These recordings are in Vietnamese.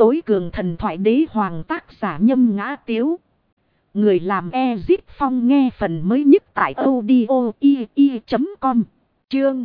tối cường thần thoại đế hoàng tác giả Nhâm Ngã Tiếu. Người làm Ezip Phong nghe phần mới nhất tại audio.com. Chương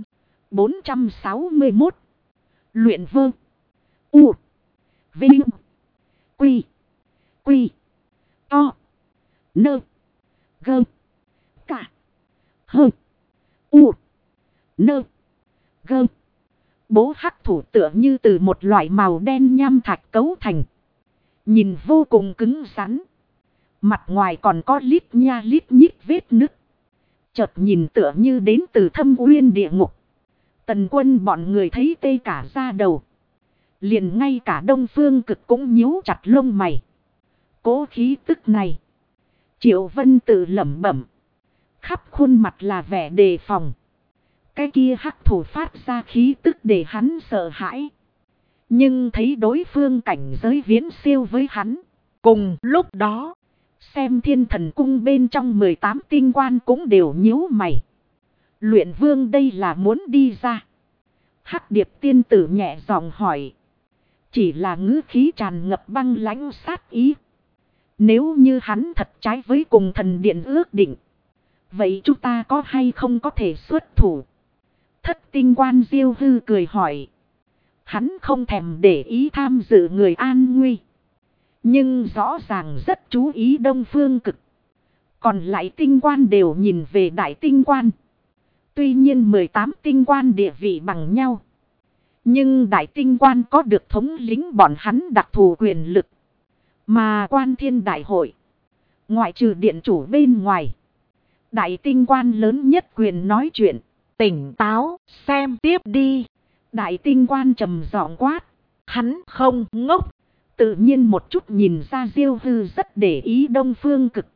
461. Luyện vơ. U. Vinh. Quy. Quy. To. Nơ. Gơ. Cả. Hơ. U. Nơ. Gơ. Bố hắc thủ tựa như từ một loại màu đen nham thạch cấu thành. Nhìn vô cùng cứng rắn. Mặt ngoài còn có lít nha lít nhít vết nứt. Chợt nhìn tựa như đến từ thâm uyên địa ngục. Tần Quân bọn người thấy tê cả da đầu. Liền ngay cả Đông Phương Cực cũng nhíu chặt lông mày. Cố khí tức này. Triệu Vân tự lẩm bẩm. Khắp khuôn mặt là vẻ đề phòng. Cái kia hắc thủ phát ra khí tức để hắn sợ hãi. Nhưng thấy đối phương cảnh giới viễn siêu với hắn. Cùng lúc đó, xem Thiên Thần Cung bên trong 18 tinh quan cũng đều nhíu mày. Luyện vương đây là muốn đi ra. Hắc Điệp tiên tử nhẹ giọng hỏi. Chỉ là ngữ khí tràn ngập băng lãnh sát ý. Nếu như hắn thật trái với cùng thần điện ước định. Vậy chúng ta có hay không có thể xuất thủ? Thất tinh quan Diêu Hư cười hỏi. Hắn không thèm để ý tham dự người an nguy. Nhưng rõ ràng rất chú ý Đông Phương Cực. Còn lại tinh quan đều nhìn về đại tinh quan. Tuy nhiên 18 tinh quan địa vị bằng nhau. Nhưng đại tinh quan có được thống lĩnh bọn hắn đặc thù quyền lực. Mà quan thiên đại hội. Ngoại trừ điện chủ bên ngoài. Đại tinh quan lớn nhất quyền nói chuyện. Tỉnh táo, xem tiếp đi. Đại tinh quan trầm giọng quát. Hắn không ngốc. Tự nhiên một chút nhìn ra Diêu Hư rất để ý Đông Phương Cực.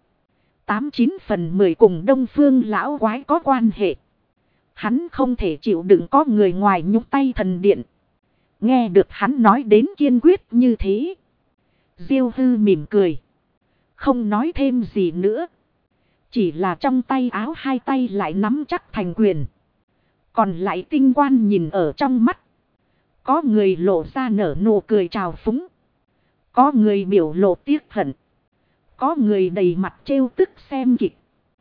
89 phần 10 cùng Đông Phương lão quái có quan hệ. Hắn không thể chịu đựng có người ngoài nhúc tay thần điện. Nghe được hắn nói đến kiên quyết như thế. Diêu Hư mỉm cười. Không nói thêm gì nữa. Chỉ là trong tay áo hai tay lại nắm chắc thành quyền. Còn lại tinh quan nhìn ở trong mắt. Có người lộ ra nở nụ cười trào phúng. Có người biểu lộ tiếc hận. Có người đầy mặt trêu tức xem kịch.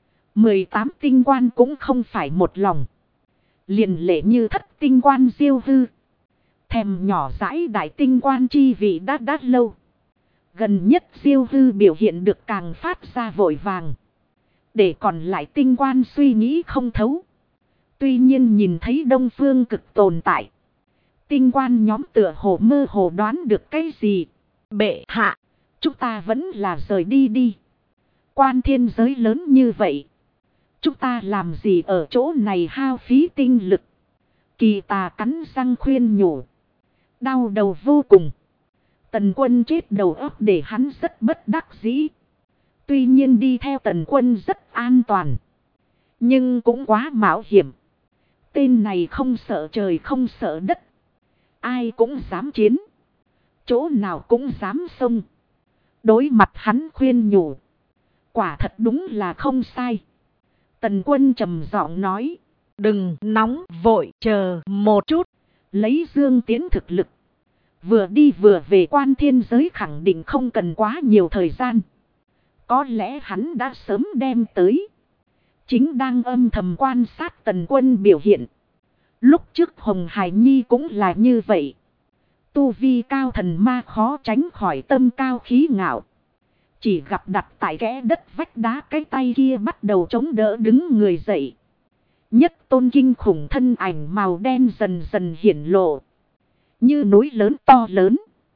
18 tinh quan cũng không phải một lòng. Liền lệ như thất tinh quan Diêu Hư. Thèm nhỏ dãi đại tinh quan chi vị đã lâu. Gần nhất Diêu Hư biểu hiện được càng phát ra vội vàng. Để còn lại tinh quan suy nghĩ không thấu. Tuy nhiên nhìn thấy Đông Phương Cực tồn tại. Tinh quan nhóm tựa hồ mơ hồ đoán được cái gì. Bệ hạ, chúng ta vẫn là rời đi đi. Quan thiên giới lớn như vậy. Chúng ta làm gì ở chỗ này hao phí tinh lực. Kỳ Tà cắn răng khuyên nhủ. Đau đầu vô cùng. Tần Quân chết đầu óc để hắn rất bất đắc dĩ. Tuy nhiên đi theo Tần Quân rất an toàn. Nhưng cũng quá mạo hiểm. Tên này không sợ trời không sợ đất. Ai cũng dám chiến. Chỗ nào cũng dám xông. Đối mặt hắn khuyên nhủ. Quả thật đúng là không sai. Tần Quân trầm giọng nói. Đừng nóng vội chờ một chút. Lấy Dương Tiến thực lực. Vừa đi vừa về quan thiên giới khẳng định không cần quá nhiều thời gian. Có lẽ hắn đã sớm đem tới. Chính đang âm thầm quan sát Tần Quân biểu hiện. Lúc trước Hồng Hải Nhi cũng là như vậy. Tu vi cao thần ma khó tránh khỏi tâm cao khí ngạo. Chỉ gặp đặt tại kẽ đất vách đá cái tay kia bắt đầu chống đỡ đứng người dậy. Nhất tôn kinh khủng thân ảnh màu đen dần dần hiển lộ. Như núi lớn to lớn.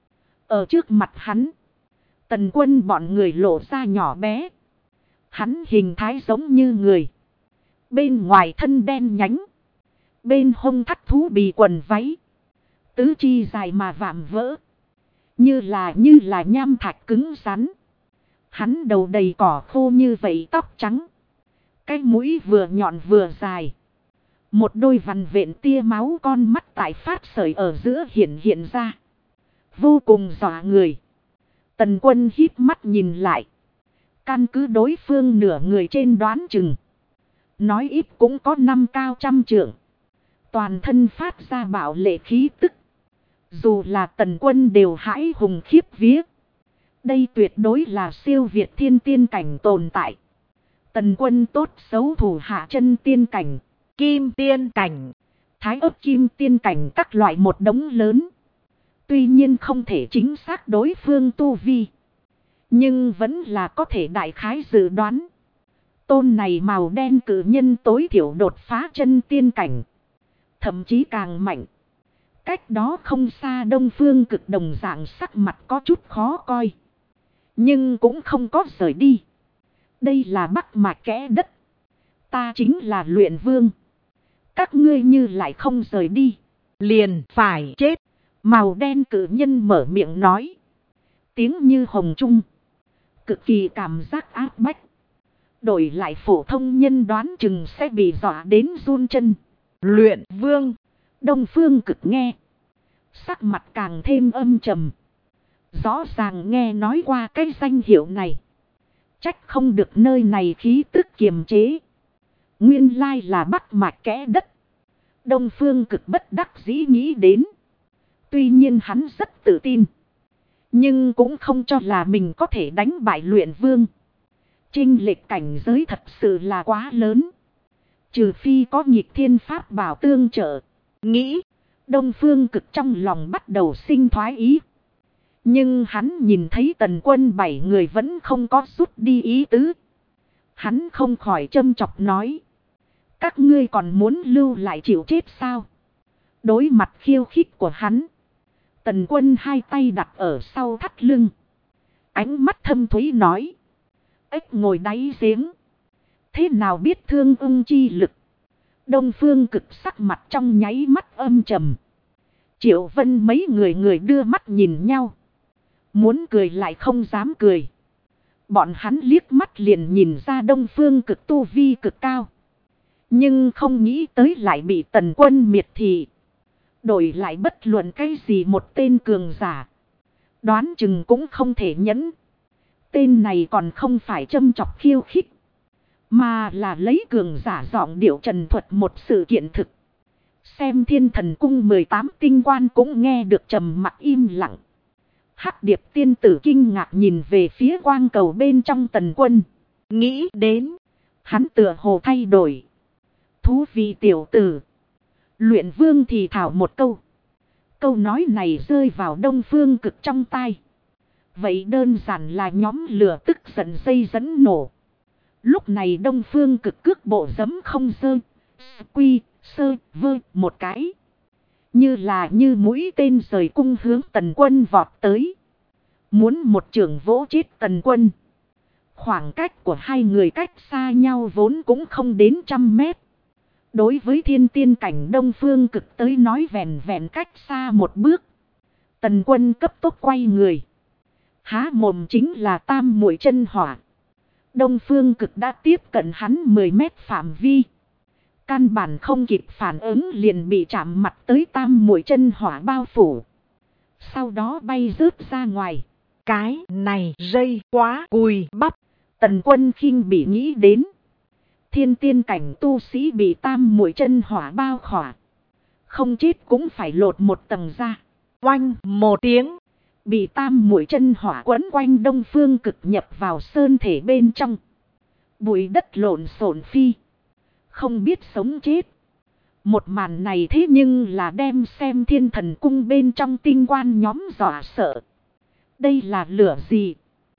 Ở trước mặt hắn. Tần Quân bọn người lộ ra nhỏ bé. Hắn hình thái giống như người. Bên ngoài thân đen nhánh. Bên hông thắt thú bì quần váy. Tứ chi dài mà vạm vỡ. Như là nham thạch cứng rắn. Hắn đầu đầy cỏ khô như vậy tóc trắng. Cái mũi vừa nhọn vừa dài. Một đôi vằn vện tia máu con mắt tại phát sởi ở giữa hiện ra. Vô cùng dọa người. Tần Quân híp mắt nhìn lại. Căn cứ đối phương nửa người trên đoán chừng. Nói ít cũng có 5 cao trăm trượng. Toàn thân phát ra bạo lệ khí tức. Dù là Tần Quân đều hãi hùng khiếp vía. Đây tuyệt đối là siêu việt thiên tiên cảnh tồn tại. Tần Quân tốt xấu thủ hạ chân tiên cảnh, kim tiên cảnh, thái ấp kim tiên cảnh các loại một đống lớn. Tuy nhiên không thể chính xác đối phương tu vi, nhưng vẫn là có thể đại khái dự đoán. Tôn này màu đen cử nhân tối thiểu đột phá chân tiên cảnh, thậm chí càng mạnh. Cách đó không xa Đông Phương Cực đồng dạng sắc mặt có chút khó coi, nhưng cũng không có rời đi. Đây là Bắc Mạch kẽ đất. Ta chính là Luyện Vương. Các ngươi như lại không rời đi, liền phải chết. Màu đen cử nhân mở miệng nói. Tiếng như hồng trung, cực kỳ cảm giác áp bách. Đổi lại phổ thông nhân đoán chừng sẽ bị dọa đến run chân. Luyện Vương. Đông Phương Cực nghe, sắc mặt càng thêm âm trầm. Rõ ràng nghe nói qua cái danh hiệu này. Trách không được nơi này khí tức kiềm chế. Nguyên lai là Bắc Mạch kẽ đất. Đông Phương Cực bất đắc dĩ nghĩ đến. Tuy nhiên hắn rất tự tin, nhưng cũng không cho là mình có thể đánh bại Luyện Vương. Chênh lệch cảnh giới thật sự là quá lớn. Trừ phi có nghịch thiên pháp bảo tương trợ. Nghĩ, Đông Phương Cực trong lòng bắt đầu sinh thoái ý. Nhưng hắn nhìn thấy Tần Quân 7 người vẫn không có rút đi ý tứ. Hắn không khỏi châm chọc nói. Các ngươi còn muốn lưu lại chịu chết sao? Đối mặt khiêu khích của hắn, Tần Quân hai tay đặt ở sau thắt lưng, ánh mắt thâm thúy nói. Ếch ngồi đáy giếng, thế nào biết thương ưng chi lực? Đông Phương Cực sắc mặt trong nháy mắt âm trầm. Triệu Vân mấy người đưa mắt nhìn nhau, muốn cười lại không dám cười. Bọn hắn liếc mắt liền nhìn ra Đông Phương Cực tu vi cực cao, nhưng không nghĩ tới lại bị Tần Quân miệt thị. Đổi lại bất luận cái gì một tên cường giả, đoán chừng cũng không thể nhẫn. Tên này còn không phải châm chọc khiêu khích, mà là lấy cường giả giọng điệu trần thuật một sự kiện thực. Xem Thiên Thần Cung 18 tinh quan cũng nghe được trầm mặc im lặng. Hắc Điệp tiên tử kinh ngạc nhìn về phía quang cầu bên trong Tần Quân. Nghĩ đến, hắn tựa hồ thay đổi. Thú vị tiểu tử. Luyện Vương thì thảo một câu. Câu nói này rơi vào Đông Phương Cực trong tai. Vậy đơn giản là nhóm lửa tức giận dây dẫn nổ. Lúc này Đông Phương Cực cước bộ giẫm không dơ, quy, sơ, vơ một cái. Như mũi tên rời cung hướng Tần Quân vọt tới. Muốn một chưởng vỗ chết Tần Quân. Khoảng cách của hai người cách xa nhau vốn cũng không đến 100 mét. Đối với thiên tiên cảnh Đông Phương Cực tới nói vẹn vẹn cách xa một bước. Tần Quân cấp tốc quay người, há mồm chính là tam muội chân hỏa. Đông Phương Cực đã tiếp cận hắn 10 mét phạm vi. Căn bản không kịp phản ứng liền bị chạm mặt tới tam muội chân hỏa bao phủ. Sau đó bay rớt ra ngoài. Cái này dây quá cùi bắp. Tần Quân khinh bị nghĩ đến. Thiên tiên cảnh tu sĩ bị tam muội chân hỏa bao khỏa, không chết cũng phải lột một tầng ra. Oanh một tiếng, bị tam muội chân hỏa quấn quanh Đông Phương Cực nhập vào sơn thể bên trong. Bụi đất lộn xộn phi, không biết sống chết. Một màn này thế nhưng là đem xem Thiên Thần Cung bên trong tinh quan nhóm dọa sợ. Đây là lửa gì?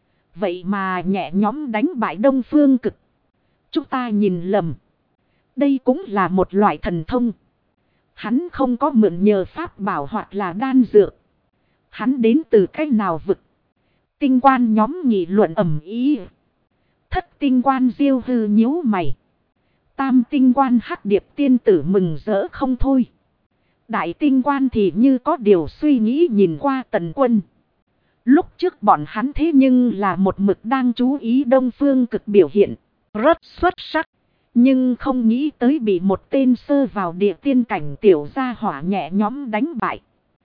Vậy mà nhẹ nhóm đánh bại Đông Phương Cực. Chúng ta nhìn lầm. Đây cũng là một loại thần thông. Hắn không có mượn nhờ pháp bảo hoặc là đan dược. Hắn đến từ cách nào vực? Tinh quan nhóm nghị luận ầm ĩ. Thất tinh quan Diêu Hư nhíu mày. Tam tinh quan Hắc Điệp tiên tử mừng rỡ không thôi. Đại tinh quan thì như có điều suy nghĩ nhìn qua Tần Quân. Lúc trước bọn hắn thế nhưng là một mực đang chú ý Đông Phương Cực biểu hiện. Rất xuất sắc. Nhưng không nghĩ tới bị một tên sơ vào địa tiên cảnh tiểu gia hỏa nhẹ nhóm đánh bại.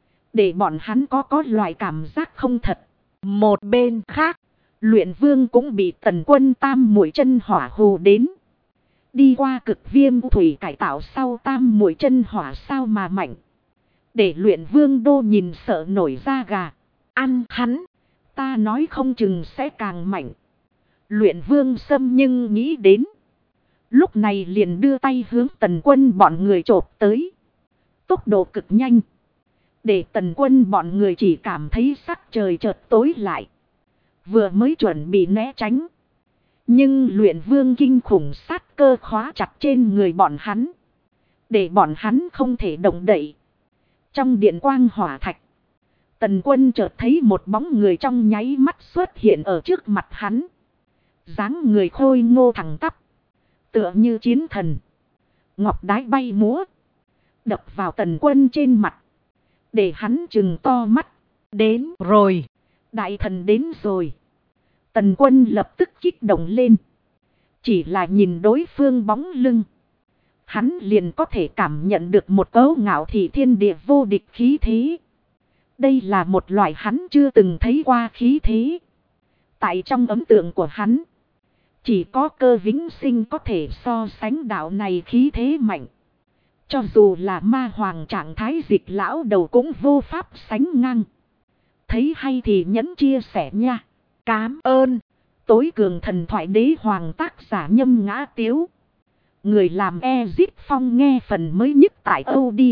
Để bọn hắn có loại cảm giác không thật. Một bên khác, Luyện Vương cũng bị Tần Quân tam muội chân hỏa hù đến. Đi qua cực viêm thủy cải tạo sau tam muội chân hỏa sao mà mạnh. Để Luyện Vương Đô nhìn sợ nổi da gà. Ăn hắn. Ta nói không chừng sẽ càng mạnh. Luyện Vương Sâm nhưng nghĩ đến. Lúc này liền đưa tay hướng Tần Quân bọn người chộp tới. Tốc độ cực nhanh. Để Tần Quân bọn người chỉ cảm thấy sắc trời chợt tối lại. Vừa mới chuẩn bị né tránh. Nhưng Luyện Vương kinh khủng sát cơ khóa chặt trên người bọn hắn. Để bọn hắn không thể động đậy. Trong điện quang hỏa thạch. Tần Quân chợt thấy một bóng người trong nháy mắt xuất hiện ở trước mặt hắn. Dáng người khôi ngô thẳng tắp. Tựa như chiến thần. Ngọc đái bay múa. Đập vào Tần Quân trên mặt. Để hắn trừng to mắt. Đến rồi. Đại thần đến rồi. Tần Quân lập tức kích động lên. Chỉ là nhìn đối phương bóng lưng. Hắn liền có thể cảm nhận được một cấu ngạo thị thiên địa vô địch khí thế. Đây là một loại hắn chưa từng thấy qua khí thế. Tại trong ấn tượng của hắn. Chỉ có Cơ Vĩnh Sinh có thể so sánh đạo này khí thế mạnh. Cho dù là ma hoàng trạng thái dịch lão đầu cũng vô pháp sánh ngang. Thấy hay thì nhấn chia sẻ nha. Cám ơn. Tối cường thần thoại đế hoàng tác giả Nhâm Ngã Tiếu. Người làm Ezit Phong nghe phần mới nhất tại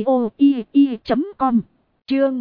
audio.com. Chương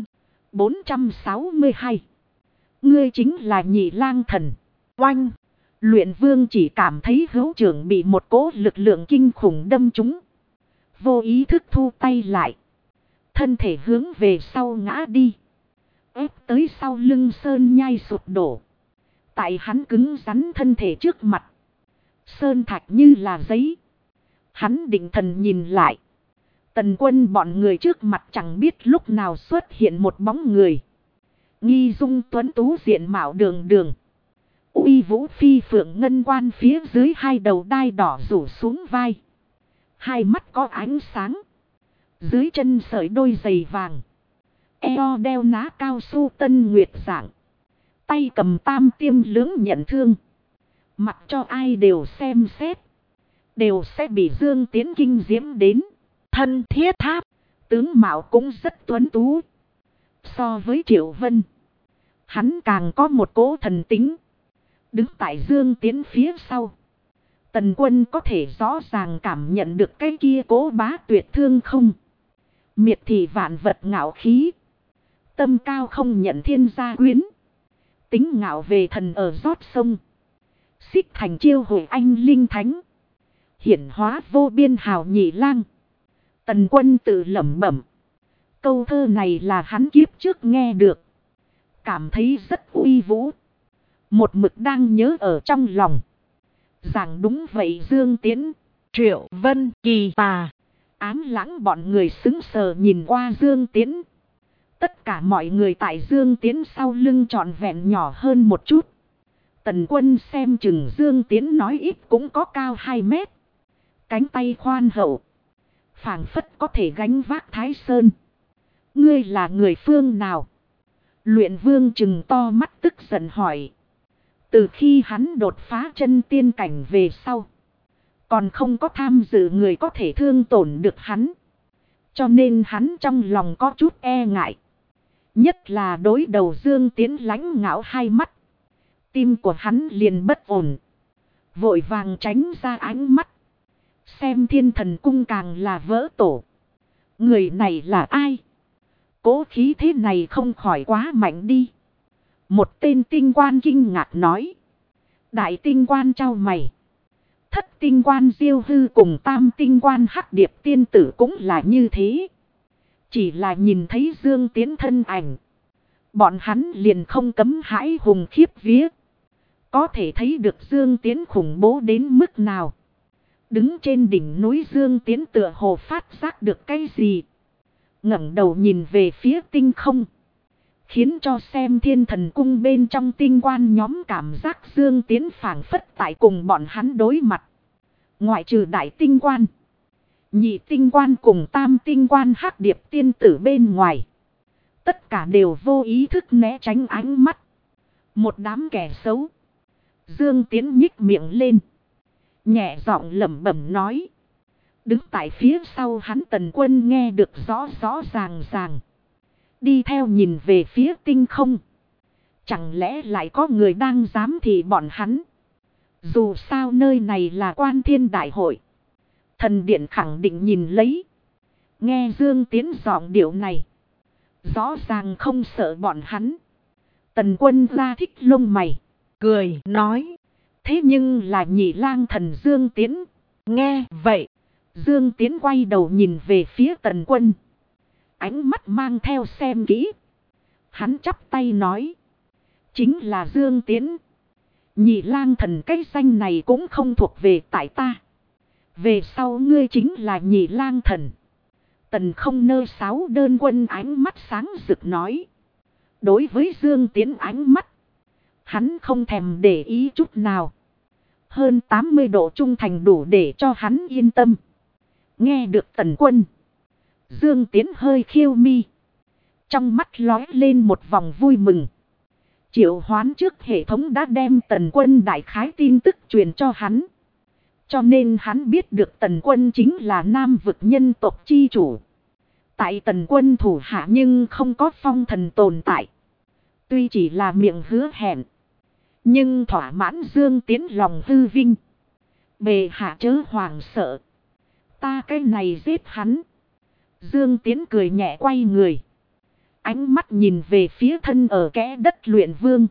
462. Ngươi chính là Nhị Lang Thần. Oanh. Luyện Vương chỉ cảm thấy hữu trưởng bị một cỗ lực lượng kinh khủng đâm trúng. Vô ý thức thu tay lại. Thân thể hướng về sau ngã đi. Ép tới sau lưng sơn nhai sụp đổ. Tại hắn cứng rắn thân thể trước mặt. Sơn thạch như là giấy. Hắn định thần nhìn lại. Tần Quân bọn người trước mặt chẳng biết lúc nào xuất hiện một bóng người. Nghi dung tuấn tú diện mạo đường đường. Uy vũ phi phượng ngân quan phía dưới hai đầu đai đỏ rủ xuống vai. Hai mắt có ánh sáng. Dưới chân sợi đôi giày vàng. Eo đeo ná cao su tân nguyệt dạng. Tay cầm tam tiêm lưỡng nhận thương. Mặc cho ai đều xem xét. Đều sẽ bị Dương Tiến kinh diễm đến. Thân thiết tháp. Tướng mạo cũng rất tuấn tú. So với Triệu Vân. Hắn càng có một cỗ thần tính. Đứng tại Dương Tiến phía sau. Tần Quân có thể rõ ràng cảm nhận được cái kia cố bá tuyệt thương không. Miệt thị vạn vật ngạo khí. Tâm cao không nhận thiên gia quyến. Tính ngạo về thần ở rót sông. Xích thành chiêu hội anh linh thánh. Hiển hóa vô biên hào Nhị Lang. Tần Quân tự lẩm bẩm. Câu thơ này là hắn kiếp trước nghe được. Cảm thấy rất uy vũ. Một mực đang nhớ ở trong lòng. Rằng đúng vậy Dương Tiến. Triệu Vân kỳ tà. Ám lãng bọn người xứng sờ nhìn qua Dương Tiến. Tất cả mọi người tại Dương Tiến sau lưng trọn vẹn nhỏ hơn một chút. Tần Quân xem chừng Dương Tiến nói ít cũng có cao 2 mét. Cánh tay khoan hậu. Phảng phất có thể gánh vác Thái Sơn. Ngươi là người phương nào? Luyện Vương trừng to mắt tức giận hỏi. Từ khi hắn đột phá chân tiên cảnh về sau. Còn không có tham dự người có thể thương tổn được hắn. Cho nên hắn trong lòng có chút e ngại. Nhất là đối đầu Dương Tiến lãnh ngạo hai mắt. Tim của hắn liền bất ổn. Vội vàng tránh ra ánh mắt. Xem Thiên Thần Cung càng là vỡ tổ. Người này là ai? Cố khí thế này không khỏi quá mạnh đi. Một tên tinh quan kinh ngạc nói. Đại tinh quan trao mày. Thất tinh quan Diêu Hư cùng tam tinh quan Hắc Điệp tiên tử cũng là như thế. Chỉ là nhìn thấy Dương Tiến thân ảnh. Bọn hắn liền không cấm hãi hùng khiếp vía. Có thể thấy được Dương Tiến khủng bố đến mức nào. Đứng trên đỉnh núi Dương Tiến tựa hồ phát giác được cái gì. Ngẩng đầu nhìn về phía tinh không. Khiến cho xem Thiên Thần Cung bên trong tinh quan nhóm cảm giác Dương Tiến phảng phất tại cùng bọn hắn đối mặt. Ngoại trừ đại tinh quan. Nhị tinh quan cùng tam tinh quan Hắc Điệp tiên tử bên ngoài. Tất cả đều vô ý thức né tránh ánh mắt. Một đám kẻ xấu. Dương Tiến nhích miệng lên. Nhẹ giọng lẩm bẩm nói. Đứng tại phía sau hắn Tần Quân nghe được rõ rõ ràng ràng. Đi theo nhìn về phía tinh không. Chẳng lẽ lại có người đang giám thị bọn hắn? Dù sao nơi này là Quan Thiên Đại hội. Thần điện khẳng định nhìn lấy. Nghe Dương Tiến giọng điệu này. Rõ ràng không sợ bọn hắn. Tần Quân ra thích lông mày. Cười nói. Thế nhưng là Nhị Lang Thần Dương Tiến. Nghe vậy. Dương Tiến quay đầu nhìn về phía Tần Quân. Ánh mắt mang theo xem kỹ. Hắn chắp tay nói. Chính là Dương Tiến. Nhị Lang Thần cái danh này cũng không thuộc về tại ta. Về sau ngươi chính là Nhị Lang Thần. Tần Không Nơ Sáu Đơn Quân ánh mắt sáng rực nói. Đối với Dương Tiến ánh mắt. Hắn không thèm để ý chút nào. Hơn 80 độ trung thành đủ để cho hắn yên tâm. Nghe được Tần Quân. Dương Tiến hơi khiêu mi. Trong mắt lóe lên một vòng vui mừng. Triệu hoán trước hệ thống đã đem Tần Quân đại khái tin tức truyền cho hắn. Cho nên hắn biết được Tần Quân chính là Nam vực nhân tộc chi chủ. Tại Tần Quân thủ hạ nhưng không có phong thần tồn tại. Tuy chỉ là miệng hứa hẹn. Nhưng thỏa mãn Dương Tiến lòng hư vinh. Bề hạ chớ hoàng sợ. Ta cái này giết hắn. Dương Tiến cười nhẹ quay người. Ánh mắt nhìn về phía thân ở kẽ đất Luyện Vương.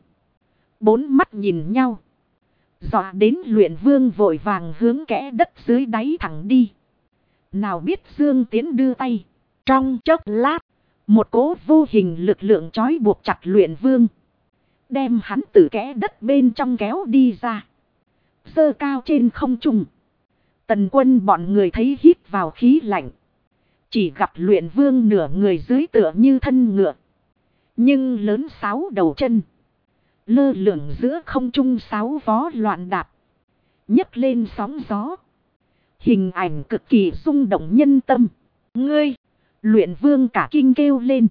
Bốn mắt nhìn nhau. Dọa đến Luyện Vương vội vàng hướng kẽ đất dưới đáy thẳng đi. Nào biết Dương Tiến đưa tay. Trong chốc lát. Một cỗ vô hình lực lượng trói buộc chặt Luyện Vương. Đem hắn từ kẽ đất bên trong kéo đi ra. Giơ cao trên không trung. Tần Quân bọn người thấy hít vào khí lạnh. Chỉ gặp Luyện Vương nửa người dưới tựa như thân ngựa. Nhưng lớn 6 đầu chân. Lơ lửng giữa không trung 6 vó loạn đạp. Nhấc lên sóng gió. Hình ảnh cực kỳ rung động nhân tâm. Ngươi! Luyện Vương cả kinh kêu lên.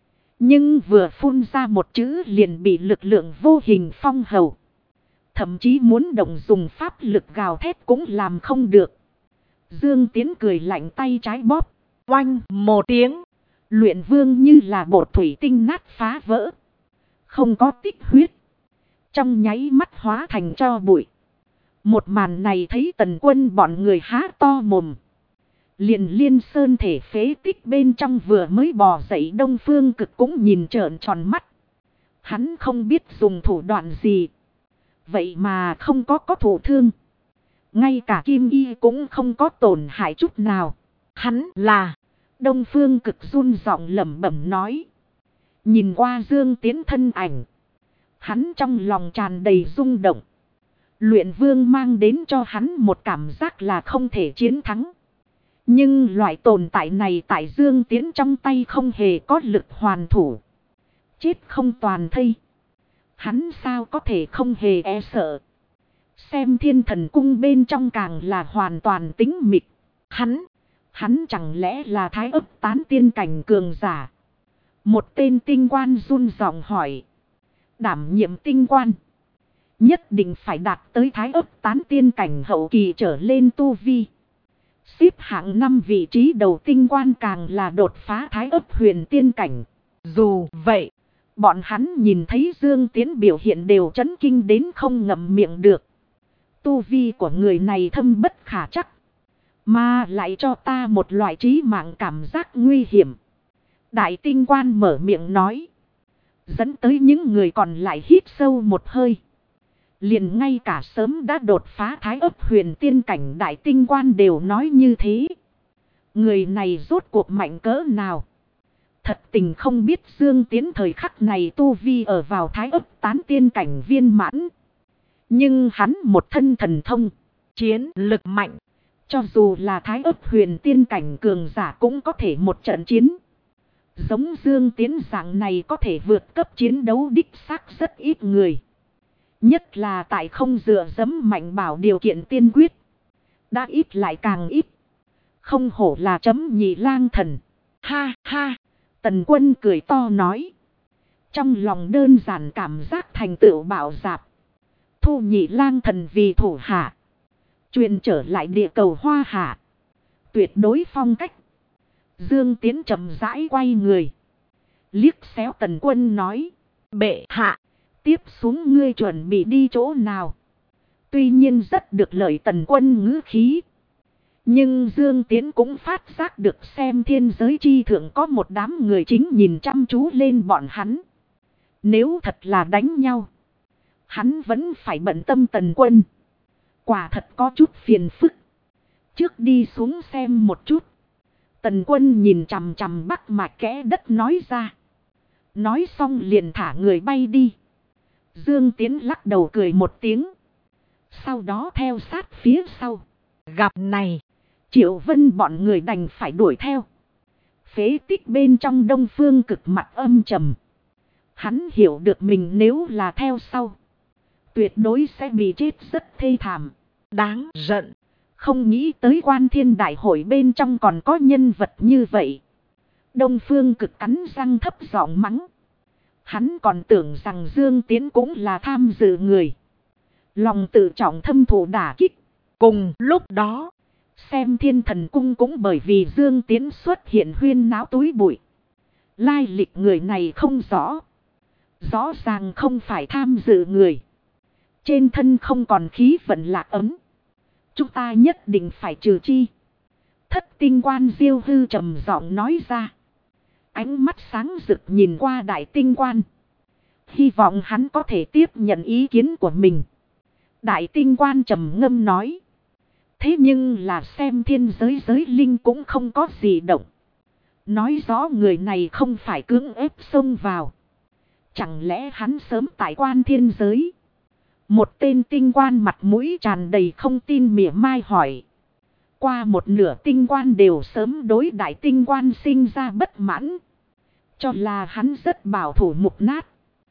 Nhưng vừa phun ra một chữ liền bị lực lượng vô hình phong hầu. Thậm chí muốn động dùng pháp lực gào thét cũng làm không được. Dương Tiến cười lạnh tay trái bóp. Oanh một tiếng. Luyện Vương như là bột thủy tinh nát phá vỡ. Không có tích huyết. Trong nháy mắt hóa thành tro bụi. Một màn này thấy Tần Quân bọn người há to mồm. Liền Liên Sơn thể phế tích bên trong vừa mới bò dậy Đông Phương Cực cũng nhìn trợn tròn mắt. Hắn không biết dùng thủ đoạn gì. Vậy mà không có thụ thương. Ngay cả Kim Y cũng không có tổn hại chút nào. Hắn là... Đông Phương Cực run giọng lẩm bẩm nói. Nhìn qua Dương Tiến thân ảnh. Hắn trong lòng tràn đầy rung động. Luyện Vương mang đến cho hắn một cảm giác là không thể chiến thắng. Nhưng loại tồn tại này tại Dương Tiến trong tay không hề có lực hoàn thủ. Chết không toàn thây. Hắn sao có thể không hề e sợ. Xem Thiên Thần Cung bên trong càng là hoàn toàn tĩnh mịch. Hắn chẳng lẽ là Thái Ấp Tán tiên cảnh cường giả. Một tên tinh quan run giọng hỏi. Đảm nhiệm tinh quan. Nhất định phải đạt tới Thái Ấp Tán tiên cảnh hậu kỳ trở lên tu vi. Xếp hạng 5 vị trí đầu tinh quan càng là đột phá Thái Ấp huyền tiên cảnh. Dù vậy, bọn hắn nhìn thấy Dương Tiến biểu hiện đều chấn kinh đến không ngậm miệng được. Tu vi của người này thâm bất khả chắc. Mà lại cho ta một loại trí mạng cảm giác nguy hiểm. Đại tinh quan mở miệng nói. Dẫn tới những người còn lại hít sâu một hơi. Liền ngay cả sớm đã đột phá Thái Ấp huyền tiên cảnh đại tinh quan đều nói như thế. Người này rốt cuộc mạnh cỡ nào? Thật tình không biết Dương Tiến thời khắc này tu vi ở vào Thái Ấp Tán tiên cảnh viên mãn. Nhưng hắn một thân thần thông, chiến lực mạnh. Cho dù là Thái Ấp huyền tiên cảnh cường giả cũng có thể một trận chiến. Giống Dương Tiến dạng này có thể vượt cấp chiến đấu đích xác rất ít người. Nhất là tại không dựa dẫm mạnh bảo điều kiện tiên quyết. Đã ít lại càng ít. Không hổ là chấm Nhị Lang Thần. Ha ha. Tần Quân cười to nói. Trong lòng đơn giản cảm giác thành tựu bảo dạp. Thu Nhị Lang Thần vì thủ hạ. Truyền trở lại địa cầu Hoa Hạ. Tuyệt đối phong cách. Dương Tiến chậm rãi quay người. Liếc xéo Tần Quân nói. Bệ hạ, tiếp xuống ngươi chuẩn bị đi chỗ nào? Tuy nhiên rất được lời Tần Quân ngữ khí. Nhưng Dương Tiến cũng phát giác được xem thiên giới chi thượng có một đám người chính nhìn chăm chú lên bọn hắn. Nếu thật là đánh nhau, hắn vẫn phải bận tâm Tần Quân. Quả thật có chút phiền phức. Trước đi xuống xem một chút. Tần Quân nhìn chằm chằm Bắc Mạch Kẽ Đất nói ra. Nói xong liền thả người bay đi. Dương Tiến lắc đầu cười một tiếng. Sau đó theo sát phía sau. Gặp này, Triệu Vân bọn người đành phải đuổi theo. Phế tích bên trong Đông Phương Cực mặt âm trầm. Hắn hiểu được mình nếu là theo sau, tuyệt đối sẽ bị chết rất thê thảm. Đáng giận. Không nghĩ tới Quan Thiên Đại hội bên trong còn có nhân vật như vậy. Đông Phương Cực cắn răng thấp giọng mắng. Hắn còn tưởng rằng Dương Tiến cũng là tham dự người. Lòng tự trọng thâm thụ đả kích. Cùng lúc đó, xem Thiên Thần Cung cũng bởi vì Dương Tiến xuất hiện huyên náo túi bụi. Lai lịch người này không rõ. Rõ ràng không phải tham dự người. Trên thân không còn khí vận lạc ấm. Chúng ta nhất định phải trừ chi. Thất tinh quan Diêu Hư trầm giọng nói ra. Ánh mắt sáng rực nhìn qua đại tinh quan. Hy vọng hắn có thể tiếp nhận ý kiến của mình. Đại tinh quan trầm ngâm nói. Thế nhưng là xem thiên giới giới linh cũng không có gì động. Nói rõ người này không phải cưỡng ép xông vào. Chẳng lẽ hắn sớm tại Quan Thiên giới? Một tên tinh quan mặt mũi tràn đầy không tin mỉa mai hỏi. Qua một nửa tinh quan đều sớm đối đại tinh quan sinh ra bất mãn. Cho là hắn rất bảo thủ mục nát.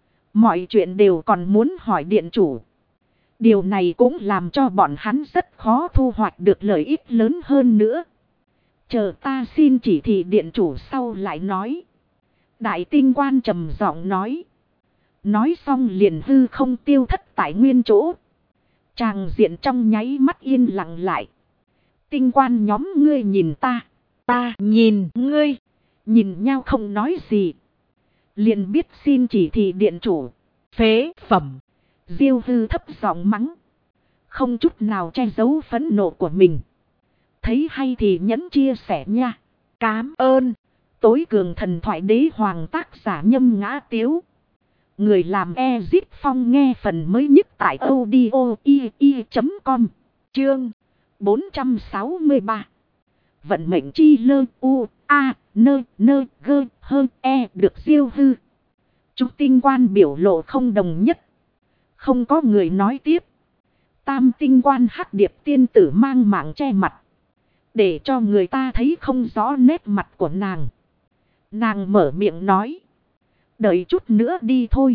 Mọi chuyện đều còn muốn hỏi điện chủ. Điều này cũng làm cho bọn hắn rất khó thu hoạch được lợi ích lớn hơn nữa. Chờ ta xin chỉ thị điện chủ sau lại nói. Đại tinh quan trầm giọng nói. Nói xong liền hư không tiêu thất tại nguyên chỗ. Tràng diện trong nháy mắt yên lặng lại. Tinh quan nhóm ngươi nhìn ta. Ta nhìn ngươi. Nhìn nhau không nói gì. Liền biết xin chỉ thị điện chủ. Phế phẩm. Diêu Hư thấp giọng mắng. Không chút nào che giấu phẫn nộ của mình. Thấy hay thì nhẫn chia sẻ nha. Cám ơn. Tối cường thần thoại đế hoàng tác giả Nhâm Ngã Tiếu. Người làm Ezit Phong nghe phần mới nhất tại audio.com. Chương 463. Vận mệnh chi lơ u a nơ nơ gơ hơ e được Diêu Hư. Chúng tinh quan biểu lộ không đồng nhất. Không có người nói tiếp. Tam tinh quan Hắc Điệp tiên tử mang mạng che mặt. Để cho người ta thấy không rõ nét mặt của nàng. Nàng mở miệng nói. Đợi chút nữa đi thôi.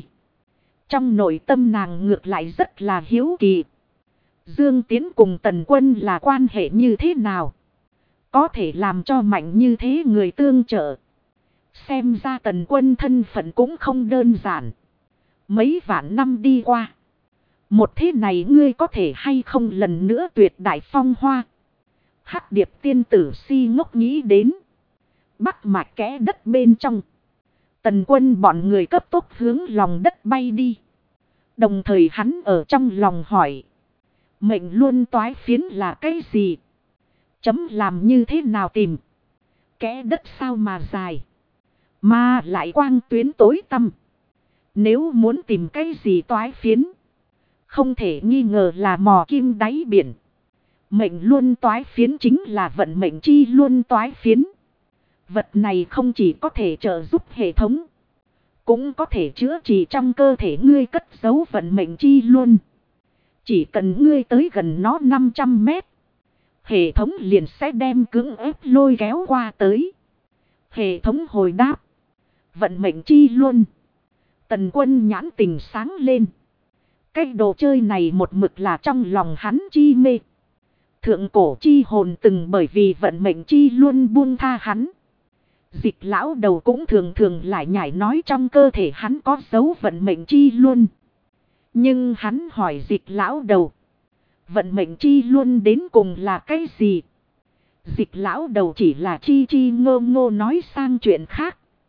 Trong nội tâm nàng ngược lại rất là hiếu kỳ. Dương Tiến cùng Tần Quân là quan hệ như thế nào? Có thể làm cho mạnh như thế người tương trợ. Xem ra Tần Quân thân phận cũng không đơn giản. Mấy vạn năm đi qua. Một thế này ngươi có thể hay không lần nữa tuyệt đại phong hoa? Hắc Điệp tiên tử si ngốc nghĩ đến. Bắc Mạch Kẽ Đất bên trong. Tần Quân bọn người cấp tốc hướng lòng đất bay đi. Đồng thời hắn ở trong lòng hỏi. Mệnh luôn toái phiến là cái gì? Chấm làm như thế nào tìm? Kẽ đất sao mà dài? Mà lại quang tuyến tối tăm. Nếu muốn tìm cái gì toái phiến? Không thể nghi ngờ là mò kim đáy biển. Mệnh luôn toái phiến chính là vận mệnh chi luôn toái phiến. Vật này không chỉ có thể trợ giúp hệ thống. Cũng có thể chữa trị trong cơ thể ngươi cất giấu vận mệnh chi luôn. Chỉ cần ngươi tới gần nó 500 mét. Hệ thống liền sẽ đem cưỡng ép lôi kéo qua tới. Hệ thống hồi đáp. Vận mệnh chi luôn. Tần Quân nhãn tình sáng lên. Cái đồ chơi này một mực là trong lòng hắn chi mê. Thượng cổ chi hồn từng bởi vì vận mệnh chi luôn buông tha hắn. Dịch lão đầu cũng thường thường lại nhảy nói trong cơ thể hắn có dấu vận mệnh chi luôn. Nhưng hắn hỏi dịch lão đầu. Vận mệnh chi luôn đến cùng là cái gì? Dịch lão đầu chỉ là chi chi ngô ngô nói sang chuyện khác.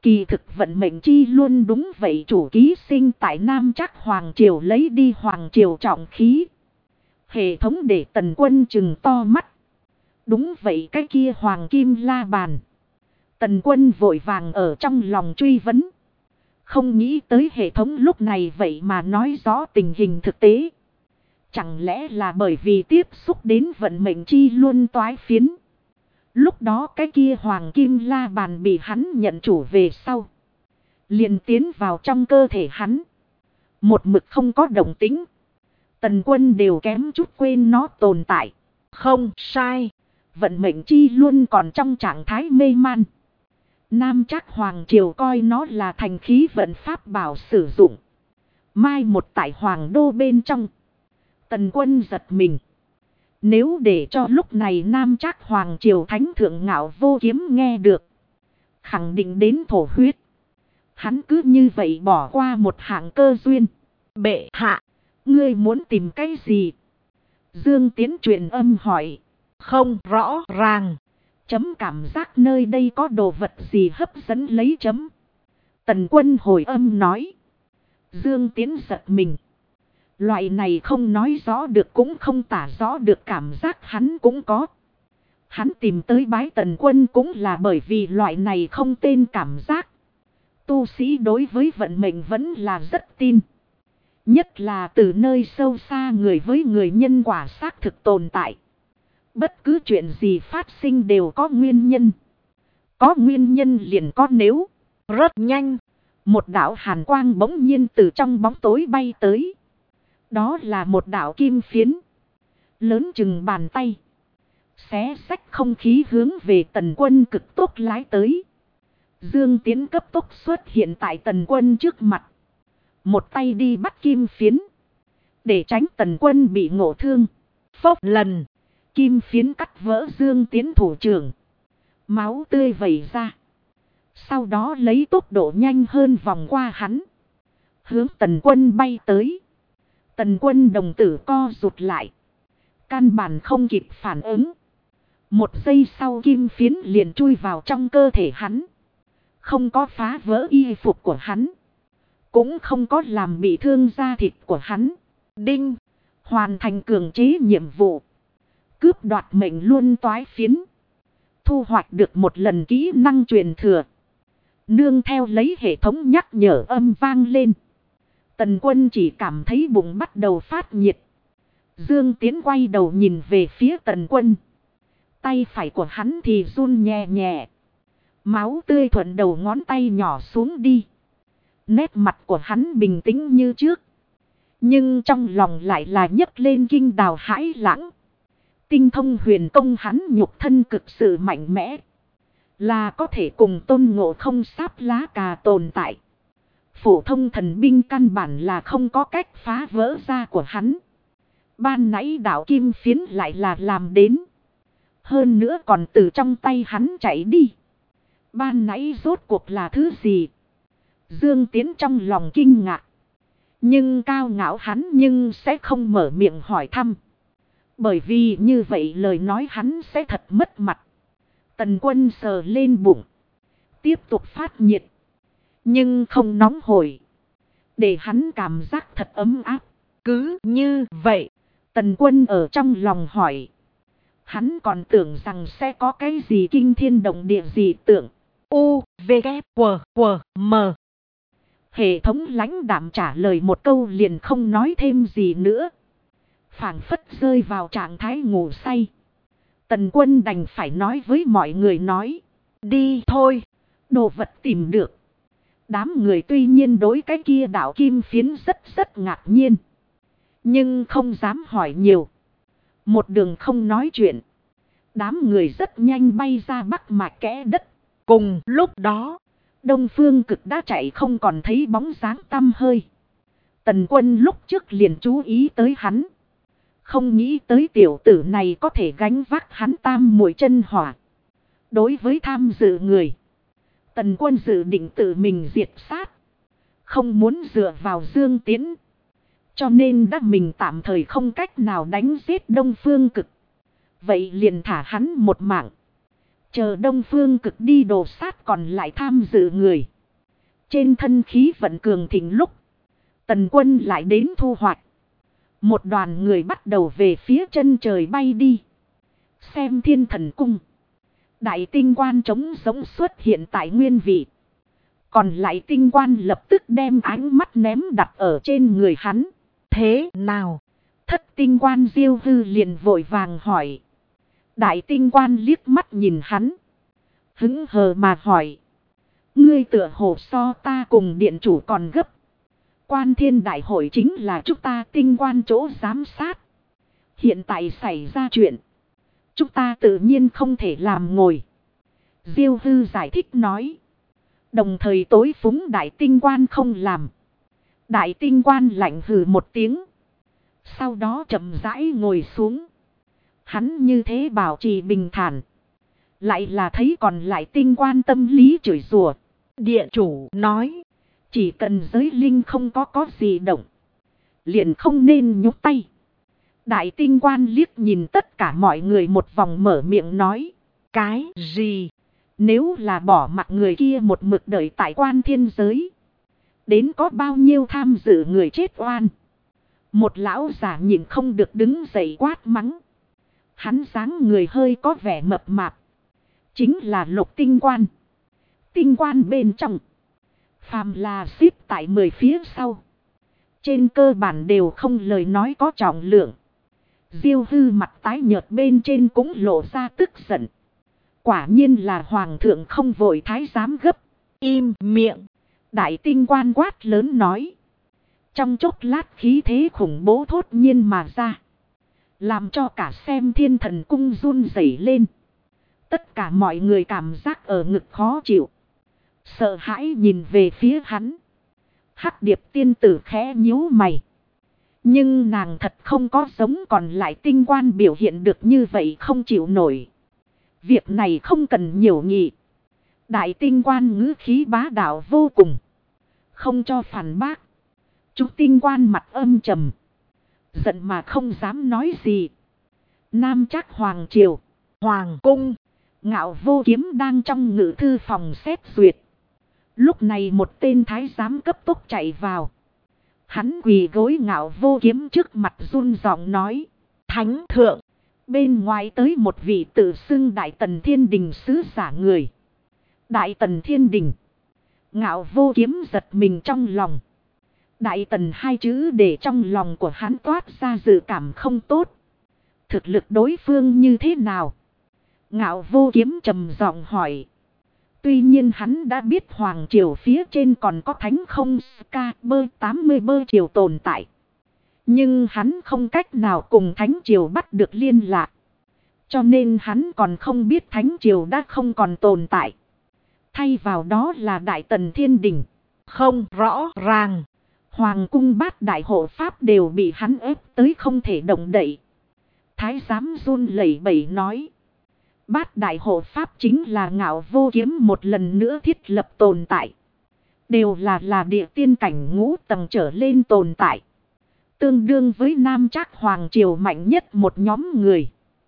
Kỳ thực vận mệnh chi luôn đúng vậy, chủ ký sinh tại Nam Trác Hoàng Triều lấy đi Hoàng Triều trọng khí. Hệ thống để Tần Quân trừng to mắt. Đúng vậy, cái kia Hoàng Kim La Bàn. Tần Quân vội vàng ở trong lòng truy vấn. Không nghĩ tới hệ thống lúc này vậy mà nói rõ tình hình thực tế. Chẳng lẽ là bởi vì tiếp xúc đến vận mệnh chi luôn toái phiến. Lúc đó cái kia Hoàng Kim La Bàn bị hắn nhận chủ về sau. Liền tiến vào trong cơ thể hắn. Một mực không có động tĩnh. Tần Quân đều kém chút quên nó tồn tại. Không sai. Vận mệnh chi luôn còn trong trạng thái mê man. Nam Trác Hoàng Triều coi nó là thành khí vận pháp bảo sử dụng. Mai một tại Hoàng Đô bên trong. Tần Quân giật mình. Nếu để cho lúc này Nam Trác Hoàng Triều Thánh Thượng Ngạo Vô Kiếm nghe được. Khẳng định đến thổ huyết. Hắn cứ như vậy bỏ qua một hạng cơ duyên. Bệ hạ, ngươi muốn tìm cái gì? Dương Tiến truyền âm hỏi. Không rõ ràng. Chấm cảm giác nơi đây có đồ vật gì hấp dẫn lấy chấm. Tần Quân hồi âm nói. Dương Tiến giật mình. Loại này không nói rõ được cũng không tả rõ được cảm giác hắn cũng có. Hắn tìm tới bái Tần Quân cũng là bởi vì loại này không tên cảm giác. Tu sĩ đối với vận mệnh vẫn là rất tin. Nhất là từ nơi sâu xa người với người nhân quả xác thực tồn tại. Bất cứ chuyện gì phát sinh đều có nguyên nhân. Có nguyên nhân liền có nếu. Rất nhanh. Một đạo hàn quang bỗng nhiên từ trong bóng tối bay tới. Đó là một đạo kim phiến. Lớn chừng bàn tay. Xé xách không khí hướng về Tần Quân cực tốc lái tới. Dương Tiến cấp tốc xuất hiện tại Tần Quân trước mặt. Một tay đi bắt kim phiến. Để tránh Tần Quân bị ngộ thương. Phốc lần. Kim phiến cắt vỡ Dương Tiến thủ trưởng. Máu tươi vẩy ra. Sau đó lấy tốc độ nhanh hơn vòng qua hắn. Hướng Tần Quân bay tới. Tần Quân đồng tử co rụt lại. Căn bản không kịp phản ứng. Một giây sau kim phiến liền chui vào trong cơ thể hắn. Không có phá vỡ y phục của hắn. Cũng không có làm bị thương da thịt của hắn. Đinh. Hoàn thành cường chế nhiệm vụ. Cướp đoạt mệnh luôn toái phiến. Thu hoạch được một lần kỹ năng truyền thừa. Nương theo lấy hệ thống nhắc nhở âm vang lên. Tần Quân chỉ cảm thấy bụng bắt đầu phát nhiệt. Dương Tiến quay đầu nhìn về phía Tần Quân. Tay phải của hắn thì run nhẹ nhẹ. Máu tươi thuận đầu ngón tay nhỏ xuống đi. Nét mặt của hắn bình tĩnh như trước. Nhưng trong lòng lại là nhấc lên kinh đào hãi lãng. Tinh thông huyền công hắn nhục thân cực sự mạnh mẽ. Là có thể cùng Tôn Ngộ Không sáp lá cà tồn tại. Phổ thông thần binh căn bản là không có cách phá vỡ da của hắn. Ban nãy đạo kim phiến lại là làm đến. Hơn nữa còn từ trong tay hắn chạy đi. Ban nãy rốt cuộc là thứ gì? Dương Tiến trong lòng kinh ngạc. Nhưng cao ngạo hắn nhưng sẽ không mở miệng hỏi thăm. Bởi vì như vậy lời nói hắn sẽ thật mất mặt. Tần Quân sờ lên bụng. Tiếp tục phát nhiệt. Nhưng không nóng hổi. Để hắn cảm giác thật ấm áp. Cứ như vậy. Tần Quân ở trong lòng hỏi. Hắn còn tưởng rằng sẽ có cái gì kinh thiên động địa gì tưởng. U, V, K, W, W, M. Hệ thống lãnh đạm trả lời một câu liền không nói thêm gì nữa. Phảng phất rơi vào trạng thái ngủ say. Tần Quân đành phải nói với mọi người nói. Đi thôi. Đồ vật tìm được. Đám người tuy nhiên đối cái kia đạo kim phiến rất ngạc nhiên. Nhưng không dám hỏi nhiều. Một đường không nói chuyện. Đám người rất nhanh bay ra Bắc Mạc kẽ đất. Cùng lúc đó, Đông Phương Cực đã chạy không còn thấy bóng dáng tăm hơi. Tần Quân lúc trước liền chú ý tới hắn. Không nghĩ tới tiểu tử này có thể gánh vác hắn tam muội chân hỏa. Đối với tham dự người, Tần Quân dự định tự mình diệt sát. Không muốn dựa vào Dương Tiến. Cho nên đã mình tạm thời không cách nào đánh giết Đông Phương Cực. Vậy liền thả hắn một mạng. Chờ Đông Phương Cực đi đồ sát còn lại tham dự người. Trên thân khí vận cường thịnh lúc, Tần Quân lại đến thu hoạch. Một đoàn người bắt đầu về phía chân trời bay đi. Xem Thiên Thần Cung. Đại tinh quan trống giống xuất hiện tại nguyên vị. Còn lại tinh quan lập tức đem ánh mắt ném đặt ở trên người hắn. Thế nào? Thất tinh quan Diêu Hư liền vội vàng hỏi. Đại tinh quan liếc mắt nhìn hắn. Hững hờ mà hỏi. Ngươi tựa hồ so ta cùng điện chủ còn gấp. Quan thiên đại hội chính là chúng ta tinh quan chỗ giám sát. Hiện tại xảy ra chuyện. Chúng ta tự nhiên không thể làm ngồi. Diêu Hư giải thích nói. Đồng thời tối phúng đại tinh quan không làm. Đại tinh quan lạnh hừ một tiếng. Sau đó chậm rãi ngồi xuống. Hắn như thế bảo trì bình thản. Lại là thấy còn lại tinh quan tâm lý chửi rủa. Điện chủ nói. Chỉ cần giới linh không có gì động. Liền không nên nhúc tay. Đại tinh quan liếc nhìn tất cả mọi người một vòng mở miệng nói. Cái gì? Nếu là bỏ mặc người kia một mực đợi tại quan thiên giới. Đến có bao nhiêu tham dự người chết oan. Một lão giả nhìn không được đứng dậy quát mắng. Hắn dáng người hơi có vẻ mập mạp. Chính là Lục tinh quan. Tinh quan bên trong. Phàm là xếp tại 10 phía sau. Trên cơ bản đều không lời nói có trọng lượng. Diêu Hư mặt tái nhợt bên trên cũng lộ ra tức giận. Quả nhiên là hoàng thượng không vội thái giám gấp. Im miệng. Đại tinh quan quát lớn nói. Trong chốc lát khí thế khủng bố thốt nhiên mà ra. Làm cho cả xem Thiên Thần Cung run rẩy lên. Tất cả mọi người cảm giác ở ngực khó chịu. Sợ hãi nhìn về phía hắn. Hắc Điệp tiên tử khẽ nhíu mày. Nhưng nàng thật không có giống còn lại tinh quan biểu hiện được như vậy không chịu nổi. Việc này không cần nhiều nghị. Đại tinh quan ngữ khí bá đạo vô cùng. Không cho phản bác. Chúng tinh quan mặt âm trầm. Giận mà không dám nói gì. Nam Trác Hoàng Triều. Hoàng Cung. Ngạo Vô Kiếm đang trong ngự thư phòng xét duyệt. Lúc này một tên thái giám cấp tốc chạy vào. Hắn quỳ gối Ngạo Vô Kiếm trước mặt run giọng nói. Thánh thượng. Bên ngoài tới một vị tự xưng Đại Tần Thiên Đình sứ giả người. Đại Tần Thiên Đình. Ngạo Vô Kiếm giật mình trong lòng. Đại Tần hai chữ để trong lòng của hắn toát ra dự cảm không tốt. Thực lực đối phương như thế nào? Ngạo Vô Kiếm trầm giọng hỏi. Tuy nhiên hắn đã biết Hoàng Triều phía trên còn có Thánh Không Ska Bơ 80 Bơ Triều tồn tại. Nhưng hắn không cách nào cùng Thánh Triều bắt được liên lạc. Cho nên hắn còn không biết Thánh Triều đã không còn tồn tại. Thay vào đó là Đại Tần Thiên Đình. Không rõ ràng. Hoàng cung bát đại hộ pháp đều bị hắn ép tới không thể động đậy. Thái giám run lẩy bẩy nói. Bát đại hộ pháp chính là Ngạo Vô Kiếm một lần nữa thiết lập tồn tại. Đều là địa tiên cảnh ngũ tầng trở lên tồn tại. Tương đương với Nam Trác Hoàng Triều mạnh nhất một nhóm người.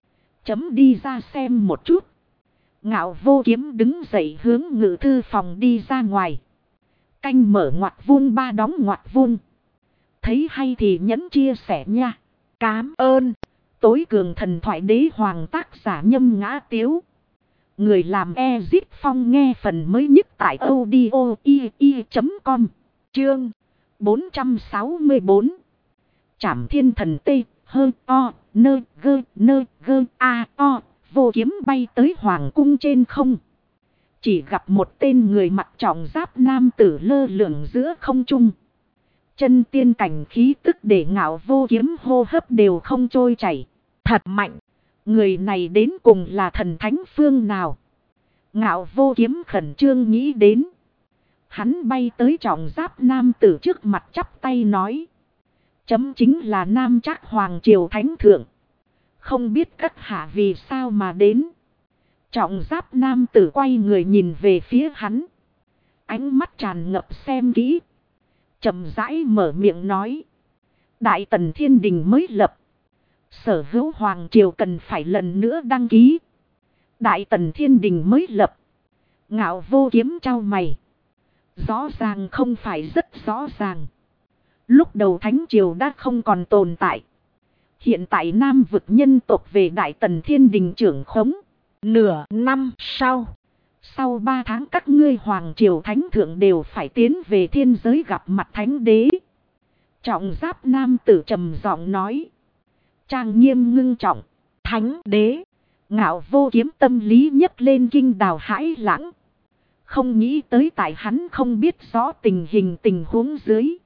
Chấm đi ra xem một chút. Ngạo Vô Kiếm đứng dậy hướng ngự thư phòng đi ra ngoài. Canh mở ngoặc vuông ba đóng ngoặc vuông. Thấy hay thì nhấn chia sẻ nha. Cám ơn. Tối cường thần thoại đế hoàng tác giả Nhâm Ngã Tiếu. Người làm Ezit Phong nghe phần mới nhất tại audio.com. Chương 464. Trảm thiên thần tê, hơ o, nơ gơ a o. Vô Kiếm bay tới hoàng cung trên không. Chỉ gặp một tên người mặc trọng giáp nam tử lơ lửng giữa không trung. Chân tiên cảnh khí tức để Ngạo Vô Kiếm hô hấp đều không trôi chảy. Thật mạnh. Người này đến cùng là thần thánh phương nào? Ngạo Vô Kiếm khẩn trương nghĩ đến. Hắn bay tới trọng giáp nam tử trước mặt chắp tay nói. Chấm chính là Nam Trác Hoàng Triều Thánh Thượng. Không biết các hạ vì sao mà đến. Trọng giáp nam tử quay người nhìn về phía hắn. Ánh mắt tràn ngập xem kỹ. Chậm rãi mở miệng nói. Đại Tần Thiên Đình mới lập. Sở hữu Hoàng Triều cần phải lần nữa đăng ký. Đại Tần Thiên Đình mới lập. Ngạo Vô Kiếm trao mày. Rõ ràng không phải rất rõ ràng. Lúc đầu Thánh Triều đã không còn tồn tại. Hiện tại Nam vực nhân tộc về Đại Tần Thiên Đình trưởng khống. Nửa năm sau 3 tháng các ngươi Hoàng Triều Thánh Thượng đều phải tiến về thiên giới gặp mặt Thánh Đế. Trọng Giáp nam tử trầm giọng nói. Trang nghiêm ngưng trọng. Thánh Đế. Ngạo Vô Kiếm tâm lý nhấc lên kinh đào hãi lãng. Không nghĩ tới tại hắn không biết rõ tình hình tình huống dưới.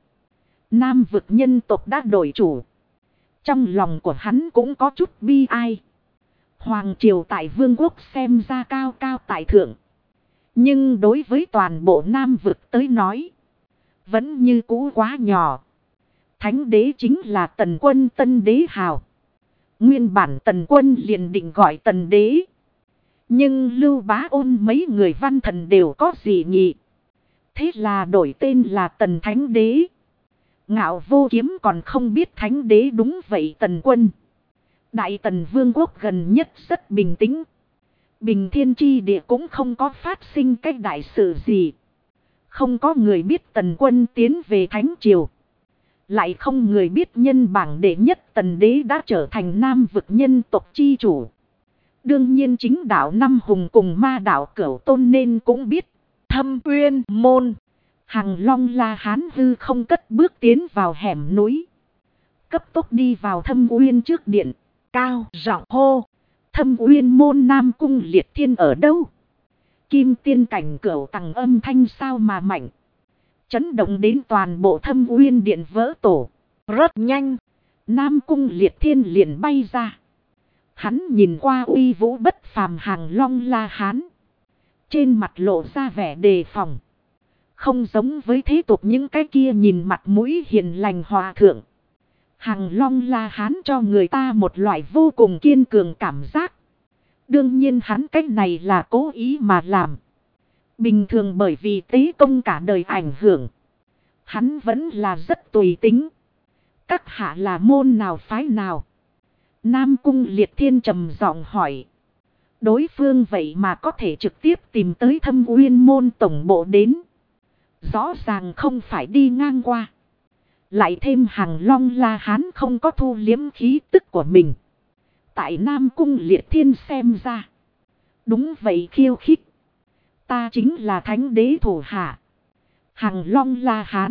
Nam vực nhân tộc đã đổi chủ. Trong lòng của hắn cũng có chút bi ai. Hoàng triều tại vương quốc xem ra cao cao tại thượng. Nhưng đối với toàn bộ Nam vực tới nói. Vẫn như cũ quá nhỏ. Thánh đế chính là Tần Quân Tân Đế hào. Nguyên bản Tần Quân liền định gọi Tần Đế. Nhưng Lưu Bá Ôn mấy người văn thần đều có dị nghị. Thế là đổi tên là Tần Thánh Đế. Ngạo Vô Kiếm còn không biết Thánh Đế đúng vậy Tần Quân. Đại Tần Vương quốc gần nhất rất bình tĩnh. Bình Thiên Chi Địa cũng không có phát sinh cái đại sự gì. Không có người biết Tần Quân tiến về Thánh Triều. Lại không người biết nhân bảng đệ nhất Tần Đế đã trở thành Nam vực nhân tộc chi chủ. Đương nhiên chính đạo Năm Hùng cùng ma đạo Cửu Tôn nên cũng biết. Thâm Uyên Môn. Hằng Long La Hán hư không cất bước tiến vào hẻm núi. Cấp tốc đi vào Thâm Uyên trước điện. Cao giọng hô. Thâm Uyên Môn Nam Cung Liệt Thiên ở đâu? Kim tiên cảnh Cửu Tằng âm thanh sao mà mạnh. Chấn động đến toàn bộ Thâm Uyên điện vỡ tổ. Rất nhanh. Nam Cung Liệt Thiên liền bay ra. Hắn nhìn qua uy vũ bất phàm Hàng Long La Hán. Trên mặt lộ ra vẻ đề phòng. Không giống với thế tục những cái kia nhìn mặt mũi hiền lành hòa thượng. Hàng Long La Hán cho người ta một loại vô cùng kiên cường cảm giác. Đương nhiên hắn cái này là cố ý mà làm. Bình thường bởi vì tế công cả đời ảnh hưởng. Hắn vẫn là rất tùy tính. Các hạ là môn nào phái nào? Nam Cung Liệt Thiên trầm giọng hỏi. Đối phương vậy mà có thể trực tiếp tìm tới Thâm Uyên Môn tổng bộ đến. Rõ ràng không phải đi ngang qua. Lại thêm Hàng Long La Hán không có thu liếm khí tức của mình. Tại Nam Cung Liệt Thiên xem ra. Đúng vậy khiêu khích. Ta chính là Thánh Đế thủ hạ. Hàng Long La Hán.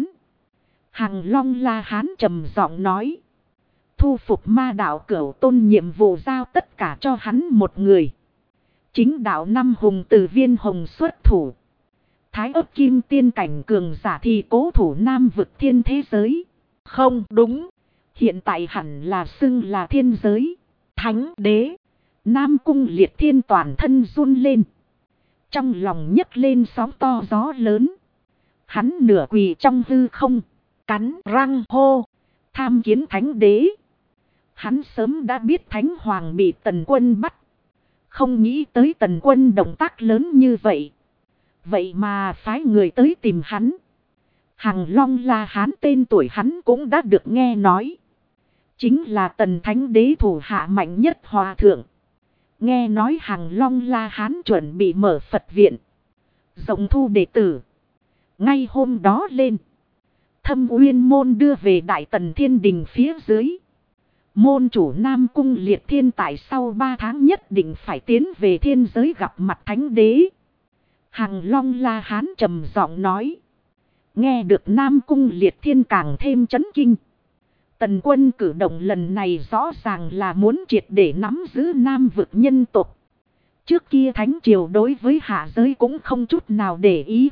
Hàng Long La Hán trầm giọng nói. Thu phục ma đạo Cửu Tôn nhiệm vụ giao tất cả cho hắn một người. Chính đạo Năm Hùng từ Viên Hồng xuất thủ. Thái ấp kim tiên cảnh cường giả thì cố thủ Nam vực thiên thế giới. Không đúng. Hiện tại hẳn là xưng là thiên giới. Thánh Đế. Nam Cung Liệt Thiên toàn thân run lên. Trong lòng nhấc lên sóng to gió lớn. Hắn nửa quỳ trong hư không. Cắn răng hô. Tham kiến Thánh Đế. Hắn sớm đã biết Thánh Hoàng bị Tần Quân bắt. Không nghĩ tới Tần Quân động tác lớn như vậy. Vậy mà phái người tới tìm hắn. Hàng Long La Hán tên tuổi hắn cũng đã được nghe nói. Chính là Tần Thánh Đế thủ hạ mạnh nhất hòa thượng. Nghe nói Hàng Long La Hán chuẩn bị mở Phật viện. Rộng thu đệ tử. Ngay hôm đó lên. Thâm Uyên Môn đưa về Đại Tần Thiên Đình phía dưới. Môn chủ Nam Cung Liệt Thiên tại sau 3 tháng nhất định phải tiến về thiên giới gặp mặt Thánh Đế. Hàng Long La Hán trầm giọng nói. Nghe được Nam Cung Liệt Thiên càng thêm chấn kinh. Tần Quân cử động lần này rõ ràng là muốn triệt để nắm giữ Nam vực nhân tộc. Trước kia Thánh Triều đối với hạ giới cũng không chút nào để ý.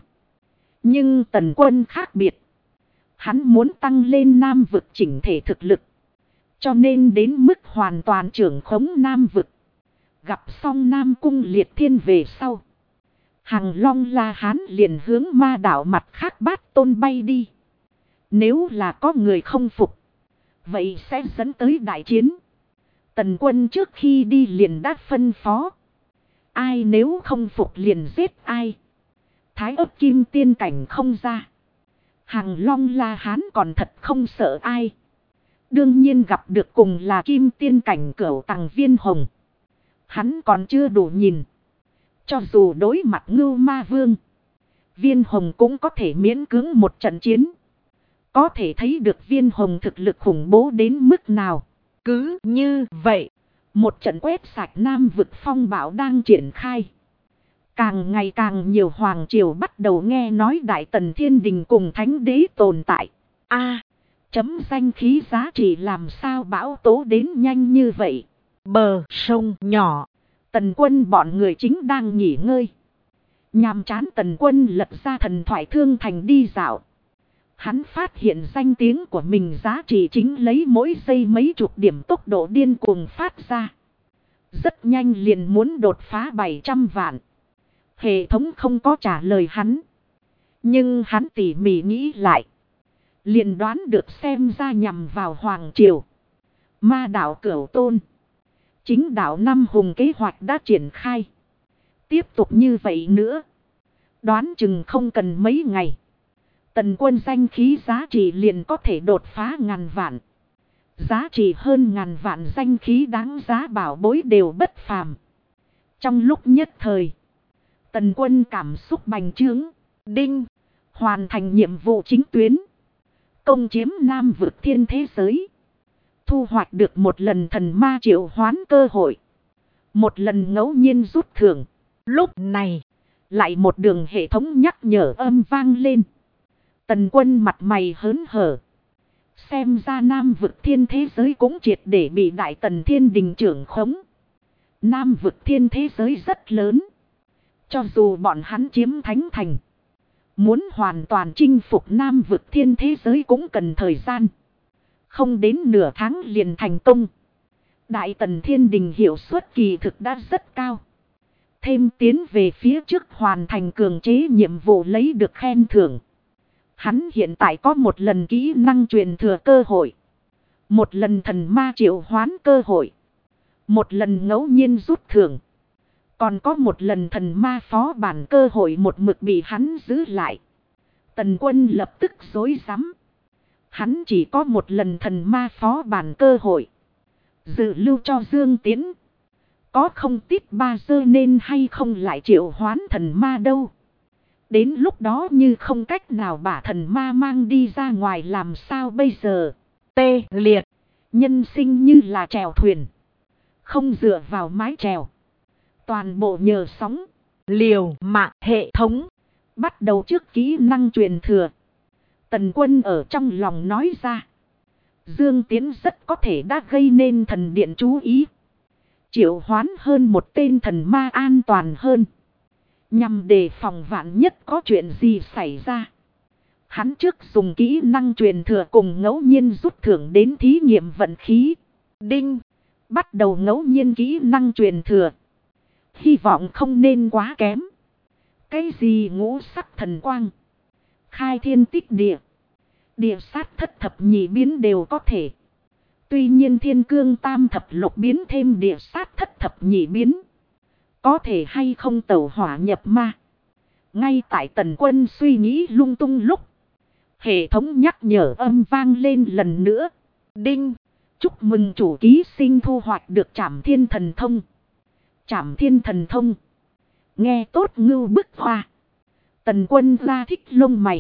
Nhưng Tần Quân khác biệt. Hắn muốn tăng lên Nam vực chỉnh thể thực lực. Cho nên đến mức hoàn toàn trưởng khống Nam vực. Gặp xong Nam Cung Liệt Thiên về sau. Hàng Long La Hán liền hướng ma đảo mặt khác Bát Tôn bay đi. Nếu là có người không phục. Vậy sẽ dẫn tới đại chiến. Tần Quân trước khi đi liền đã phân phó. Ai nếu không phục liền giết ai. Thái ấp kim tiên cảnh không ra. Hàng Long La Hán còn thật không sợ ai. Đương nhiên gặp được cùng là kim tiên cảnh Cửu Tằng Viên Hồng. Hắn còn chưa đủ nhìn. Cho dù đối mặt Ngưu Ma Vương. Viên Hồng cũng có thể miễn cưỡng một trận chiến. Có thể thấy được Viên Hồng thực lực khủng bố đến mức nào. Cứ như vậy, một trận quét sạch Nam vực phong bạo đang triển khai. Càng ngày càng nhiều hoàng triều bắt đầu nghe nói Đại Tần Thiên Đình cùng Thánh Đế tồn tại. Chấm danh khí giá trị làm sao bão tố đến nhanh như vậy. Bờ sông nhỏ, Tần Quân bọn người chính đang nghỉ ngơi. Nhàm chán Tần Quân lật ra thần thoại thương thành đi dạo. Hắn phát hiện danh tiếng của mình giá trị chính lấy mỗi giây mấy chục điểm tốc độ điên cuồng phát ra. Rất nhanh liền muốn đột phá 700 vạn. Hệ thống không có trả lời hắn. Nhưng hắn tỉ mỉ nghĩ lại. Liền đoán được xem ra nhằm vào Hoàng Triều. Ma đạo Cửu Tôn. Chính đạo Năm Hùng kế hoạch đã triển khai. Tiếp tục như vậy nữa. Đoán chừng không cần mấy ngày. Tần Quân danh khí giá trị liền có thể đột phá 1000 vạn. Giá trị hơn 1000 vạn danh khí đáng giá bảo bối đều bất phàm. Trong lúc nhất thời, Tần Quân cảm xúc bành trướng. Đinh, hoàn thành nhiệm vụ chính tuyến. Công chiếm Nam vực thiên thế giới. Thu hoạch được một lần thần ma triệu hoán cơ hội. Một lần ngẫu nhiên rút thưởng. Lúc này, lại một đường hệ thống nhắc nhở âm vang lên. Tần Quân mặt mày hớn hở. Xem ra Nam vực thiên thế giới cũng triệt để bị Đại Tần Thiên Đình trưởng khống. Nam vực thiên thế giới rất lớn. Cho dù bọn hắn chiếm thánh thành, muốn hoàn toàn chinh phục Nam vực thiên thế giới cũng cần thời gian. Không đến nửa tháng liền thành công. Đại Tần Thiên Đình hiệu suất kỳ thực đã rất cao. Thêm tiến về phía trước hoàn thành cường chế nhiệm vụ lấy được khen thưởng. Hắn hiện tại có một lần kỹ năng truyền thừa cơ hội. Một lần thần ma triệu hoán cơ hội. Một lần ngẫu nhiên rút thưởng. Còn có một lần thần ma phó bản cơ hội một mực bị hắn giữ lại. Tần Quân lập tức rối rắm. Hắn chỉ có một lần thần ma phó bản cơ hội. Dự lưu cho Dương Tiến. Có không tít ba dơ nên hay không lại triệu hoán thần ma đâu. Đến lúc đó như không cách nào bả thần ma mang đi ra ngoài làm sao bây giờ. Tê liệt. Nhân sinh như là chèo thuyền. Không dựa vào mái chèo. Toàn bộ nhờ sóng. Liều mạng hệ thống. Bắt đầu trước kỹ năng truyền thừa. Tần Quân ở trong lòng nói ra. Dương Tiến rất có thể đã gây nên thần điện chú ý. Triệu hoán hơn một tên thần ma an toàn hơn. Nhằm đề phòng vạn nhất có chuyện gì xảy ra. Hắn trước dùng kỹ năng truyền thừa cùng ngẫu nhiên rút thưởng đến thí nghiệm vận khí. Đinh. Bắt đầu ngẫu nhiên kỹ năng truyền thừa. Hy vọng không nên quá kém. Cái gì ngũ sắc thần quang. Khai thiên tích địa. Địa sát thất thập nhị biến đều có thể. Tuy nhiên thiên cương tam thập lục biến thêm địa sát thất thập nhị biến. Có thể hay không tẩu hỏa nhập ma. Ngay tại Tần Quân suy nghĩ lung tung lúc. Hệ thống nhắc nhở âm vang lên lần nữa. Đinh. Chúc mừng chủ ký sinh thu hoạch được Trảm Thiên Thần Thông. Trảm Thiên Thần Thông. Nghe tốt ngưu bức hoa. Tần Quân ra thích lông mày.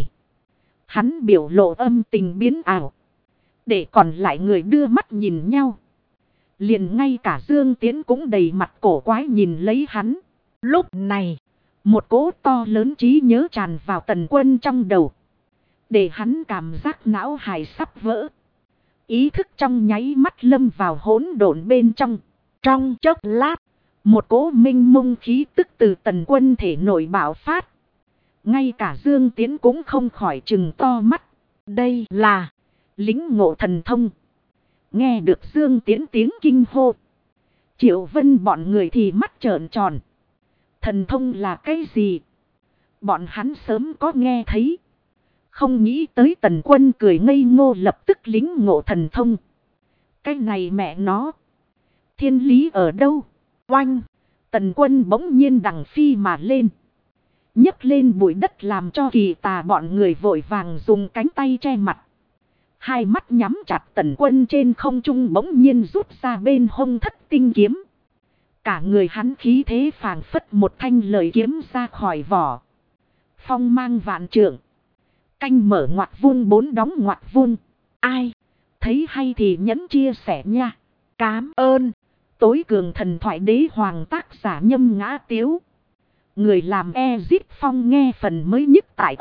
Hắn biểu lộ âm tình biến ảo. Để còn lại người đưa mắt nhìn nhau. Liền ngay cả Dương Tiến cũng đầy mặt cổ quái nhìn lấy hắn. Lúc này, một cỗ to lớn trí nhớ tràn vào Tần Quân trong đầu. Để hắn cảm giác não hải sắp vỡ. Ý thức trong nháy mắt lâm vào hỗn độn bên trong. Trong chốc lát, một cỗ minh mông khí tức từ Tần Quân thể nội bạo phát. Ngay cả Dương Tiến cũng không khỏi trừng to mắt. Đây là lính ngộ thần thông. Nghe được Dương Tiến tiếng kinh hô. Triệu Vân bọn người thì mắt trợn tròn. Thần thông là cái gì? Bọn hắn sớm có nghe thấy. Không nghĩ tới Tần Quân cười ngây ngô lập tức lính ngộ thần thông. Cái này mẹ nó. Thiên lý ở đâu? Oanh. Tần Quân bỗng nhiên đằng phi mà lên. Nhấc lên bụi đất làm cho Kỳ Tà bọn người vội vàng dùng cánh tay che mặt. Hai mắt nhắm chặt Tần Quân trên không trung bỗng nhiên rút ra bên hông thất tinh kiếm. Cả người hắn khí thế phảng phất một thanh lợi kiếm ra khỏi vỏ. Phong mang vạn trượng. Canh mở ngoặc vuông 4 đóng ngoặc vuông. Ai? Thấy hay thì nhấn chia sẻ nha. Cám ơn. Tối cường thần thoại đế hoàng tác giả Nhâm Ngã Tiếu. Người làm Ezip Phong nghe phần mới nhất tại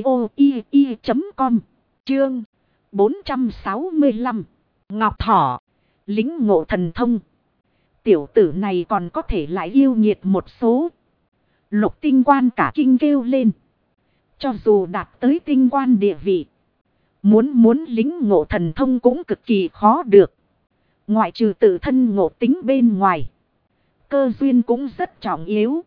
audio.com. Chương 465. Ngọc Thỏ. Lính ngộ thần thông. Tiểu tử này còn có thể lại yêu nghiệt một số. Lục tinh quan cả kinh kêu lên. Cho dù đạt tới tinh quan địa vị. Muốn lính ngộ thần thông cũng cực kỳ khó được. Ngoại trừ tự thân ngộ tính bên ngoài. Cơ duyên cũng rất trọng yếu.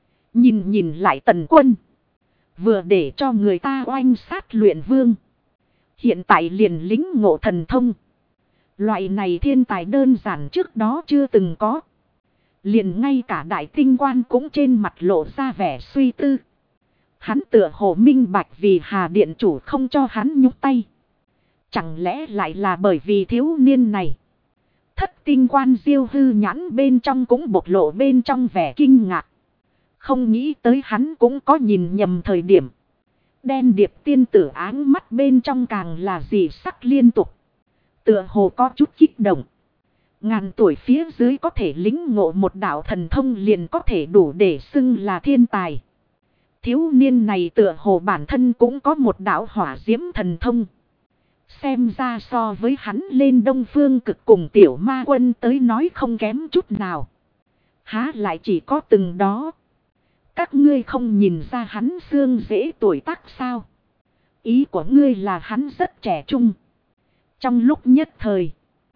Nhìn lại Tần Quân. Vừa để cho người ta oanh sát luyện vương. Hiện tại liền lính ngộ thần thông. Loại này thiên tài đơn giản trước đó chưa từng có. Liền ngay cả đại tinh quan cũng trên mặt lộ ra vẻ suy tư. Hắn tựa hồ minh bạch vì Hà Điện Chủ không cho hắn nhúc tay. Chẳng lẽ lại là bởi vì thiếu niên này. Thất tinh quan Diêu Hư nhãn bên trong cũng bộc lộ bên trong vẻ kinh ngạc. Không nghĩ tới hắn cũng có nhìn nhầm thời điểm. Đen điệp tiên tử áng mắt bên trong càng là dị sắc liên tục. Tựa hồ có chút kích động. Ngàn tuổi phía dưới có thể lính ngộ một đạo thần thông liền có thể đủ để xưng là thiên tài. Thiếu niên này tựa hồ bản thân cũng có một đạo hỏa diễm thần thông. Xem ra so với hắn lên Đông Phương Cực cùng Tiểu Ma Quân tới nói không kém chút nào. Há lại chỉ có từng đó. Các ngươi không nhìn ra hắn xương dễ tuổi tác sao? Ý của ngươi là hắn rất trẻ trung. Trong lúc nhất thời,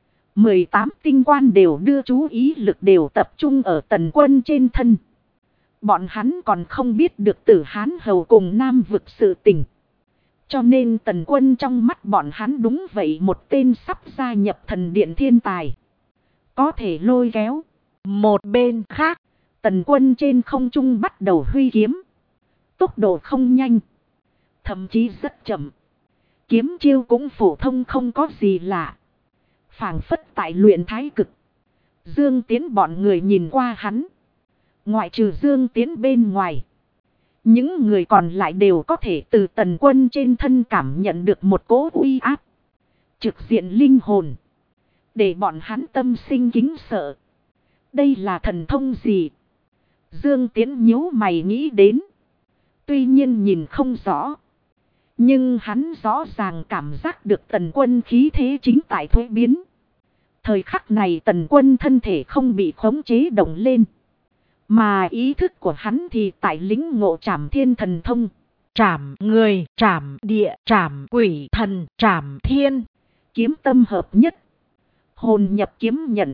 18 tinh quan đều đưa chú ý lực đều tập trung ở Tần Quân trên thân. Bọn hắn còn không biết được Tử Hán Hầu cùng Nam Vực sự tình. Cho nên Tần Quân trong mắt bọn hắn đúng vậy một tên sắp gia nhập thần điện thiên tài. Có thể lôi kéo. Một bên khác, Tần Quân trên không trung bắt đầu huy kiếm. Tốc độ không nhanh. Thậm chí rất chậm. Kiếm chiêu cũng phổ thông không có gì lạ. Phảng phất tại luyện thái cực. Dương Tiến bọn người nhìn qua hắn. Ngoại trừ Dương Tiến bên ngoài. Những người còn lại đều có thể từ Tần Quân trên thân cảm nhận được một cỗ uy áp. Trực diện linh hồn. Để bọn hắn tâm sinh kính sợ. Đây là thần thông gì? Dương Tiến nhíu mày nghĩ đến. Tuy nhiên nhìn không rõ. Nhưng hắn rõ ràng cảm giác được Tần Quân khí thế chính tại thuế biến. Thời khắc này Tần Quân thân thể không bị khống chế động lên. Mà ý thức của hắn thì tại lĩnh ngộ trảm thiên thần thông. Trảm người, trảm địa, trảm quỷ thần, trảm thiên. Kiếm tâm hợp nhất. Hồn nhập kiếm nhận.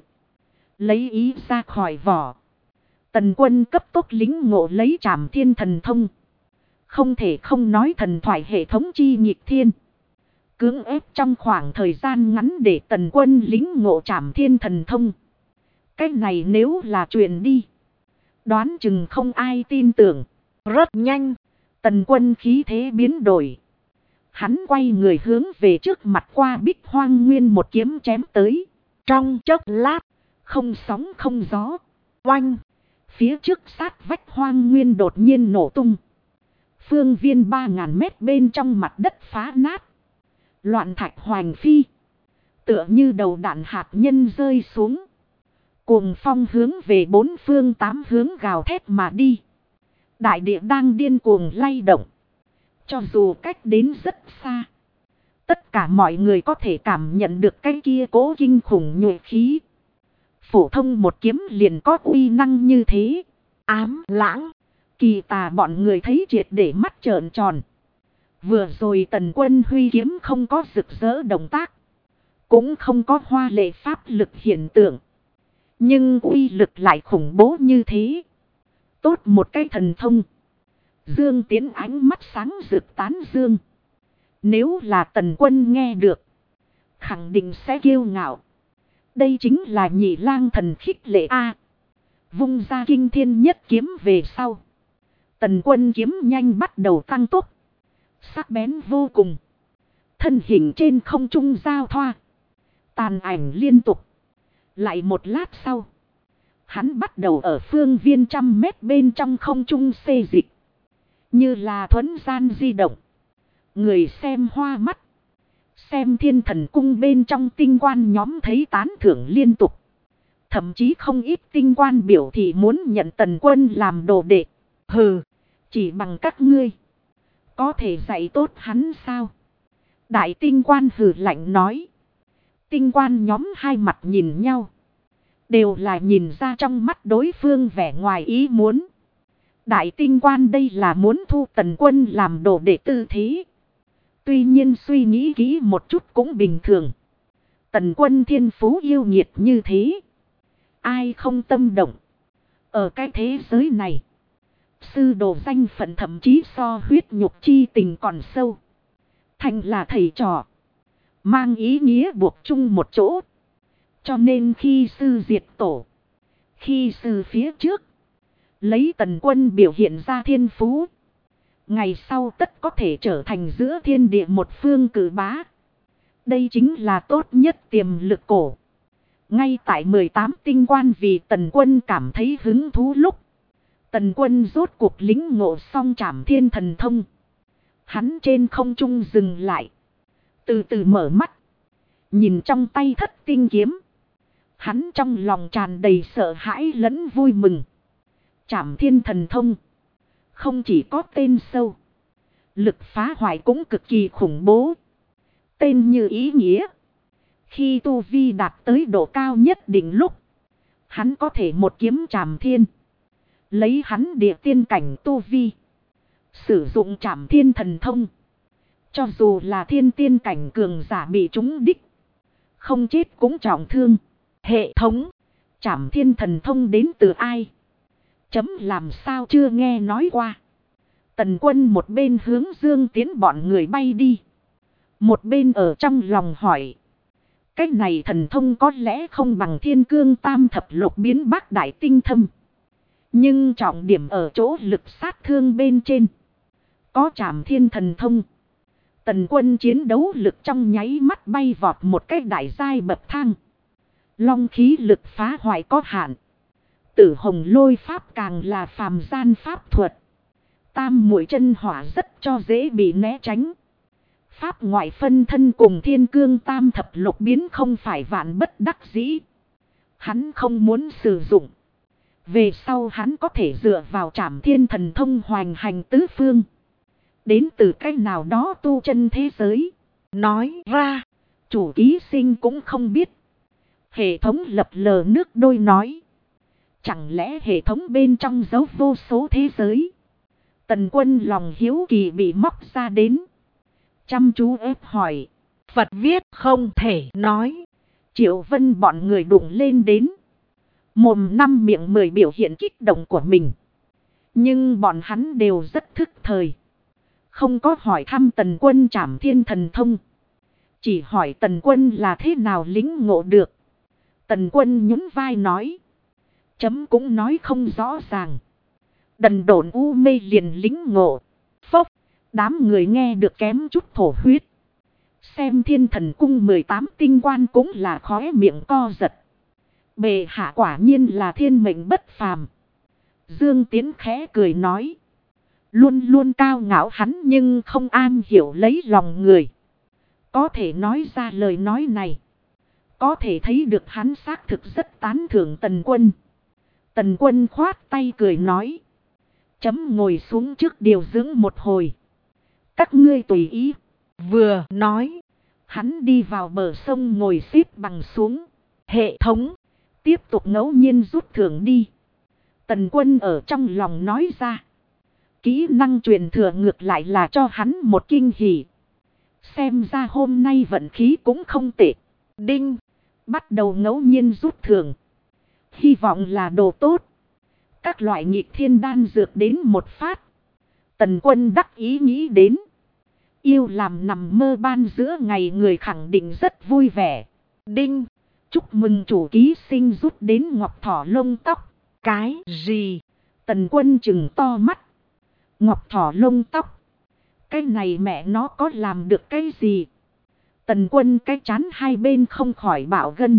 Lấy ý ra khỏi vỏ. Tần Quân cấp tốc lĩnh ngộ lấy trảm thiên thần thông. Không thể không nói thần thoại hệ thống chi nghịch thiên. Cưỡng ép trong khoảng thời gian ngắn để Tần Quân lĩnh ngộ trảm thiên thần thông. Cái này nếu là truyền đi. Đoán chừng không ai tin tưởng. Rất nhanh. Tần Quân khí thế biến đổi. Hắn quay người hướng về trước mặt qua Bích Hoang Nguyên một kiếm chém tới. Trong chốc lát. Không sóng không gió. Oanh. Phía trước sát vách Hoang Nguyên đột nhiên nổ tung. Phương viên 3000 mét bên trong mặt đất phá nát. Loạn thạch hoành phi. Tựa như đầu đạn hạt nhân rơi xuống. Cuồng phong hướng về 4 phương 8 hướng gào thét mà đi. Đại địa đang điên cuồng lay động. Cho dù cách đến rất xa. Tất cả mọi người có thể cảm nhận được cái kia cố kinh khủng nhuệ khí. Phổ thông một kiếm liền có uy năng như thế. Ám lãng. Kỳ tà bọn người thấy triệt để mắt trợn tròn. Vừa rồi Tần Quân huy kiếm không có rực rỡ động tác. Cũng không có hoa lệ pháp lực hiện tượng. Nhưng uy lực lại khủng bố như thế. Tốt một cái thần thông. Dương Tiến ánh mắt sáng rực tán dương. Nếu là Tần Quân nghe được. Khẳng định sẽ kiêu ngạo. Đây chính là Nhị Lang thần khích lệ A. Vung ra kinh thiên nhất kiếm về sau. Tần Quân kiếm nhanh bắt đầu tăng tốc. Sắc bén vô cùng. Thân hình trên không trung giao thoa. Tàn ảnh liên tục. Lại một lát sau. Hắn bắt đầu ở phương viên 100 mét bên trong không trung xê dịch. Như là thuấn gian di động. Người xem hoa mắt. Xem Thiên Thần Cung bên trong tinh quan nhóm thấy tán thưởng liên tục. Thậm chí không ít tinh quan biểu thị muốn nhận Tần Quân làm đồ đệ. Hừ, chỉ bằng các ngươi. Có thể dạy tốt hắn sao? Đại tinh quan hừ lạnh nói. Tinh quan nhóm hai mặt nhìn nhau. Đều là nhìn ra trong mắt đối phương vẻ ngoài ý muốn. Đại tinh quan đây là muốn thu Tần Quân làm đồ đệ tư thế. Tuy nhiên suy nghĩ kỹ một chút cũng bình thường. Tần Quân thiên phú yêu nghiệt như thế. Ai không tâm động. Ở cái thế giới này. Sư đồ danh phận thậm chí so huyết nhục chi tình còn sâu. Thành là thầy trò. Mang ý nghĩa buộc chung một chỗ. Cho nên khi sư diệt tổ. Khi sư phía trước. Lấy Tần Quân biểu hiện ra thiên phú. Ngày sau tất có thể trở thành giữa thiên địa một phương cử bá. Đây chính là tốt nhất tiềm lực cổ. Ngay tại 18 tinh quan vì Tần Quân cảm thấy hứng thú lúc. Tần Quân rốt cuộc lính ngộ xong Trảm Thiên Thần Thông. Hắn trên không trung dừng lại. Từ từ mở mắt. Nhìn trong tay Thất Tinh Kiếm. Hắn trong lòng tràn đầy sợ hãi lẫn vui mừng. Trảm Thiên Thần Thông. Không chỉ có tên sâu. Lực phá hoại cũng cực kỳ khủng bố. Tên như ý nghĩa. Khi tu vi đạt tới độ cao nhất định lúc. Hắn có thể một kiếm trảm thiên. Lấy hắn địa tiên cảnh tu vi. Sử dụng Trảm Thiên Thần Thông. Cho dù là thiên tiên cảnh cường giả bị trúng đích. Không chết cũng trọng thương. Hệ thống. Trảm Thiên Thần Thông đến từ ai? Chấm làm sao chưa nghe nói qua. Tần Quân một bên hướng Dương Tiến bọn người bay đi. Một bên ở trong lòng hỏi. Cái này thần thông có lẽ không bằng Thiên Cương Tam Thập Lục Biến Bát Đại Tinh Thâm. Nhưng trọng điểm ở chỗ lực sát thương bên trên. Có Trảm Thiên Thần Thông. Tần Quân chiến đấu lực trong nháy mắt bay vọt một cái đại giai bậc thang. Long khí lực phá hoại có hạn. Tử Hồng Lôi Pháp càng là phàm gian pháp thuật. Tam Muội Chân Hỏa rất cho dễ bị né tránh. Pháp ngoại phân thân cùng Thiên Cương Tam Thập Lục Biến không phải vạn bất đắc dĩ. Hắn không muốn sử dụng. Về sau hắn có thể dựa vào Trảm Thiên Thần Thông hoành hành tứ phương. Đến từ cách nào đó tu chân thế giới. Nói ra, chủ ký sinh cũng không biết. Hệ thống lập lờ nước đôi nói. Chẳng lẽ hệ thống bên trong giấu vô số thế giới? Tần Quân lòng hiếu kỳ bị móc ra đến. Chăm chú ép hỏi. Phật viết không thể nói. Triệu Vân bọn người đụng lên đến. Mồm năm miệng mười biểu hiện kích động của mình. Nhưng bọn hắn đều rất thức thời. Không có hỏi thăm Tần Quân Trảm Thiên Thần Thông. Chỉ hỏi Tần Quân là thế nào lĩnh ngộ được. Tần Quân nhún vai nói. Chấm cũng nói không rõ ràng. Đần độn u mê liền lĩnh ngộ. Phốc. Đám người nghe được kém chút thổ huyết. Xem Thiên Thần Cung 18 tinh quan cũng là khóe miệng co giật. Bệ hạ quả nhiên là thiên mệnh bất phàm. Dương Tiến khẽ cười nói. Luôn luôn cao ngạo hắn nhưng không an hiểu lấy lòng người. Có thể nói ra lời nói này. Có thể thấy được hắn xác thực rất tán thưởng Tần Quân. Tần Quân khoát tay cười nói. Chấm ngồi xuống trước điều dưỡng một hồi. Các ngươi tùy ý. Vừa nói. Hắn đi vào bờ sông ngồi xếp bằng xuống. Hệ thống. Tiếp tục ngẫu nhiên rút thưởng đi. Tần Quân ở trong lòng nói ra. Kỹ năng truyền thừa ngược lại là cho hắn một kinh hỉ. Xem ra hôm nay vận khí cũng không tệ. Đinh. Bắt đầu ngẫu nhiên rút thưởng. Hy vọng là đồ tốt. Các loại nhịp thiên đan dược đến một phát. Tần Quân đắc ý nghĩ đến. Yêu làm nằm mơ ban giữa ngày người khẳng định rất vui vẻ. Đinh. Chúc mừng chủ ký sinh rút đến ngọc thỏ lông tóc. Cái gì? Tần Quân trừng to mắt. Ngọc thỏ lông tóc. Cái này mẹ nó có làm được cái gì? Tần Quân cái chán hai bên không khỏi bạo gân.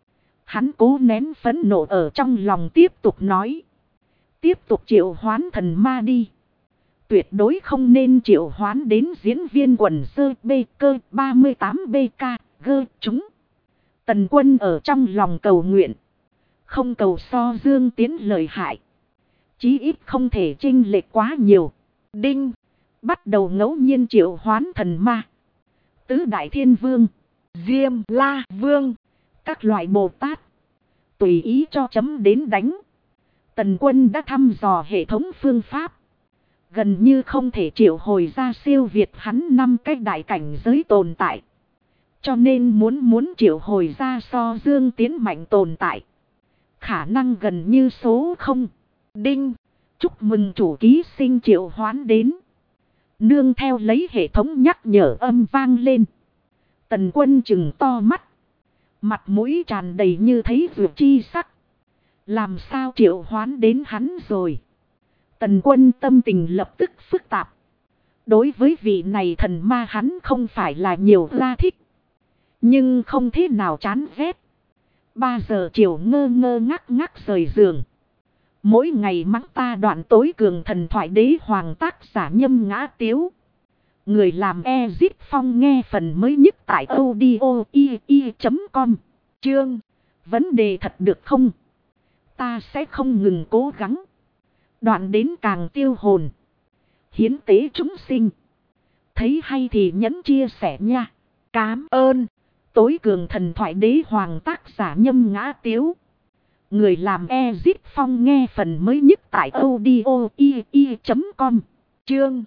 Hắn cố nén phẫn nộ ở trong lòng tiếp tục nói. Tiếp tục triệu hoán thần ma đi. tuyệt đối không nên triệu hoán đến diễn viên quần sơ B cơ 38BK gơ chúng. Tần Quân ở trong lòng cầu nguyện. Không cầu so Dương Tiến lợi hại. Chí ít không thể chênh lệch quá nhiều. Đinh. Bắt đầu ngẫu nhiên triệu hoán thần ma. Tứ Đại Thiên Vương. Diêm La Vương. Các loại Bồ Tát. Tùy ý cho chấm đến đánh. Tần Quân đã thăm dò hệ thống phương pháp. Gần như không thể triệu hồi ra siêu việt hắn 5 cái đại cảnh giới tồn tại. Cho nên muốn triệu hồi ra so Dương Tiến mạnh tồn tại. Khả năng gần như số 0. Đinh. Chúc mừng chủ ký sinh triệu hoán đến. Nương theo lấy hệ thống nhắc nhở âm vang lên. Tần Quân trừng to mắt. Mặt mũi tràn đầy như thấy vượt chi sắc. Làm sao triệu hoán đến hắn rồi. Tần Quân tâm tình lập tức phức tạp. Đối với vị này thần ma hắn không phải là nhiều la thích. Nhưng không thế nào chán ghét. 3 giờ chiều ngơ ngác rời giường. Mỗi ngày mắng ta đoạn tối cường thần thoại đế hoàng tác giả Nhâm Ngã Tiếu. Người làm Ezit Phong nghe phần mới nhất tại audio.com. Chương. Vấn đề thật được không? Ta sẽ không ngừng cố gắng. Đoạn đến càng tiêu hồn. Hiến tế chúng sinh. Thấy hay thì nhấn chia sẻ nha. Cám ơn. Tối cường thần thoại đế hoàng tác giả Nhâm Ngã Tiếu. Người làm Ezit Phong nghe phần mới nhất tại audio.com. Chương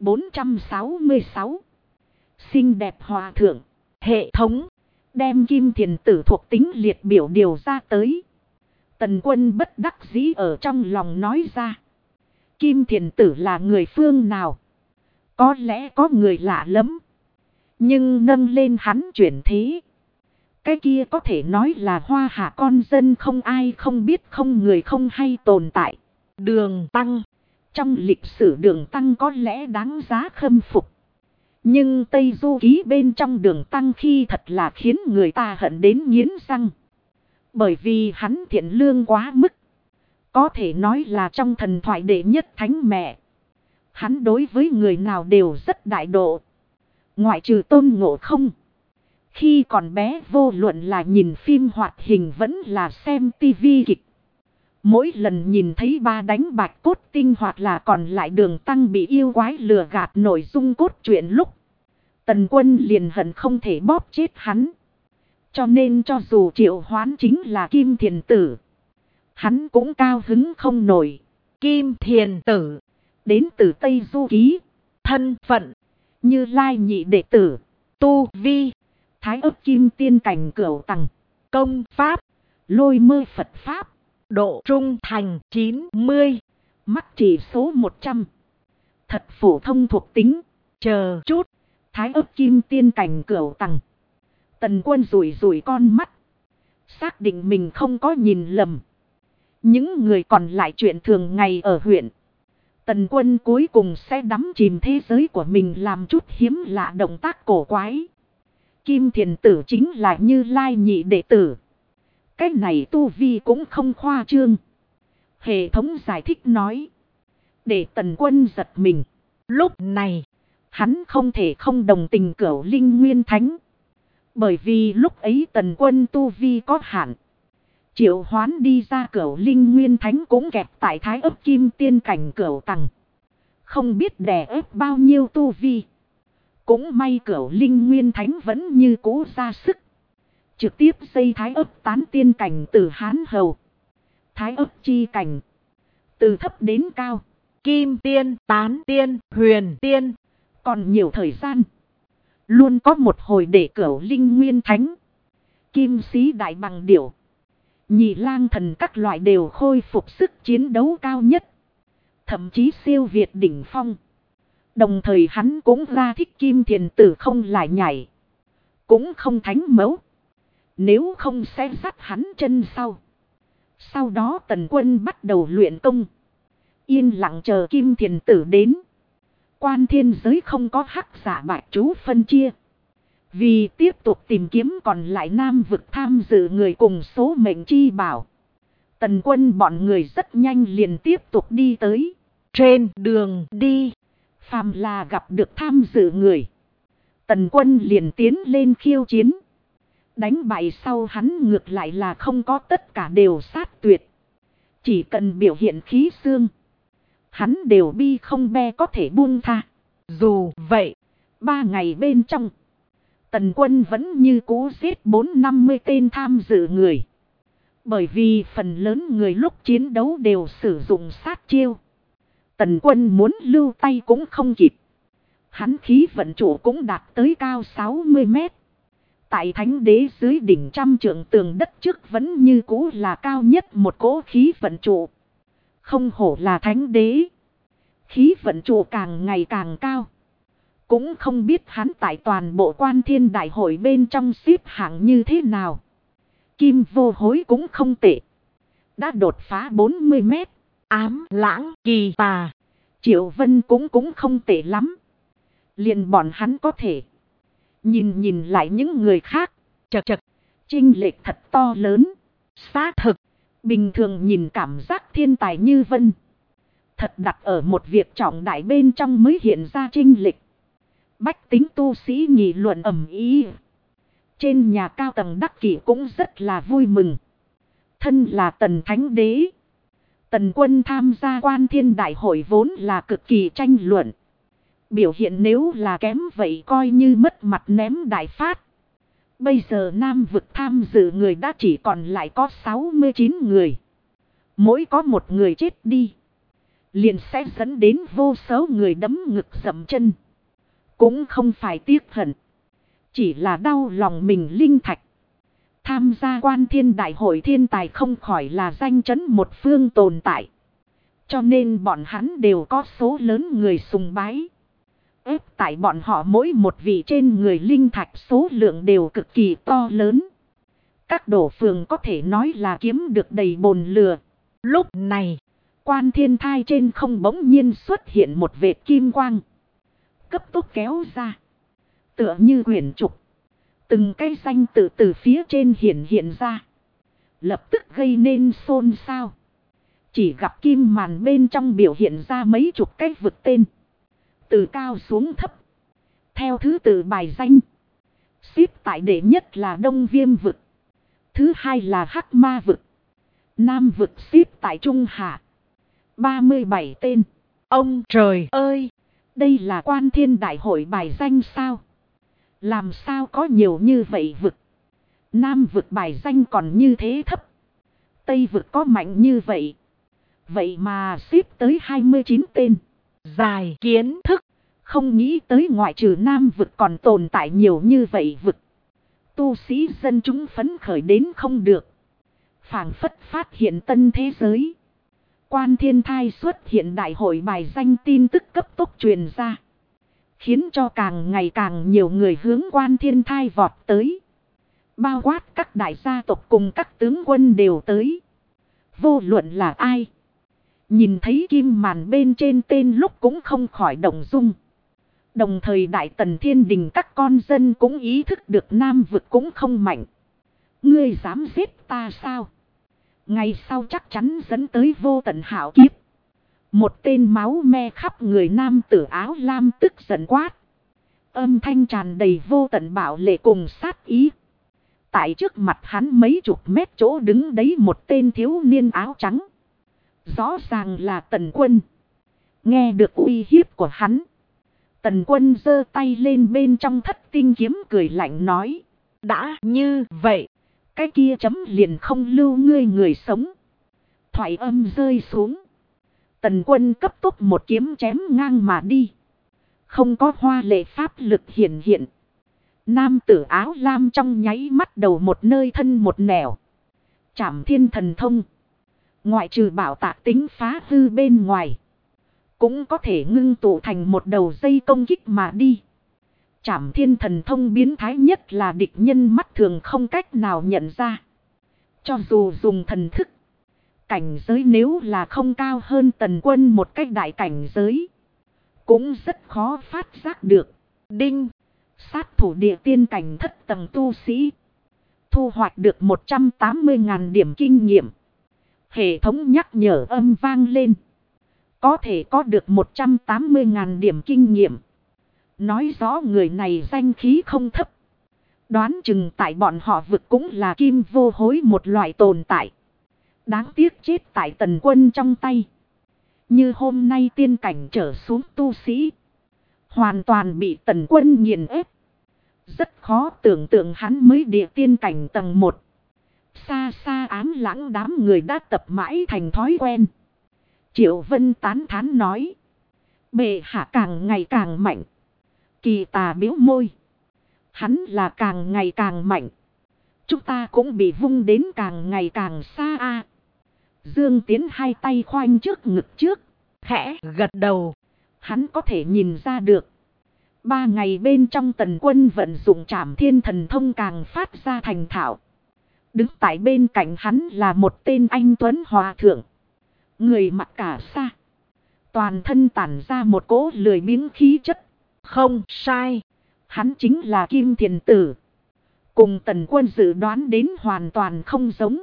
466. Xinh đẹp hòa thượng. Hệ thống. Đem kim thiền tử thuộc tính liệt biểu điều ra tới. Tần Quân bất đắc dĩ ở trong lòng nói ra. Kim thiền tử là người phương nào? Có lẽ có người lạ lắm. Nhưng nâng lên hắn chuyển thế. Cái kia có thể nói là hoa hạ con dân không ai không biết không người không hay tồn tại. Đường Tăng. Trong lịch sử Đường Tăng có lẽ đáng giá khâm phục. Nhưng Tây Du Ký bên trong Đường Tăng khi thật là khiến người ta hận đến nghiến răng. Bởi vì hắn thiện lương quá mức. Có thể nói là trong thần thoại đệ nhất thánh mẹ. Hắn đối với người nào đều rất đại độ. Ngoại trừ Tôn Ngộ Không. Khi còn bé vô luận là nhìn phim hoạt hình vẫn là xem tivi kịch. Mỗi lần nhìn thấy ba đánh bạch cốt tinh hoặc là còn lại Đường Tăng bị yêu quái lừa gạt nội dung cốt truyện lúc. Tần Quân liền hận không thể bóp chết hắn. Cho nên cho dù triệu hoán chính là Kim Thiền Tử. Hắn cũng cao hứng không nổi. Kim Thiền Tử. Đến từ Tây Du Ký. Thân phận. Như Lai nhị đệ tử. Tu vi. Thái ấp kim tiên cảnh cửu tầng. Công pháp. Lôi mơ Phật pháp. Độ trung thành 90. Mắt chỉ số 100. Thật phổ thông thuộc tính. Chờ chút. Thái ấp kim tiên cảnh cửu tầng. Tần Quân rủi con mắt. Xác định mình không có nhìn lầm. Những người còn lại chuyện thường ngày ở huyện. Tần Quân cuối cùng sẽ đắm chìm thế giới của mình làm chút hiếm lạ động tác cổ quái. Kim Thiền Tử chính là Như Lai nhị đệ tử. Cái này tu vi cũng không khoa trương. Hệ thống giải thích nói. Để Tần Quân giật mình. Lúc này, hắn không thể không đồng tình Cửu Linh Nguyên Thánh. Bởi vì lúc ấy Tần Quân tu vi có hạn. Triệu hoán đi ra Cửu Linh Nguyên Thánh cũng kẹt tại Thái ấp kim tiên cảnh cửu tầng. Không biết đè ép bao nhiêu tu vi. Cũng may Cửu Linh Nguyên Thánh vẫn như cũ ra sức. Trực tiếp xây Thái ấp tán tiên cảnh từ Hán Hầu. Thái ấp chi cảnh. Từ thấp đến cao. Kim tiên, tán tiên, huyền tiên. Còn nhiều thời gian. Luôn có một hồi để Cửu Linh Nguyên Thánh. Kim sĩ đại bằng điểu. Nhị lang thần các loại đều khôi phục sức chiến đấu cao nhất. Thậm chí siêu việt đỉnh phong. Đồng thời hắn cũng ra thích Kim Thiền Tử không lại nhảy. Cũng không thánh mẫu. Nếu không sẽ dắt hắn chân sau. Sau đó Tần Quân bắt đầu luyện công. Yên lặng chờ Kim Thiền Tử đến. Quan thiên giới không có hắc giả bạch chú phân chia. Vì tiếp tục tìm kiếm còn lại Nam vực tham dự người cùng số mệnh chi bảo. Tần Quân bọn người rất nhanh liền tiếp tục đi tới. Trên đường đi, Phàm là gặp được tham dự người, Tần Quân liền tiến lên khiêu chiến. Đánh bại sau hắn ngược lại là không có tất cả đều sát tuyệt. Chỉ cần biểu hiện khí xương, hắn đều bi không be có thể buông tha. Dù vậy, 3 ngày bên trong, Tần Quân vẫn như cũ giết 450 tên tham dự người. Bởi vì phần lớn người lúc chiến đấu đều sử dụng sát chiêu. Tần Quân muốn lưu tay cũng không kịp. Hắn khí vận trụ cũng đạt tới cao 60 mét. Tại Thánh Đế dưới đỉnh trăm trượng tường đất trước vẫn như cũ là cao nhất một cỗ khí vận trụ. Không hổ là Thánh Đế. Khí vận trụ càng ngày càng cao. Cũng không biết hắn tại toàn bộ Quan Thiên Đại Hội bên trong xếp hạng như thế nào. Kim Vô Hối cũng không tệ. Đã đột phá 40 mét. Ám Lãng Kỳ Tà, Triệu Vân cũng không tệ lắm. Liền bọn hắn có thể nhìn lại những người khác. Chật, chênh lệch thật to lớn. Xác thực, bình thường nhìn cảm giác thiên tài như vân. Thật đặt ở một việc trọng đại bên trong mới hiện ra chênh lệch. Bách tính tu sĩ nghị luận ầm ĩ. Trên nhà cao tầng đắc kỷ cũng rất là vui mừng. Thân là Tần Thánh Đế, Tần Quân tham gia Quan Thiên Đại Hội vốn là cực kỳ tranh luận. Biểu hiện nếu là kém vậy coi như mất mặt ném đại phát. Bây giờ Nam vực tham dự người đã chỉ còn lại có 69 người. Mỗi có một người chết đi, liền sẽ dẫn đến vô số người đấm ngực dậm chân. Cũng không phải tiếc hận, chỉ là đau lòng mình linh thạch. Tham gia Quan Thiên Đại Hội thiên tài không khỏi là danh chấn một phương tồn tại. Cho nên bọn hắn đều có số lớn người sùng bái. Ép tại bọn họ mỗi một vị trên người linh thạch số lượng đều cực kỳ to lớn. Các đổ phường có thể nói là kiếm được đầy bồn lừa. Lúc này, Quan Thiên Thai trên không bỗng nhiên xuất hiện một vệt kim quang. Cấp tốc kéo ra, tựa như quyển trục. Từng cái danh tự từ phía trên hiện ra. Lập tức gây nên xôn xao. Chỉ gặp kim màn bên trong biểu hiện ra mấy chục cái vực tên. Từ cao xuống thấp, theo thứ tự bài danh. Xếp tại đệ nhất là Đông Viêm vực. Thứ hai là Hắc Ma vực. Nam vực xếp tại Trung Hạ. 37 tên. Ông trời ơi! Đây là Quan Thiên Đại Hội bài danh sao? Làm sao có nhiều như vậy vực? Nam vực bài danh còn như thế thấp. Tây vực có mạnh như vậy. Vậy mà xếp tới 29 tên. Dài kiến thức. Không nghĩ tới ngoại trừ Nam vực còn tồn tại nhiều như vậy vực. Tu sĩ dân chúng phấn khởi đến không được. Phảng phất phát hiện tân thế giới. Quan Thiên Thai xuất hiện đại hội bài danh tin tức cấp tốc truyền ra. Khiến cho càng ngày càng nhiều người hướng Quan Thiên Thai vọt tới. Bao quát các đại gia tộc cùng các tướng quân đều tới. Vô luận là ai, nhìn thấy kim màn bên trên tên lúc cũng không khỏi động dung. Đồng thời Đại Tần Thiên Đình các con dân cũng ý thức được Nam vực cũng không mạnh. Ngươi dám giết ta sao? Ngày sau chắc chắn dẫn tới vô tận hạo kiếp. Một tên máu me khắp người nam tử áo lam tức giận quát. Âm thanh tràn đầy vô tận bạo lệ cùng sát ý. Tại trước mặt hắn mấy chục mét chỗ đứng đấy một tên thiếu niên áo trắng. Rõ ràng là Tần Quân. Nghe được uy hiếp của hắn, Tần Quân giơ tay lên bên trong Thất Tinh kiếm cười lạnh nói. Đã như vậy, cái kia chấm liền không lưu ngươi người sống. Thoại âm rơi xuống, Tần Quân cấp tốc một kiếm chém ngang mà đi. Không có hoa lệ pháp lực hiện. Nam tử áo lam trong nháy mắt đầu một nơi thân một nẻo. Trảm Thiên Thần Thông, ngoại trừ bảo tạc tính phá hư bên ngoài, cũng có thể ngưng tụ thành một đầu dây công kích mà đi. Trảm Thiên Thần Thông biến thái nhất là địch nhân mắt thường không cách nào nhận ra. Cho dù dùng thần thức, cảnh giới nếu là không cao hơn Tần Quân một cách đại cảnh giới, cũng rất khó phát giác được. Đinh! Sát thủ địa tiên cảnh thất tầng tu sĩ. Thu hoạch được 180.000 điểm kinh nghiệm. Hệ thống nhắc nhở âm vang lên. có thể có được 180.000 điểm kinh nghiệm. Nói rõ người này danh khí không thấp. Đoán chừng tại bọn họ vực cũng là kim vô hối một loại tồn tại. Đáng tiếc chết tại Tần Quân trong tay. Như hôm nay tiên cảnh trở xuống tu sĩ. Hoàn toàn bị Tần Quân nghiền ép. Rất khó tưởng tượng hắn mới địa tiên cảnh tầng 1. Xa xa ám lãng đám người đã tập mãi thành thói quen. Triệu Vân tán thán nói. Bệ hạ càng ngày càng mạnh. Kỳ Tà biếu môi. Hắn là càng ngày càng mạnh. Chúng ta cũng bị vung đến càng ngày càng xa a. Dương Tiến hai tay khoanh trước ngực trước. Khẽ gật đầu. Hắn có thể nhìn ra được. 3 ngày bên trong Tần Quân vận dụng Trảm Thiên Thần Thông càng phát ra thành thạo. Đứng tại bên cạnh hắn là một tên anh tuấn hòa thượng. Người mặc cả sa. Toàn thân tản ra một cỗ lười biếng khí chất. Không sai. Hắn chính là Kim Thiền Tử. Cùng Tần Quân dự đoán đến hoàn toàn không giống.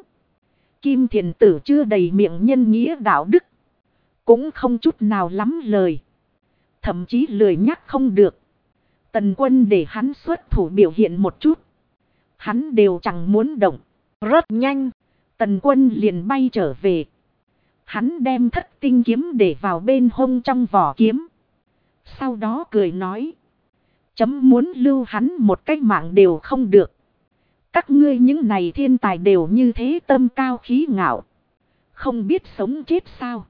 Kim Thiền Tử chưa đầy miệng nhân nghĩa đạo đức. Cũng không chút nào lắm lời. Thậm chí lười nhắc không được. Tần Quân để hắn xuất thủ biểu hiện một chút. Hắn đều chẳng muốn động. Rất nhanh. Tần Quân liền bay trở về. Hắn đem Thất Tinh kiếm để vào bên hông trong vỏ kiếm. Sau đó cười nói. Chấm muốn lưu hắn một cái mạng đều không được. Các ngươi những này thiên tài đều như thế tâm cao khí ngạo. Không biết sống chết sao.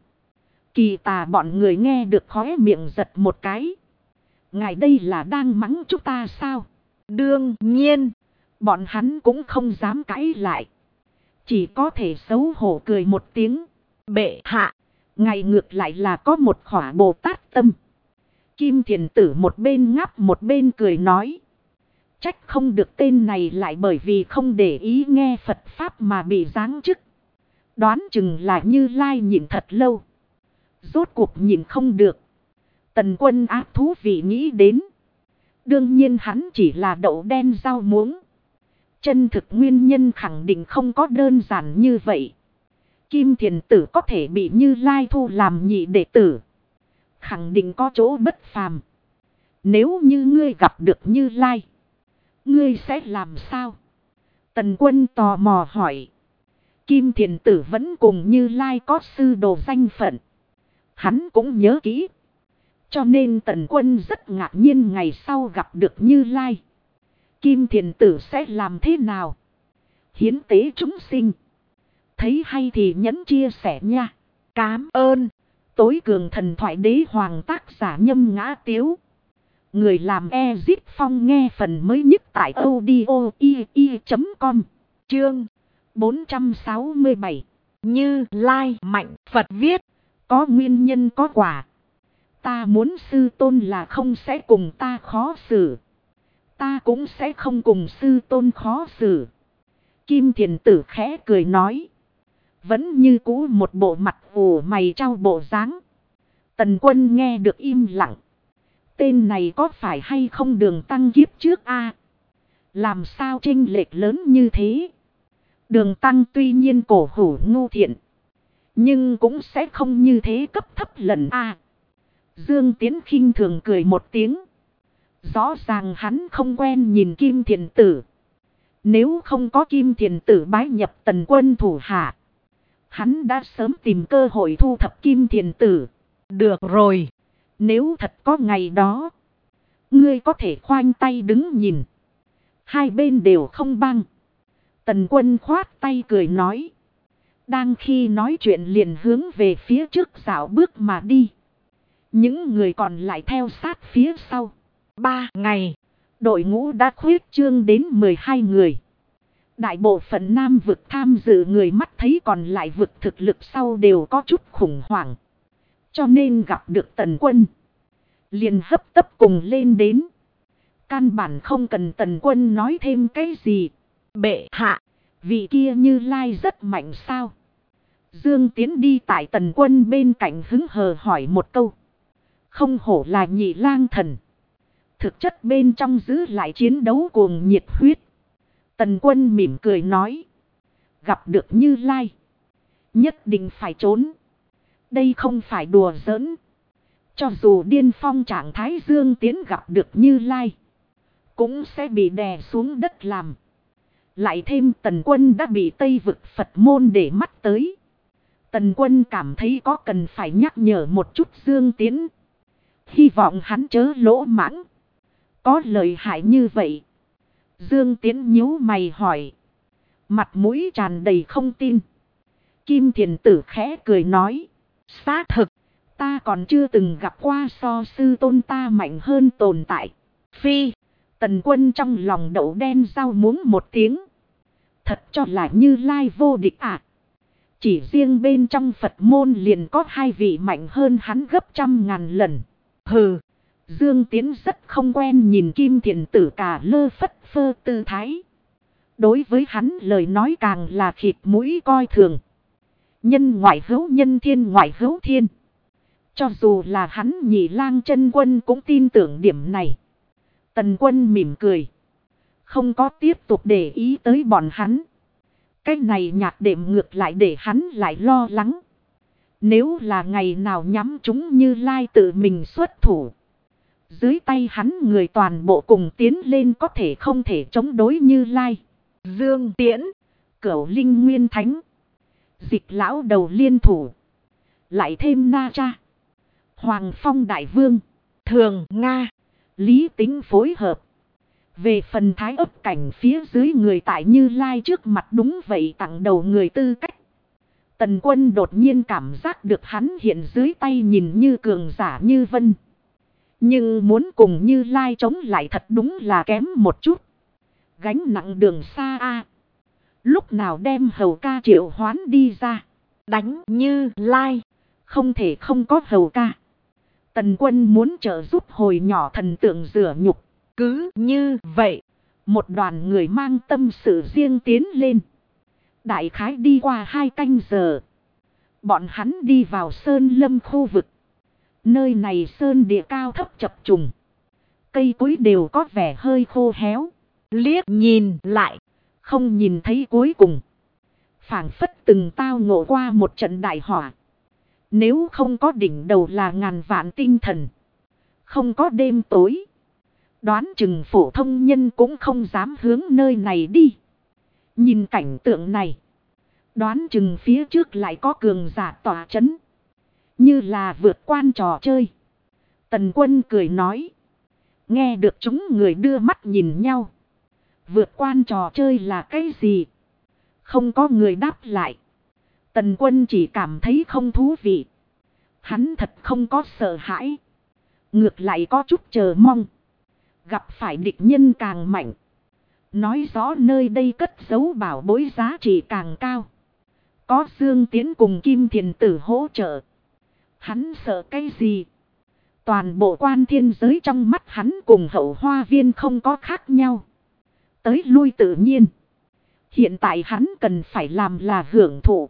Kỳ Tà bọn người nghe được khóe miệng giật một cái. Ngài đây là đang mắng chúng ta sao? Đương nhiên. Bọn hắn cũng không dám cãi lại. Chỉ có thể xấu hổ cười một tiếng. Bệ hạ. Ngài ngược lại là có một khỏa Bồ Tát tâm. Kim Thiền Tử một bên ngáp một bên cười nói. Trách không được tên này lại bởi vì không để ý nghe Phật Pháp mà bị giáng chức. Đoán chừng là Như Lai nhịn thật lâu. Rốt cuộc nhịn không được. Tần Quân ác thú vị nghĩ đến. Đương nhiên hắn chỉ là đậu đen rau muống. Chân thực nguyên nhân khẳng định không có đơn giản như vậy. Kim Thiền Tử có thể bị Như Lai thu làm nhị đệ tử. Khẳng định có chỗ bất phàm. Nếu như ngươi gặp được Như Lai. Ngươi sẽ làm sao? Tần Quân tò mò hỏi. Kim Thiền Tử vẫn cùng Như Lai có sư đồ danh phận. Hắn cũng nhớ kỹ. Cho nên Tần Quân rất ngạc nhiên ngày sau gặp được Như Lai. Kim Thiền Tử sẽ làm thế nào? Hiến tế chúng sinh. Thấy hay thì nhấn chia sẻ nha. Cám ơn. Tối cường thần thoại đế hoàng tác giả Nhâm Ngã Tiếu. Người làm Ezip Phong nghe phần mới nhất tại audio.com. Chương 467. Như Lai mạnh Phật viết. Có nguyên nhân có quả. Ta muốn sư tôn là không sẽ cùng ta khó xử. Ta cũng sẽ không cùng sư tôn khó xử. Kim Thiền Tử khẽ cười nói. Vẫn như cũ một bộ mặt ủ mày trao bộ dáng. Tần Quân nghe được im lặng. Tên này có phải hay không Đường Tăng kiếp trước a? Làm sao chênh lệch lớn như thế? Đường Tăng tuy nhiên cổ hủ ngu thiện. Nhưng cũng sẽ không như thế cấp thấp lần a. Dương Tiến khinh thường cười một tiếng. Rõ ràng hắn không quen nhìn Kim Thiền Tử. Nếu không có Kim Thiền Tử bái nhập Tần Quân thủ hạ. Hắn đã sớm tìm cơ hội thu thập Kim Thiền Tử. Được rồi. Nếu thật có ngày đó. Ngươi có thể khoanh tay đứng nhìn. Hai bên đều không băng. Tần Quân khoát tay cười nói. Đang khi nói chuyện liền hướng về phía trước dạo bước mà đi. Những người còn lại theo sát phía sau. 3 ngày. Đội ngũ đã khuyết trương đến 12 người. Đại bộ phận Nam vực tham dự người mắt thấy còn lại vực thực lực sau đều có chút khủng hoảng. Cho nên gặp được Tần Quân. Liền hấp tấp cùng lên đến. Căn bản không cần Tần Quân nói thêm cái gì. Bệ hạ. Vị kia Như Lai rất mạnh sao? Dương Tiến đi tại Tần Quân bên cạnh hứng hờ hỏi một câu. Không hổ là Nhị Lang Thần. Thực chất bên trong giữ lại chiến đấu cuồng nhiệt huyết. Tần Quân mỉm cười nói. Gặp được Như Lai. Nhất định phải trốn. Đây không phải đùa giỡn. Cho dù điên phong trạng thái Dương Tiến gặp được Như Lai, cũng sẽ bị đè xuống đất làm. Lại thêm Tần Quân đã bị Tây Vực Phật môn để mắt tới. Tần Quân cảm thấy có cần phải nhắc nhở một chút Dương Tiến. Hy vọng hắn chớ lỗ mãng. Có lợi hại như vậy? Dương Tiến nhíu mày hỏi. Mặt mũi tràn đầy không tin. Kim Thiền Tử khẽ cười nói. Xác thực, ta còn chưa từng gặp qua so sư tôn ta mạnh hơn tồn tại. Phi, Tần Quân trong lòng đậu đen rau muống một tiếng. Thật cho là Như Lai vô địch à? Chỉ riêng bên trong Phật môn liền có 2 vị mạnh hơn hắn gấp 100.000 lần. Hừ, Dương Tiến rất không quen nhìn Kim Thiền Tử cả lơ phất phơ tư thái. Đối với hắn lời nói càng là khịt mũi coi thường. Nhân ngoại hữu nhân, thiên ngoại hữu thiên. Cho dù là hắn Nhị Lang Chân Quân cũng tin tưởng điểm này. Tần Quân mỉm cười, không có tiếp tục để ý tới bọn hắn. Cái này nhạc đệm ngược lại để hắn lại lo lắng. Nếu là ngày nào nhắm chúng Như Lai tự mình xuất thủ, dưới tay hắn người toàn bộ cùng tiến lên có thể không thể chống đối Như Lai. Dương Tiễn, Cửu Linh Nguyên Thánh, Dịch Lão Đầu liên thủ, lại thêm Na Cha, Hoàng Phong Đại Vương, Thường Nga, Lý Tính phối hợp. Về phần Thái Ấp Cảnh phía dưới người tại Như Lai trước mặt đúng vậy tặng đầu người tư cách. Tần Quân đột nhiên cảm giác được hắn hiện dưới tay nhìn như cường giả như vân. Nhưng muốn cùng Như Lai chống lại thật đúng là kém một chút. Gánh nặng đường xa a. Lúc nào đem Hầu Ca triệu hoán đi ra. Đánh Như Lai. Không thể không có Hầu Ca. Tần Quân muốn trợ giúp hồi nhỏ thần tượng rửa nhục. Cứ như vậy, một đoàn người mang tâm sự riêng tiến lên. Đại khái đi qua 2 canh giờ, bọn hắn đi vào sơn lâm khu vực. Nơi này sơn địa cao thấp chập trùng, cây cối đều có vẻ hơi khô héo. Liếc nhìn lại, không nhìn thấy cuối cùng. Phảng phất từng tao ngộ qua một trận đại hỏa. Nếu không có đỉnh đầu là ngàn vạn tinh thần, không có đêm tối, đoán chừng phổ thông nhân cũng không dám hướng nơi này đi. Nhìn cảnh tượng này, đoán chừng phía trước lại có cường giả tỏa chấn. Như là vượt quan trò chơi. Tần Quân cười nói. Nghe được chúng người đưa mắt nhìn nhau. Vượt quan trò chơi là cái gì? Không có người đáp lại. Tần Quân chỉ cảm thấy không thú vị. Hắn thật không có sợ hãi. Ngược lại có chút chờ mong. Gặp phải địch nhân càng mạnh, nói rõ nơi đây cất giấu bảo bối giá trị càng cao. Có Dương Tiến cùng Kim Thiền Tử hỗ trợ, hắn sợ cái gì? Toàn bộ quan thiên giới trong mắt hắn cùng Hậu Hoa Viên không có khác nhau. Tới lui tự nhiên. Hiện tại hắn cần phải làm là hưởng thụ,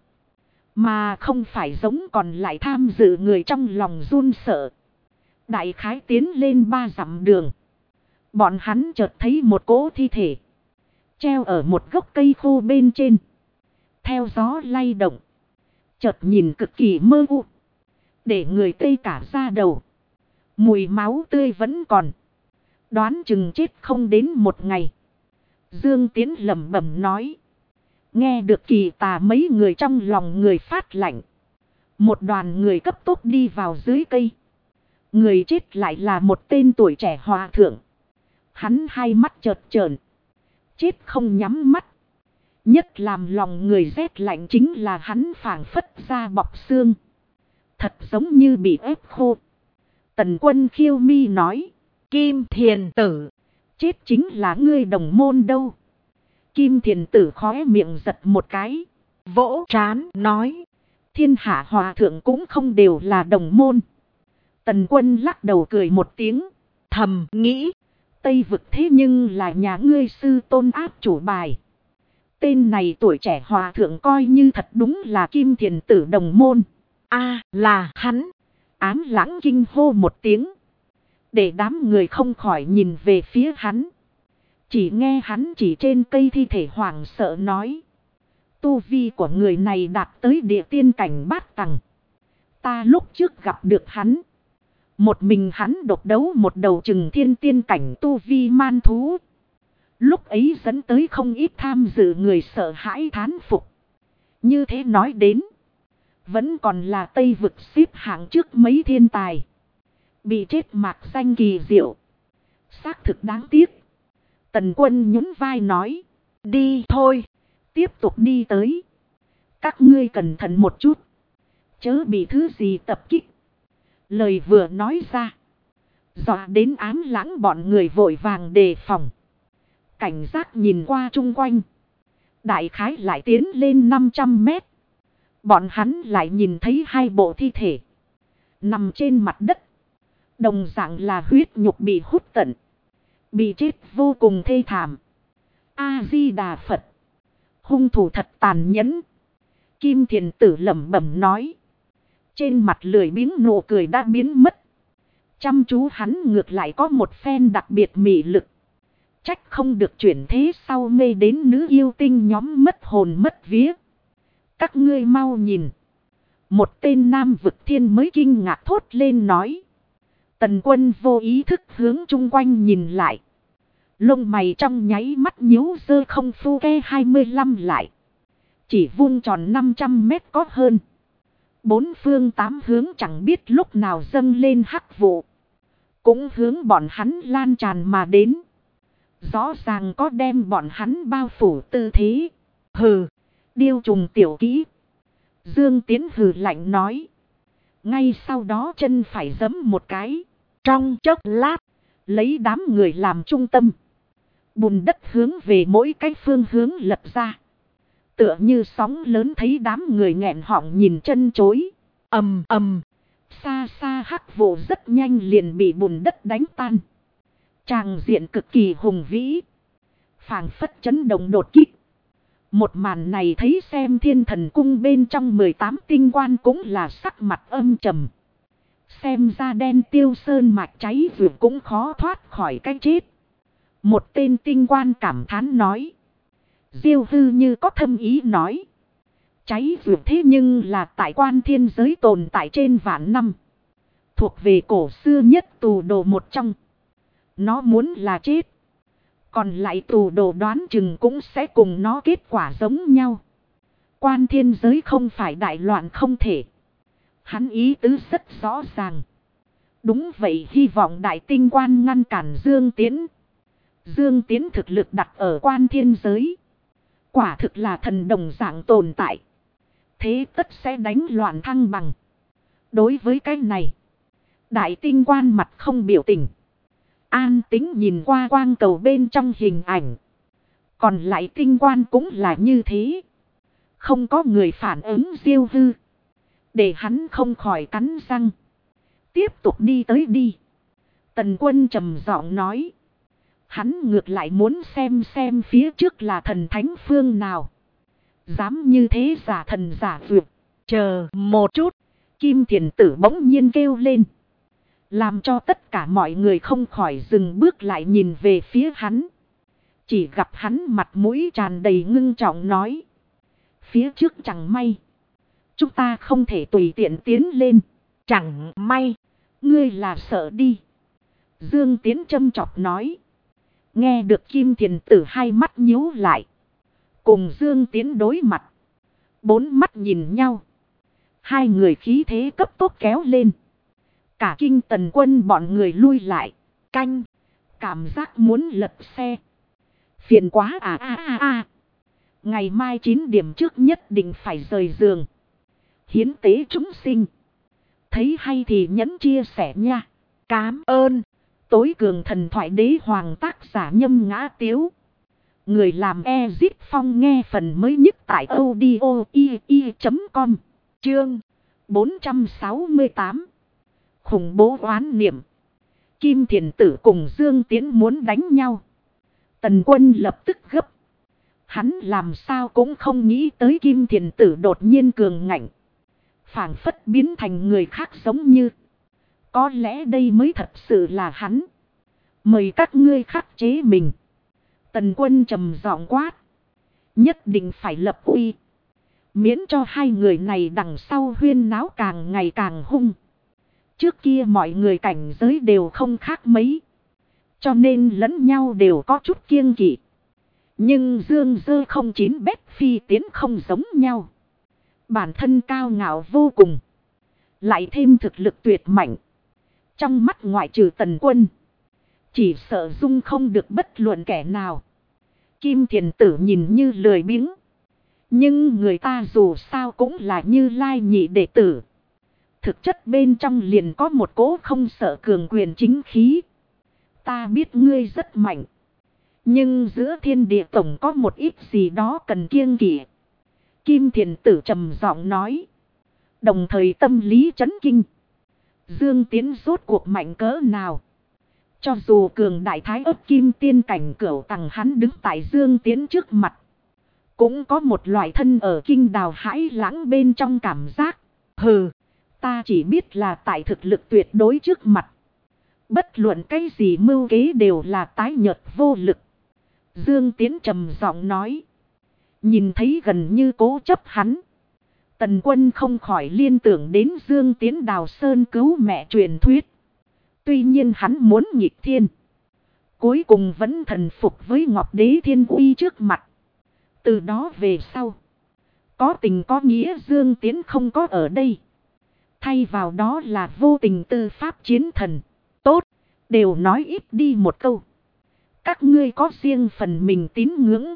mà không phải giống còn lại tham dự người trong lòng run sợ. Đại khái tiến lên 3 dặm đường, bọn hắn chợt thấy một cỗ thi thể treo ở một gốc cây khô bên trên, theo gió lay động, chợt nhìn cực kỳ mơ u, để người tê cả da đầu. Mùi máu tươi vẫn còn, đoán chừng chết không đến 1 ngày. Dương Tiến lẩm bẩm nói. Nghe được Kỳ Tà mấy người trong lòng người phát lạnh. Một đoàn người cấp tốc đi vào dưới cây. Người chết lại là một tên tuổi trẻ hòa thượng. Hắn hai mắt chợt trợn, chết không nhắm mắt. Nhất làm lòng người rét lạnh chính là hắn phảng phất da bọc xương, thật giống như bị ép khô. Tần Quân khiêu mi nói. Kim Thiền Tử, chết chính là ngươi đồng môn đâu? Kim Thiền Tử khóe miệng giật một cái, vỗ trán nói. Thiên hạ hòa thượng cũng không đều là đồng môn. Tần Quân lắc đầu cười một tiếng, thầm nghĩ. Tây vực thế nhưng là nhà ngươi sư tôn áp chủ bài. Tên này tuổi trẻ hòa thượng coi như thật đúng là Kim Thiền Tử đồng môn. A là hắn. Ám Lãng kinh hô một tiếng, để đám người không khỏi nhìn về phía hắn. Chỉ nghe hắn chỉ trên cây thi thể hoảng sợ nói. Tu vi của người này đạt tới địa tiên cảnh bát tầng. Ta lúc trước gặp được hắn. Một mình hắn độc đấu một đầu chừng thiên tiên cảnh tu vi man thú. Lúc ấy dẫn tới không ít tham dự người sợ hãi thán phục. Như thế nói đến. Vẫn còn là Tây vực xếp hạng trước mấy thiên tài. Bị chết mạc danh kỳ diệu. Xác thực đáng tiếc. Tần Quân nhún vai nói. Đi thôi. Tiếp tục đi tới. Các ngươi cẩn thận một chút. Chớ bị thứ gì tập kích. Lời vừa nói ra. Dọa đến ám lãng bọn người vội vàng đề phòng. Cảnh giác nhìn qua chung quanh. Đại khái lại tiến lên 500 mét. Bọn hắn lại nhìn thấy hai bộ thi thể. Nằm trên mặt đất. Đồng dạng là huyết nhục bị hút tận. Bị chết vô cùng thê thảm. A-di-đà Phật. Hung thủ thật tàn nhẫn. Kim Thiền Tử lẩm bẩm nói. Trên mặt lười biếng nụ cười đã biến mất. Chăm chú hắn ngược lại có một phen đặc biệt mị lực. Trách không được chuyển thế sau mê đến nữ yêu tinh nhóm mất hồn mất vía. Các ngươi mau nhìn. Một tên nam vực thiên mới kinh ngạc thốt lên nói. Tần Quân vô ý thức hướng chung quanh nhìn lại. Lông mày trong nháy mắt nhíu dơ không phu ke 25 lại. Chỉ vuông tròn 500 mét có hơn. Bốn phương tám hướng chẳng biết lúc nào dâng lên hắc vụ. Cũng hướng bọn hắn lan tràn mà đến. Rõ ràng có đem bọn hắn bao phủ tư thế. Hừ, điêu trùng tiểu kỹ. Dương Tiến hừ lạnh nói. Ngay sau đó chân phải giẫm một cái. Trong chốc lát, lấy đám người làm trung tâm. Bùn đất hướng về mỗi cái phương hướng lật ra. Tựa như sóng lớn thấy đám người nghẹn họng nhìn chân chối. Ầm ầm. Xa xa hắc vụ rất nhanh liền bị bùn đất đánh tan. Tràng diện cực kỳ hùng vĩ. Phảng phất chấn động đột kích. Một màn này thấy xem Thiên Thần Cung bên trong 18 tinh quan cũng là sắc mặt âm trầm. Xem ra đen tiêu sơn mạch cháy vượt cũng khó thoát khỏi cái chết. Một tên tinh quan cảm thán nói. Diêu Hư như có thâm ý nói. Cháy vượt thế nhưng là tại quan thiên giới tồn tại trên vạn năm. Thuộc về cổ xưa nhất tù đồ một trong. Nó muốn là chết. Còn lại tù đồ đoán chừng cũng sẽ cùng nó kết quả giống nhau. Quan thiên giới không phải đại loạn không thể. Hắn ý tứ rất rõ ràng. Đúng vậy, hy vọng đại tinh quan ngăn cản Dương Tiến. Dương Tiến thực lực đặt ở quan thiên giới. Quả thực là thần đồng dạng tồn tại. Thế tất sẽ đánh loạn thăng bằng. Đối với cái này, đại tinh quan mặt không biểu tình. An tính nhìn qua quang cầu bên trong hình ảnh. Còn lại tinh quan cũng là như thế. Không có người phản ứng Diêu Hư. Để hắn không khỏi cắn răng. Tiếp tục đi tới đi. Tần Quân trầm giọng nói. Hắn ngược lại muốn xem phía trước là thần thánh phương nào. Dám như thế giả thần giả vượt. Chờ một chút. Kim Thiền Tử bỗng nhiên kêu lên. Làm cho tất cả mọi người không khỏi dừng bước lại nhìn về phía hắn. Chỉ gặp hắn mặt mũi tràn đầy ngưng trọng nói. Phía trước chẳng may. Chúng ta không thể tùy tiện tiến lên. Chẳng may. Ngươi là sợ đi. Dương Tiến châm chọc nói. Nghe được Kim Thiền Tử hai mắt nhíu lại. Cùng Dương Tiến đối mặt. Bốn mắt nhìn nhau. Hai người khí thế cấp tốc kéo lên. Cả kinh Tần Quân bọn người lui lại. Canh. Cảm giác muốn lật xe. Phiền quá à. Ngày mai 9 điểm trước nhất định phải rời giường. Hiến tế chúng sinh. Thấy hay thì nhấn chia sẻ nha. Cám ơn. Tối cường thần thoại đế hoàng tác giả Nhâm Ngã Tiếu. Người làm Ezit Phong nghe phần mới nhất tại audio.com. Chương 468. Khủng bố oán niệm. Kim Thiền Tử cùng Dương Tiến muốn đánh nhau. Tần Quân lập tức gấp. Hắn làm sao cũng không nghĩ tới Kim Thiền Tử đột nhiên cường ngạnh. Phảng phất biến thành người khác giống như. Có lẽ đây mới thật sự là hắn. Mời các ngươi khắc chế mình. Tần Quân trầm giọng quát. Nhất định phải lập uy. Miễn cho hai người này đằng sau huyên náo càng ngày càng hung. Trước kia mọi người cảnh giới đều không khác mấy. Cho nên lẫn nhau đều có chút kiêng kỵ. Nhưng Dương Dơ không chín bét phi tiến không giống nhau. Bản thân cao ngạo vô cùng. Lại thêm thực lực tuyệt mạnh. Trong mắt ngoại trừ Tần Quân. Chỉ sợ dung không được bất luận kẻ nào. Kim Thiền Tử nhìn như lười biếng. Nhưng người ta dù sao cũng là Như Lai nhị đệ tử. Thực chất bên trong liền có một cỗ không sợ cường quyền chính khí. Ta biết ngươi rất mạnh. Nhưng giữa thiên địa tổng có một ít gì đó cần kiêng kỵ. Kim Thiền Tử trầm giọng nói. Đồng thời tâm lý chấn kinh. Dương Tiến rốt cuộc mạnh cỡ nào? Cho dù cường đại thái ấp kim tiên cảnh cửu tầng hắn đứng tại Dương Tiến trước mặt. Cũng có một loại thân ở kinh đào hãi lãng bên trong cảm giác. Hừ, ta chỉ biết là tại thực lực tuyệt đối trước mặt. Bất luận cái gì mưu kế đều là tái nhợt vô lực. Dương Tiến trầm giọng nói. Nhìn thấy gần như cố chấp hắn. Tần Quân không khỏi liên tưởng đến Dương Tiến đào sơn cứu mẹ truyền thuyết. Tuy nhiên hắn muốn nghịch thiên. Cuối cùng vẫn thần phục với Ngọc Đế Thiên Uy trước mặt. Từ đó về sau. Có tình có nghĩa Dương Tiến không có ở đây. Thay vào đó là vô tình tư pháp chiến thần. Tốt, đều nói ít đi một câu. Các ngươi có riêng phần mình tín ngưỡng.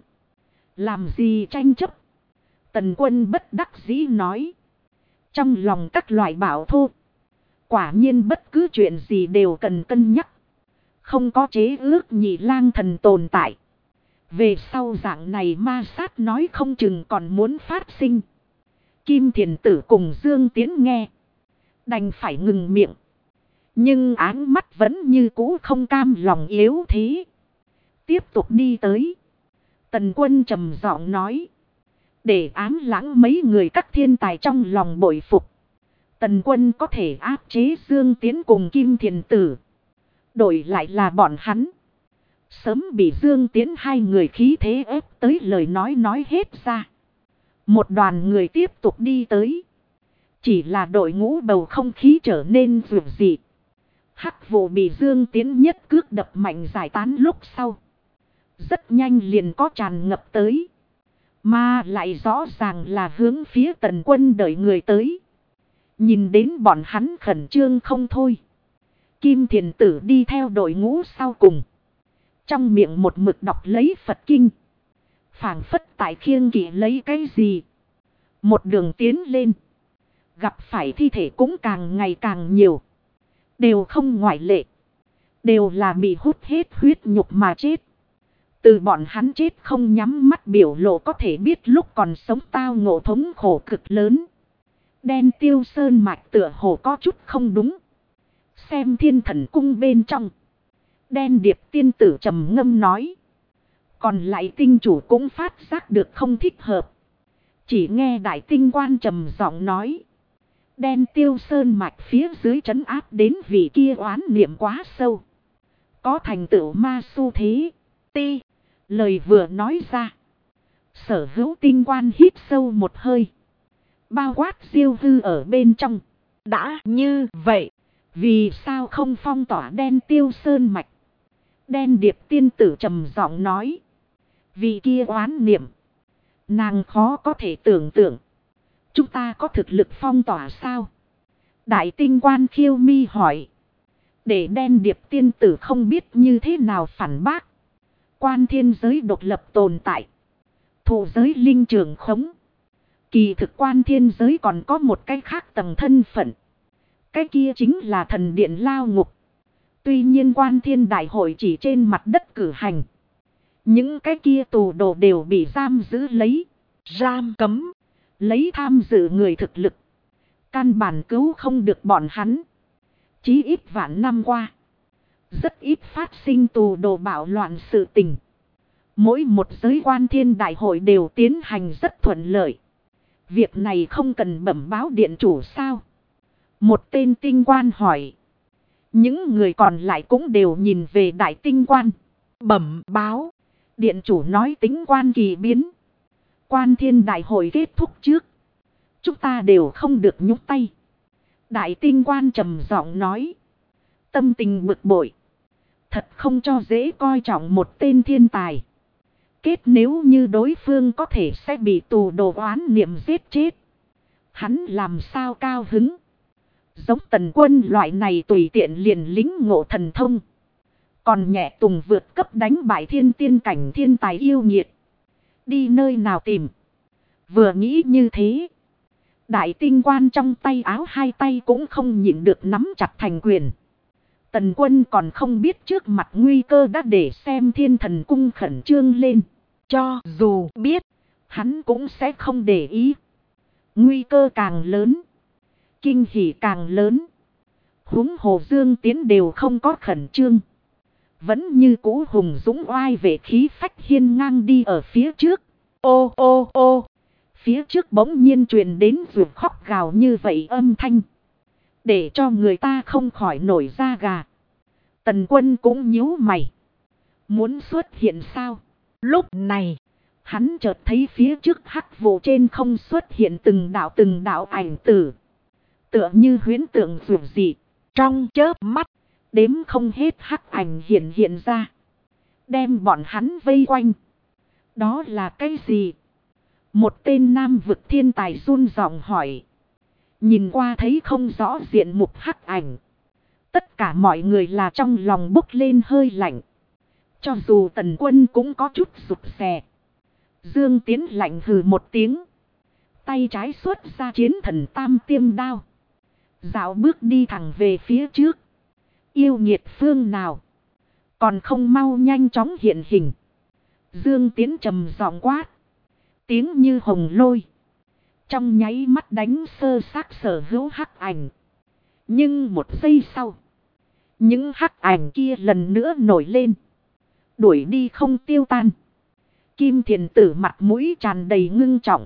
Làm gì tranh chấp? Tần Quân bất đắc dĩ nói. Trong lòng các loại bảo thô. Quả nhiên bất cứ chuyện gì đều cần cân nhắc. Không có chế ước nhị lang thần tồn tại. Về sau dạng này ma sát nói không chừng còn muốn phát sinh. Kim Thiền Tử cùng Dương Tiến nghe. Đành phải ngừng miệng. Nhưng áng mắt vẫn như cũ không cam lòng yếu thế. Tiếp tục đi tới. Tần Quân trầm giọng nói. Để ám lãng mấy người các thiên tài trong lòng bội phục. Tần Quân có thể áp chế Dương Tiến cùng Kim Thiền Tử. Đổi lại là bọn hắn. Sớm bị Dương Tiến hai người khí thế ép tới lời nói hết ra. Một đoàn người tiếp tục đi tới. Chỉ là đội ngũ bầu không khí trở nên rượu dị. Hắc vụ bị Dương Tiến nhất cước đập mạnh giải tán lúc sau. Rất nhanh liền có tràn ngập tới. Mà lại rõ ràng là hướng phía Tần Quân đợi người tới. Nhìn đến bọn hắn khẩn trương không thôi. Kim Thiền Tử đi theo đội ngũ sau cùng. Trong miệng một mực đọc lấy Phật Kinh. Phảng phất tại khiêng kỵ lấy cái gì. Một đường tiến lên. Gặp phải thi thể cũng càng ngày càng nhiều. Đều không ngoại lệ. Đều là bị hút hết huyết nhục mà chết. Từ bọn hắn chết không nhắm mắt biểu lộ có thể biết lúc còn sống tao ngộ thống khổ cực lớn. Đen Tiêu Sơn mạch tựa hồ có chút không đúng. Xem Thiên Thần Cung bên trong. Đen Điệp tiên tử trầm ngâm nói. Còn lại tinh chủ cũng phát giác được không thích hợp. Chỉ nghe đại tinh quan trầm giọng nói. Đen Tiêu Sơn mạch phía dưới trấn áp đến vị kia oán niệm quá sâu. Có thành tựu ma su thế. Ti. Lời vừa nói ra. Sở hữu tinh quan hít sâu một hơi. Bao quát Diêu Hư ở bên trong. Đã như vậy. Vì sao không phong tỏa Đen Tiêu Sơn mạch? Đen Điệp tiên tử trầm giọng nói. Vì kia oán niệm. Nàng khó có thể tưởng tượng. Chúng ta có thực lực phong tỏa sao? Đại tinh quan khiêu mi hỏi. Để Đen Điệp tiên tử không biết như thế nào phản bác. Quan thiên giới độc lập tồn tại. Thụ giới linh trường khống. Kỳ thực quan thiên giới còn có một cái khác tầng thân phận. Cái kia chính là thần điện lao ngục. Tuy nhiên quan thiên đại hội chỉ trên mặt đất cử hành. Những cái kia tù đồ đều bị giam giữ lấy. Giam cấm. Lấy tham dự người thực lực. Căn bản cứu không được bọn hắn. Chí ít vạn năm qua. Rất ít phát sinh tù đồ bạo loạn sự tình. Mỗi một giới quan thiên đại hội đều tiến hành rất thuận lợi. Việc này không cần bẩm báo điện chủ sao? Một tên tinh quan hỏi. Những người còn lại cũng đều nhìn về đại tinh quan. Bẩm báo. Điện chủ nói tính quan kỳ biến. Quan thiên đại hội kết thúc trước. Chúng ta đều không được nhúc tay. Đại tinh quan trầm giọng nói. Tâm tình bực bội. Thật không cho dễ coi trọng một tên thiên tài. Kết nếu như đối phương có thể sẽ bị tù đồ oán niệm giết chết. Hắn làm sao cao hứng. Giống Tần Quân loại này tùy tiện liền lính ngộ thần thông. Còn nhẹ tùng vượt cấp đánh bại thiên tiên cảnh thiên tài yêu nghiệt. Đi nơi nào tìm. Vừa nghĩ như thế. Đại tinh quan trong tay áo hai tay cũng không nhịn được nắm chặt thành quyền. Tần Quân còn không biết trước mặt nguy cơ đã để xem thiên thần cung khẩn trương lên. Cho dù biết, hắn cũng sẽ không để ý. Nguy cơ càng lớn, kinh hỉ càng lớn. Huống hồ Dương Tiến đều không có khẩn trương. Vẫn như cũ hùng dũng oai vệ khí phách hiên ngang đi ở phía trước. Ô ô ô, phía trước bỗng nhiên truyền đến ruột khóc gào như vậy âm thanh. Để cho người ta không khỏi nổi da gà. Tần Quân cũng nhíu mày. Muốn xuất hiện sao? Lúc này, hắn chợt thấy phía trước hắc vụ trên không xuất hiện từng đạo ảnh tử. Tựa như huyễn tượng dù dị. Trong chớp mắt, đếm không hết hắc ảnh hiện ra. Đem bọn hắn vây quanh. Đó là cái gì? Một tên nam vực thiên tài run giọng hỏi. Nhìn qua thấy không rõ diện mục hắc ảnh. Tất cả mọi người là trong lòng bốc lên hơi lạnh. Cho dù Tần Quân cũng có chút rụt rè. Dương Tiến lạnh hừ một tiếng. Tay trái xuất ra chiến thần tam tiêm đao. Dạo bước đi thẳng về phía trước. Yêu nghiệt phương nào. Còn không mau nhanh chóng hiện hình. Dương Tiến trầm giọng quát. Tiếng như hồng lôi. Trong nháy mắt đánh sơ xác sở hữu hắc ảnh. Nhưng một giây sau. Những hắc ảnh kia lần nữa nổi lên. Đuổi đi không tiêu tan. Kim Thiền Tử mặt mũi tràn đầy ngưng trọng.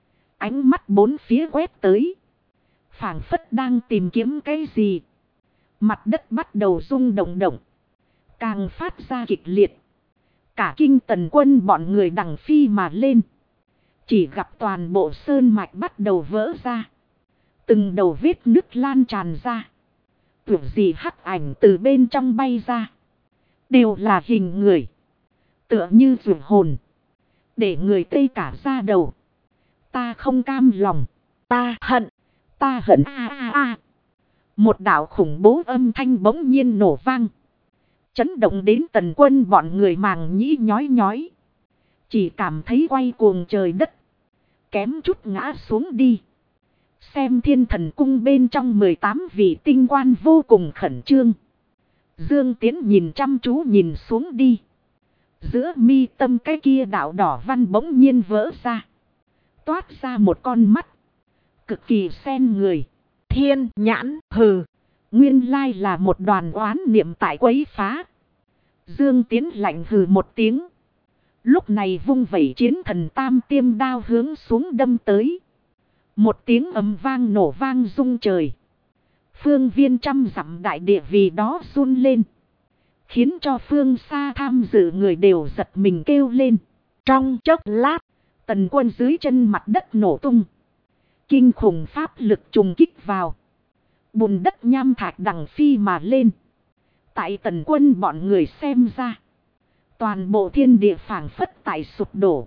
Ánh mắt bốn phía quét tới. Phảng phất đang tìm kiếm cái gì. Mặt đất bắt đầu rung động động. Càng phát ra kịch liệt. Cả kinh Tần Quân bọn người đằng phi mà lên. Chỉ gặp toàn bộ sơn mạch bắt đầu vỡ ra. Từng đầu vết nứt lan tràn ra. Tưởng gì hắc ảnh từ bên trong bay ra. Đều là hình người. Tựa như rùa hồn. Để người tê cả da đầu. Ta không cam lòng. Ta hận. Ta hận a a a. Một đạo khủng bố âm thanh bỗng nhiên nổ vang. Chấn động đến Tần Quân bọn người màng nhĩ nhói nhói. Chỉ cảm thấy quay cuồng trời đất. Kém chút ngã xuống đi. Xem thiên thần cung bên trong 18 vị tinh quan vô cùng khẩn trương. Dương Tiến nhìn chăm chú nhìn xuống đi. Giữa mi tâm cái kia đạo đỏ văn bỗng nhiên vỡ ra. Toát ra một con mắt. Cực kỳ sen người. Thiên nhãn hừ. Nguyên lai là một đoàn oán niệm tại quấy phá. Dương Tiến lạnh hừ một tiếng. Lúc này vung vẩy chiến thần tam tiêm đao hướng xuống đâm tới. Một tiếng ầm vang nổ vang rung trời. Phương viên trăm dặm đại địa vì đó run lên. Khiến cho phương xa tham dự người đều giật mình kêu lên. Trong chốc lát, Tần Quân dưới chân mặt đất nổ tung. Kinh khủng pháp lực trùng kích vào. Bùn đất nham thạch đằng phi mà lên. Tại Tần Quân bọn người xem ra. Toàn bộ thiên địa phảng phất tại sụp đổ.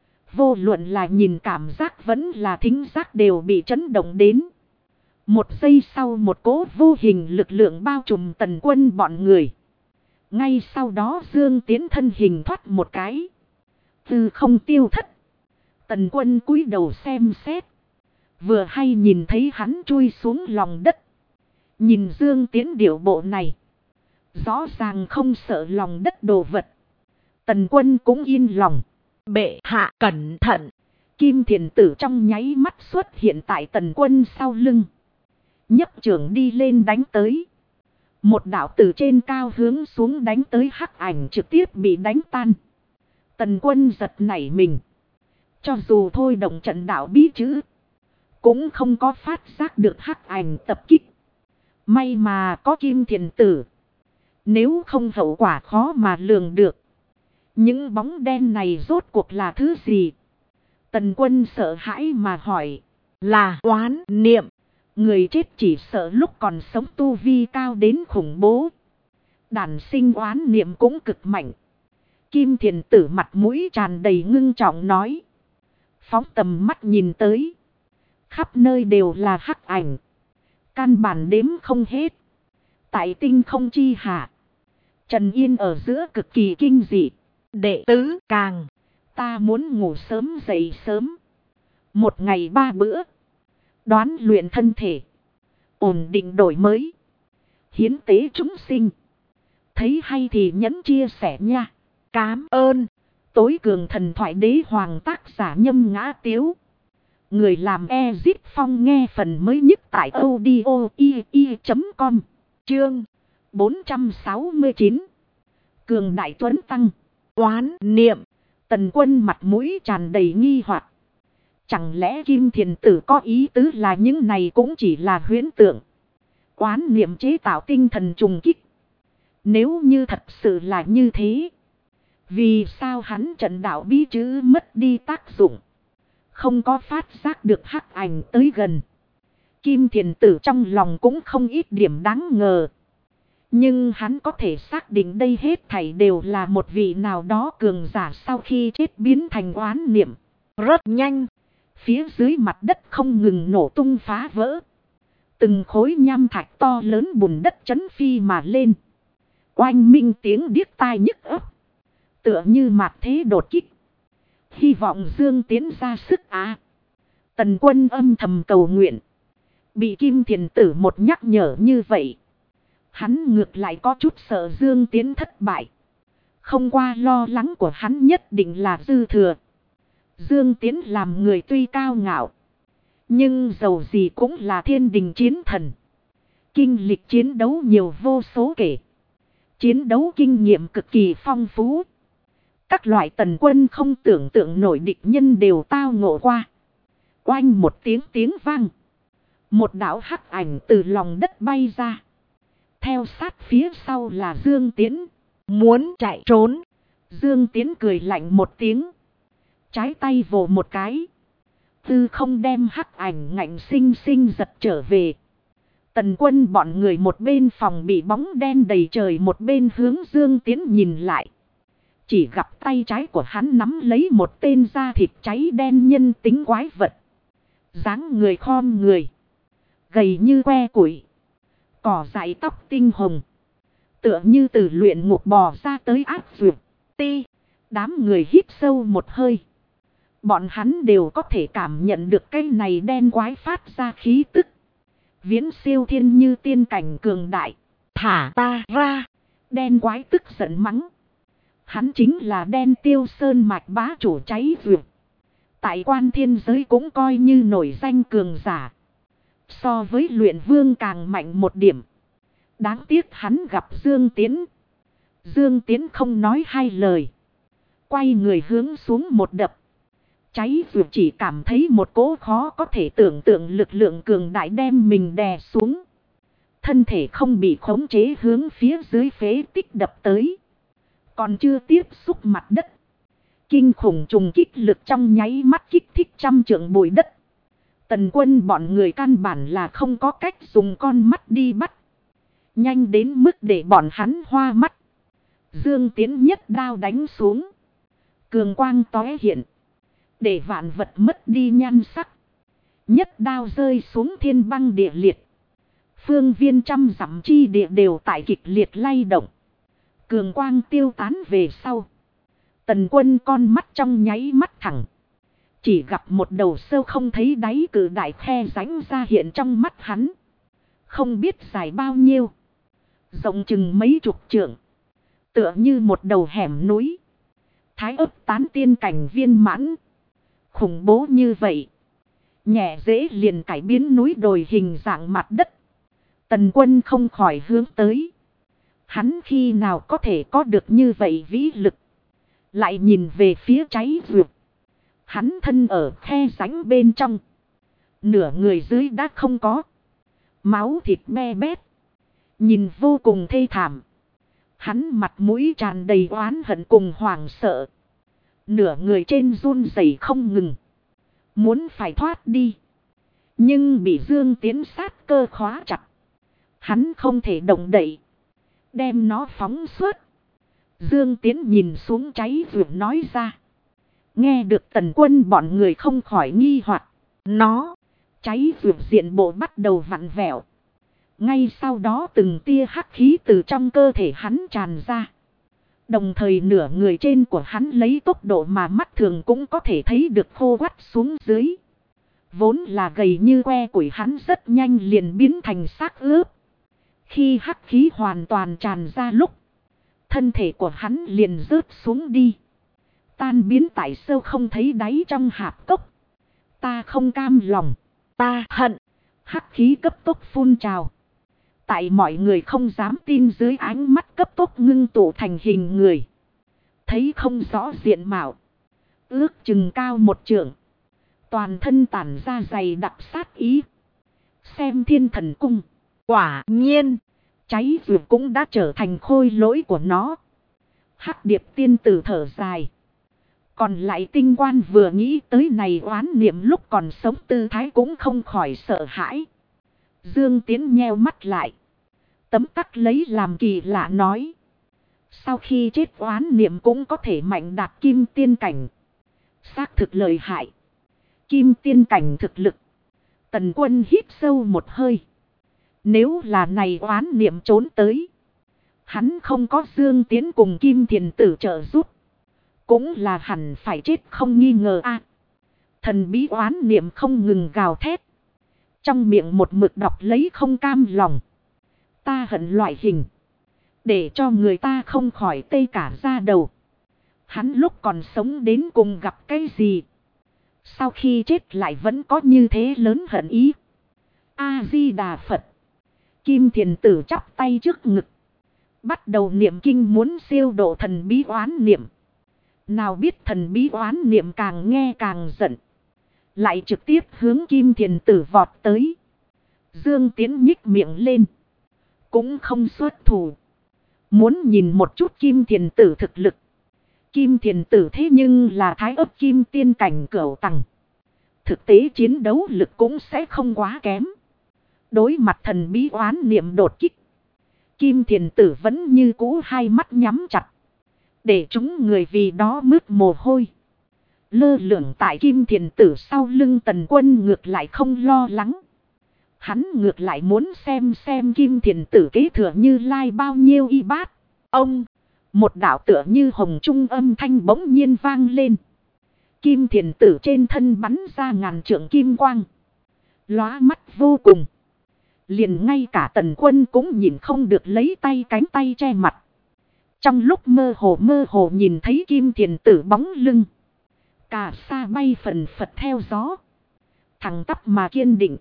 Vô luận là nhìn cảm giác vẫn là thính giác đều bị chấn động đến. Một giây sau một cỗ vô hình lực lượng bao trùm Tần Quân bọn người. Ngay sau đó Dương Tiến thân hình thoát một cái. Từ không tiêu thất. Tần Quân cúi đầu xem xét. Vừa hay nhìn thấy hắn chui xuống lòng đất. Nhìn Dương Tiến điệu bộ này. Rõ ràng không sợ lòng đất đồ vật. Tần Quân cũng yên lòng. Bệ hạ cẩn thận. Kim Thiền Tử trong nháy mắt xuất hiện tại Tần Quân sau lưng. Nhấc trưởng đi lên đánh tới. Một đạo từ trên cao hướng xuống đánh tới hắc ảnh trực tiếp bị đánh tan. Tần Quân giật nảy mình. Cho dù thôi động trận đạo bí chữ. Cũng không có phát giác được hắc ảnh tập kích. May mà có Kim Thiền Tử. Nếu không hậu quả khó mà lường được. Những bóng đen này rốt cuộc là thứ gì? Tần Quân sợ hãi mà hỏi. Là oán niệm. Người chết chỉ sợ lúc còn sống tu vi cao đến khủng bố. Đản sinh oán niệm cũng cực mạnh. Kim Thiền Tử mặt mũi tràn đầy ngưng trọng nói. Phóng tầm mắt nhìn tới. Khắp nơi đều là hắc ảnh. Căn bản đếm không hết. Tại tinh không chi hạ. Trần Yên ở giữa cực kỳ kinh dị. Đệ tứ càng. Ta muốn ngủ sớm dậy sớm. Một ngày 3 bữa. Đoán luyện thân thể. Ổn định đổi mới. Hiến tế chúng sinh. Thấy hay thì nhấn chia sẻ nha. Cám ơn. Tối cường thần thoại đế hoàng tác giả Nhâm Ngã Tiếu. Người làm Ezit Phong nghe phần mới nhất tại audio.com. Chương 469. Cường Đại Tuấn Tăng. Oán niệm. Tần Quân mặt mũi tràn đầy nghi hoặc. Chẳng lẽ Kim Thiền Tử có ý tứ là những này cũng chỉ là huyễn tượng. Oán niệm chế tạo tinh thần trùng kích. Nếu như thật sự là như thế. Vì sao hắn trận đạo bí chữ mất đi tác dụng. Không có phát giác được hắc ảnh tới gần. Kim Thiền Tử trong lòng cũng không ít điểm đáng ngờ. Nhưng hắn có thể xác định đây hết thảy đều là một vị nào đó cường giả sau khi chết biến thành oán niệm. Rất nhanh. Phía dưới mặt đất không ngừng nổ tung phá vỡ. Từng khối nham thạch to lớn bùn đất chấn phi mà lên. Oanh minh tiếng điếc tai nhức óc. Tựa như mạt thế đột kích. Hy vọng Dương Tiến ra sức á. Tần Quân âm thầm cầu nguyện. Bị Kim Thiền Tử một nhắc nhở như vậy. Hắn ngược lại có chút sợ Dương Tiến thất bại. Không qua lo lắng của hắn nhất định là dư thừa. Dương Tiến làm người tuy cao ngạo. Nhưng dầu gì cũng là thiên đình chiến thần. Kinh lịch chiến đấu nhiều vô số kể. Chiến đấu kinh nghiệm cực kỳ phong phú. Các loại Tần Quân không tưởng tượng nổi địch nhân đều tao ngộ qua. Oanh một tiếng vang. Một đạo hắc ảnh từ lòng đất bay ra. Theo sát phía sau là Dương Tiến. Muốn chạy trốn. Dương Tiến cười lạnh một tiếng. Trái tay vồ một cái. Tư không đem hắc ảnh ngạnh sinh sinh giật trở về. Tần Quân bọn người một bên phòng bị bóng đen đầy trời, một bên hướng Dương Tiến nhìn lại. Chỉ gặp tay trái của hắn nắm lấy một tên da thịt cháy đen nhân tính quái vật. Dáng người khom người. Gầy như que củi. Cỏ dại tóc tinh hồng. Tựa như từ luyện ngục bò ra tới ác dược. Ti. Đám người hít sâu một hơi. Bọn hắn đều có thể cảm nhận được cái này đen quái phát ra khí tức. Viễn siêu thiên như tiên cảnh cường đại. Thả ta ra. Đen quái tức giận mắng. Hắn chính là Đen Tiêu Sơn mạch bá chủ cháy vượt. Tại quan thiên giới cũng coi như nổi danh cường giả. So với luyện vương càng mạnh một điểm. Đáng tiếc hắn gặp Dương Tiến. Dương Tiến không nói hai lời. Quay người hướng xuống một đập. Cháy vượt chỉ cảm thấy một cỗ khó có thể tưởng tượng lực lượng cường đại đem mình đè xuống. Thân thể không bị khống chế hướng phía dưới phế tích đập tới. Còn chưa tiếp xúc mặt đất. Kinh khủng trùng kích lực trong nháy mắt kích thích trăm trượng bụi đất. Tần Quân bọn người căn bản là không có cách dùng con mắt đi bắt. Nhanh đến mức để bọn hắn hoa mắt. Dương Tiến nhất đao đánh xuống. Cường quang tóe hiện. Để vạn vật mất đi nhan sắc. Nhất đao rơi xuống thiên băng địa liệt. Phương viên trăm dặm chi địa đều tại kịch liệt lay động. Cường quang tiêu tán về sau. Tần Quân con mắt trong nháy mắt thẳng. Chỉ gặp một đầu sâu không thấy đáy cự đại khe rãnh ra hiện trong mắt hắn. Không biết dài bao nhiêu. Rộng chừng mấy chục trượng. Tựa như một đầu hẻm núi. Thái ấp tán tiên cảnh viên mãn. Khủng bố như vậy. Nhẹ dễ liền cải biến núi đồi hình dạng mặt đất. Tần Quân không khỏi hướng tới. Hắn khi nào có thể có được như vậy vĩ lực. Lại nhìn về phía cháy vượt. Hắn thân ở khe rãnh bên trong. Nửa người dưới đã không có. Máu thịt me bét. Nhìn vô cùng thê thảm. Hắn mặt mũi tràn đầy oán hận cùng hoảng sợ. Nửa người trên run rẩy không ngừng. Muốn phải thoát đi. Nhưng bị Dương Tiến sát cơ khóa chặt. Hắn không thể động đậy. Đem nó phóng suốt. Dương Tiến nhìn xuống cháy vượt nói ra. Nghe được Tần Quân bọn người không khỏi nghi hoặc. Nó. Cháy vượt diện bộ bắt đầu vặn vẹo. Ngay sau đó từng tia hắc khí từ trong cơ thể hắn tràn ra. Đồng thời nửa người trên của hắn lấy tốc độ mà mắt thường cũng có thể thấy được khô quắt xuống dưới. Vốn là gầy như que củi hắn rất nhanh liền biến thành xác ướp. Khi hắc khí hoàn toàn tràn ra lúc, thân thể của hắn liền rớt xuống đi. Tan biến tại sâu không thấy đáy trong hạp cốc. Ta không cam lòng. Ta hận. Hắc khí cấp tốc phun trào. Tại mọi người không dám tin dưới ánh mắt cấp tốc ngưng tụ thành hình người. Thấy không rõ diện mạo. Ước chừng cao 1 trượng. Toàn thân tản ra dày đặc sát ý. Xem Thiên Thần Cung. Quả nhiên. Cháy vượt cũng đã trở thành khôi lỗi của nó. Hắc Điệp tiên tử thở dài. Còn lại tinh quan vừa nghĩ tới này oán niệm lúc còn sống tư thái cũng không khỏi sợ hãi. Dương Tiến nheo mắt lại. Tấm tắc lấy làm kỳ lạ nói. Sau khi chết oán niệm cũng có thể mạnh đạt kim tiên cảnh. Xác thực lợi hại. Kim tiên cảnh thực lực. Tần Quân hít sâu một hơi. Nếu là này oán niệm trốn tới. Hắn không có Dương Tiến cùng Kim Thiền Tử trợ giúp. Cũng là hẳn phải chết không nghi ngờ a. Thần bí oán niệm không ngừng gào thét. Trong miệng một mực đọc lấy không cam lòng. Ta hận loại hình. Để cho người ta không khỏi tê cả da đầu. Hắn lúc còn sống đến cùng gặp cái gì. Sau khi chết lại vẫn có như thế lớn hận ý. A-di-đà Phật. Kim Thiền Tử chắp tay trước ngực. Bắt đầu niệm kinh muốn siêu độ thần bí oán niệm. Nào biết thần bí oán niệm càng nghe càng giận. Lại trực tiếp hướng Kim Thiền Tử vọt tới. Dương Tiến nhích miệng lên. Cũng không xuất thủ. Muốn nhìn một chút Kim Thiền Tử thực lực. Kim Thiền Tử thế nhưng là thái ấp kim tiên cảnh cửu tầng. Thực tế chiến đấu lực cũng sẽ không quá kém. Đối mặt thần bí oán niệm đột kích. Kim Thiền Tử vẫn như cũ hai mắt nhắm chặt. Để chúng người vì đó mướt mồ hôi. Lơ lửng tại Kim Thiền Tử sau lưng Tần Quân ngược lại không lo lắng. Hắn ngược lại muốn xem Kim Thiền Tử kế thừa Như Lai bao nhiêu y bát. Ông, một đạo tựa như hồng trung âm thanh bỗng nhiên vang lên. Kim Thiền Tử trên thân bắn ra ngàn trượng kim quang. Lóa mắt vô cùng. Liền ngay cả Tần Quân cũng nhìn không được lấy tay cánh tay che mặt. Trong lúc mơ hồ nhìn thấy Kim Thiền Tử bóng lưng. Cả xa bay phần phật theo gió. Thẳng tắp mà kiên định.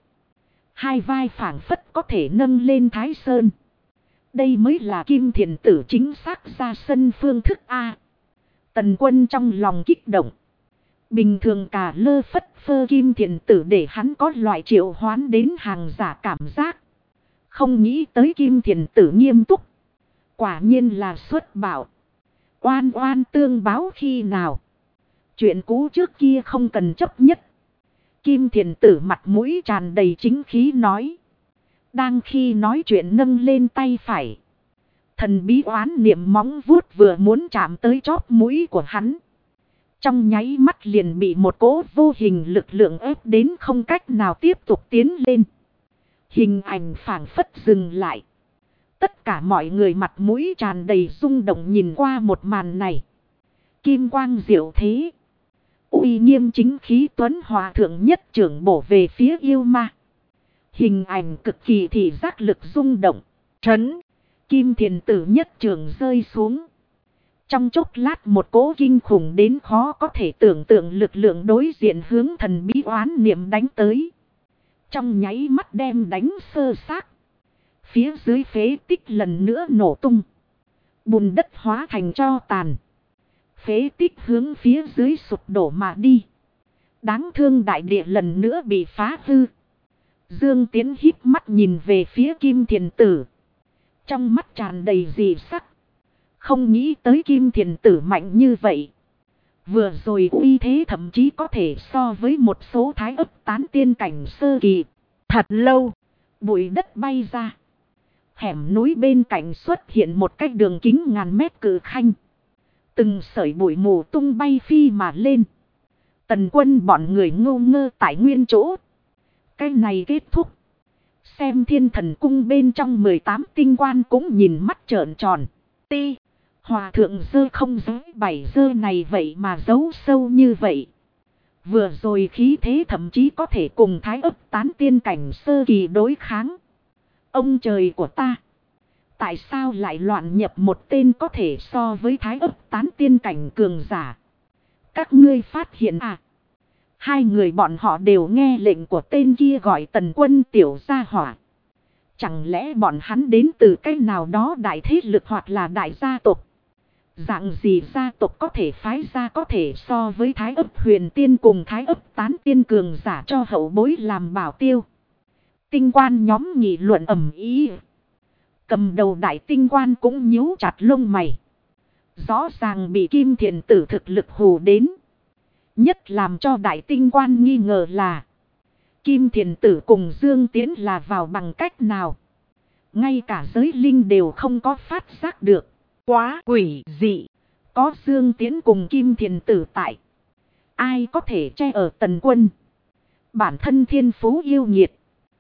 Hai vai phảng phất có thể nâng lên Thái Sơn. Đây mới là Kim Thiền Tử chính xác ra sân phương thức A. Tần Quân trong lòng kích động. Bình thường cả lơ phất phơ Kim Thiền Tử để hắn có loại triệu hoán đến hàng giả cảm giác. Không nghĩ tới Kim Thiền Tử nghiêm túc. Quả nhiên là xuất bảo. Oan oan tương báo khi nào. Chuyện cũ trước kia không cần chấp nhất. Kim Thiền Tử mặt mũi tràn đầy chính khí nói. Đang khi nói chuyện nâng lên tay phải. Thần bí oán niệm móng vuốt vừa muốn chạm tới chóp mũi của hắn. Trong nháy mắt liền bị một cỗ vô hình lực lượng ép đến không cách nào tiếp tục tiến lên. Hình ảnh phảng phất dừng lại. Tất cả mọi người mặt mũi tràn đầy rung động nhìn qua một màn này. Kim quang diệu thế. Uy nghiêm chính khí tuấn hòa thượng nhất trưởng bổ về phía yêu ma. Hình ảnh cực kỳ thị giác lực rung động. Trấn. Kim Thiền Tử nhất trưởng rơi xuống. Trong chốc lát một cỗ kinh khủng đến khó có thể tưởng tượng lực lượng đối diện hướng thần bí oán niệm đánh tới. Trong nháy mắt đem đánh sơ xác. Phía dưới phế tích lần nữa nổ tung. Bùn đất hóa thành tro tàn. Phế tích hướng phía dưới sụp đổ mà đi. Đáng thương đại địa lần nữa bị phá hư. Dương Tiến híp mắt nhìn về phía Kim Thiền Tử. Trong mắt tràn đầy dị sắc. Không nghĩ tới Kim Thiền Tử mạnh như vậy. Vừa rồi uy thế thậm chí có thể so với một số thái ấp tán tiên cảnh sơ kỳ. Thật lâu, Bụi đất bay ra. Hẻm núi bên cạnh xuất hiện một cái đường kính ngàn mét cự khanh. Từng sợi bụi mù tung bay phi mà lên. Tần Quân bọn người ngô ngơ tại nguyên chỗ. Cái này kết thúc. Xem Thiên Thần Cung bên trong 18 tinh quan cũng nhìn mắt trợn tròn. ti, Hòa thượng dơ không giới 7 dơ này vậy mà giấu sâu như vậy. Vừa rồi khí thế thậm chí có thể cùng thái ấp tán tiên cảnh sơ kỳ đối kháng. Ông trời của ta! Tại sao lại loạn nhập một tên có thể so với thái ấp tán tiên cảnh cường giả? Các ngươi phát hiện à? Hai người bọn họ đều nghe lệnh của tên kia gọi Tần Quân tiểu gia hỏa. Chẳng lẽ bọn hắn đến từ cái nào đó đại thế lực hoặc là đại gia tộc? Dạng gì gia tộc có thể phái ra có thể so với thái ấp huyền tiên cùng thái ấp tán tiên cường giả cho hậu bối làm bảo tiêu? Tinh quan nhóm nghị luận ầm ĩ. Cầm đầu đại tinh quan cũng nhíu chặt lông mày. Rõ ràng bị Kim Thiền Tử thực lực hù đến. Nhất làm cho đại tinh quan nghi ngờ là Kim Thiền Tử cùng Dương Tiến là vào bằng cách nào? Ngay cả giới linh đều không có phát giác được. quá quỷ dị. Có Dương Tiến cùng Kim Thiền Tử tại. Ai có thể che ở Tần Quân? Bản thân thiên phú yêu nghiệt.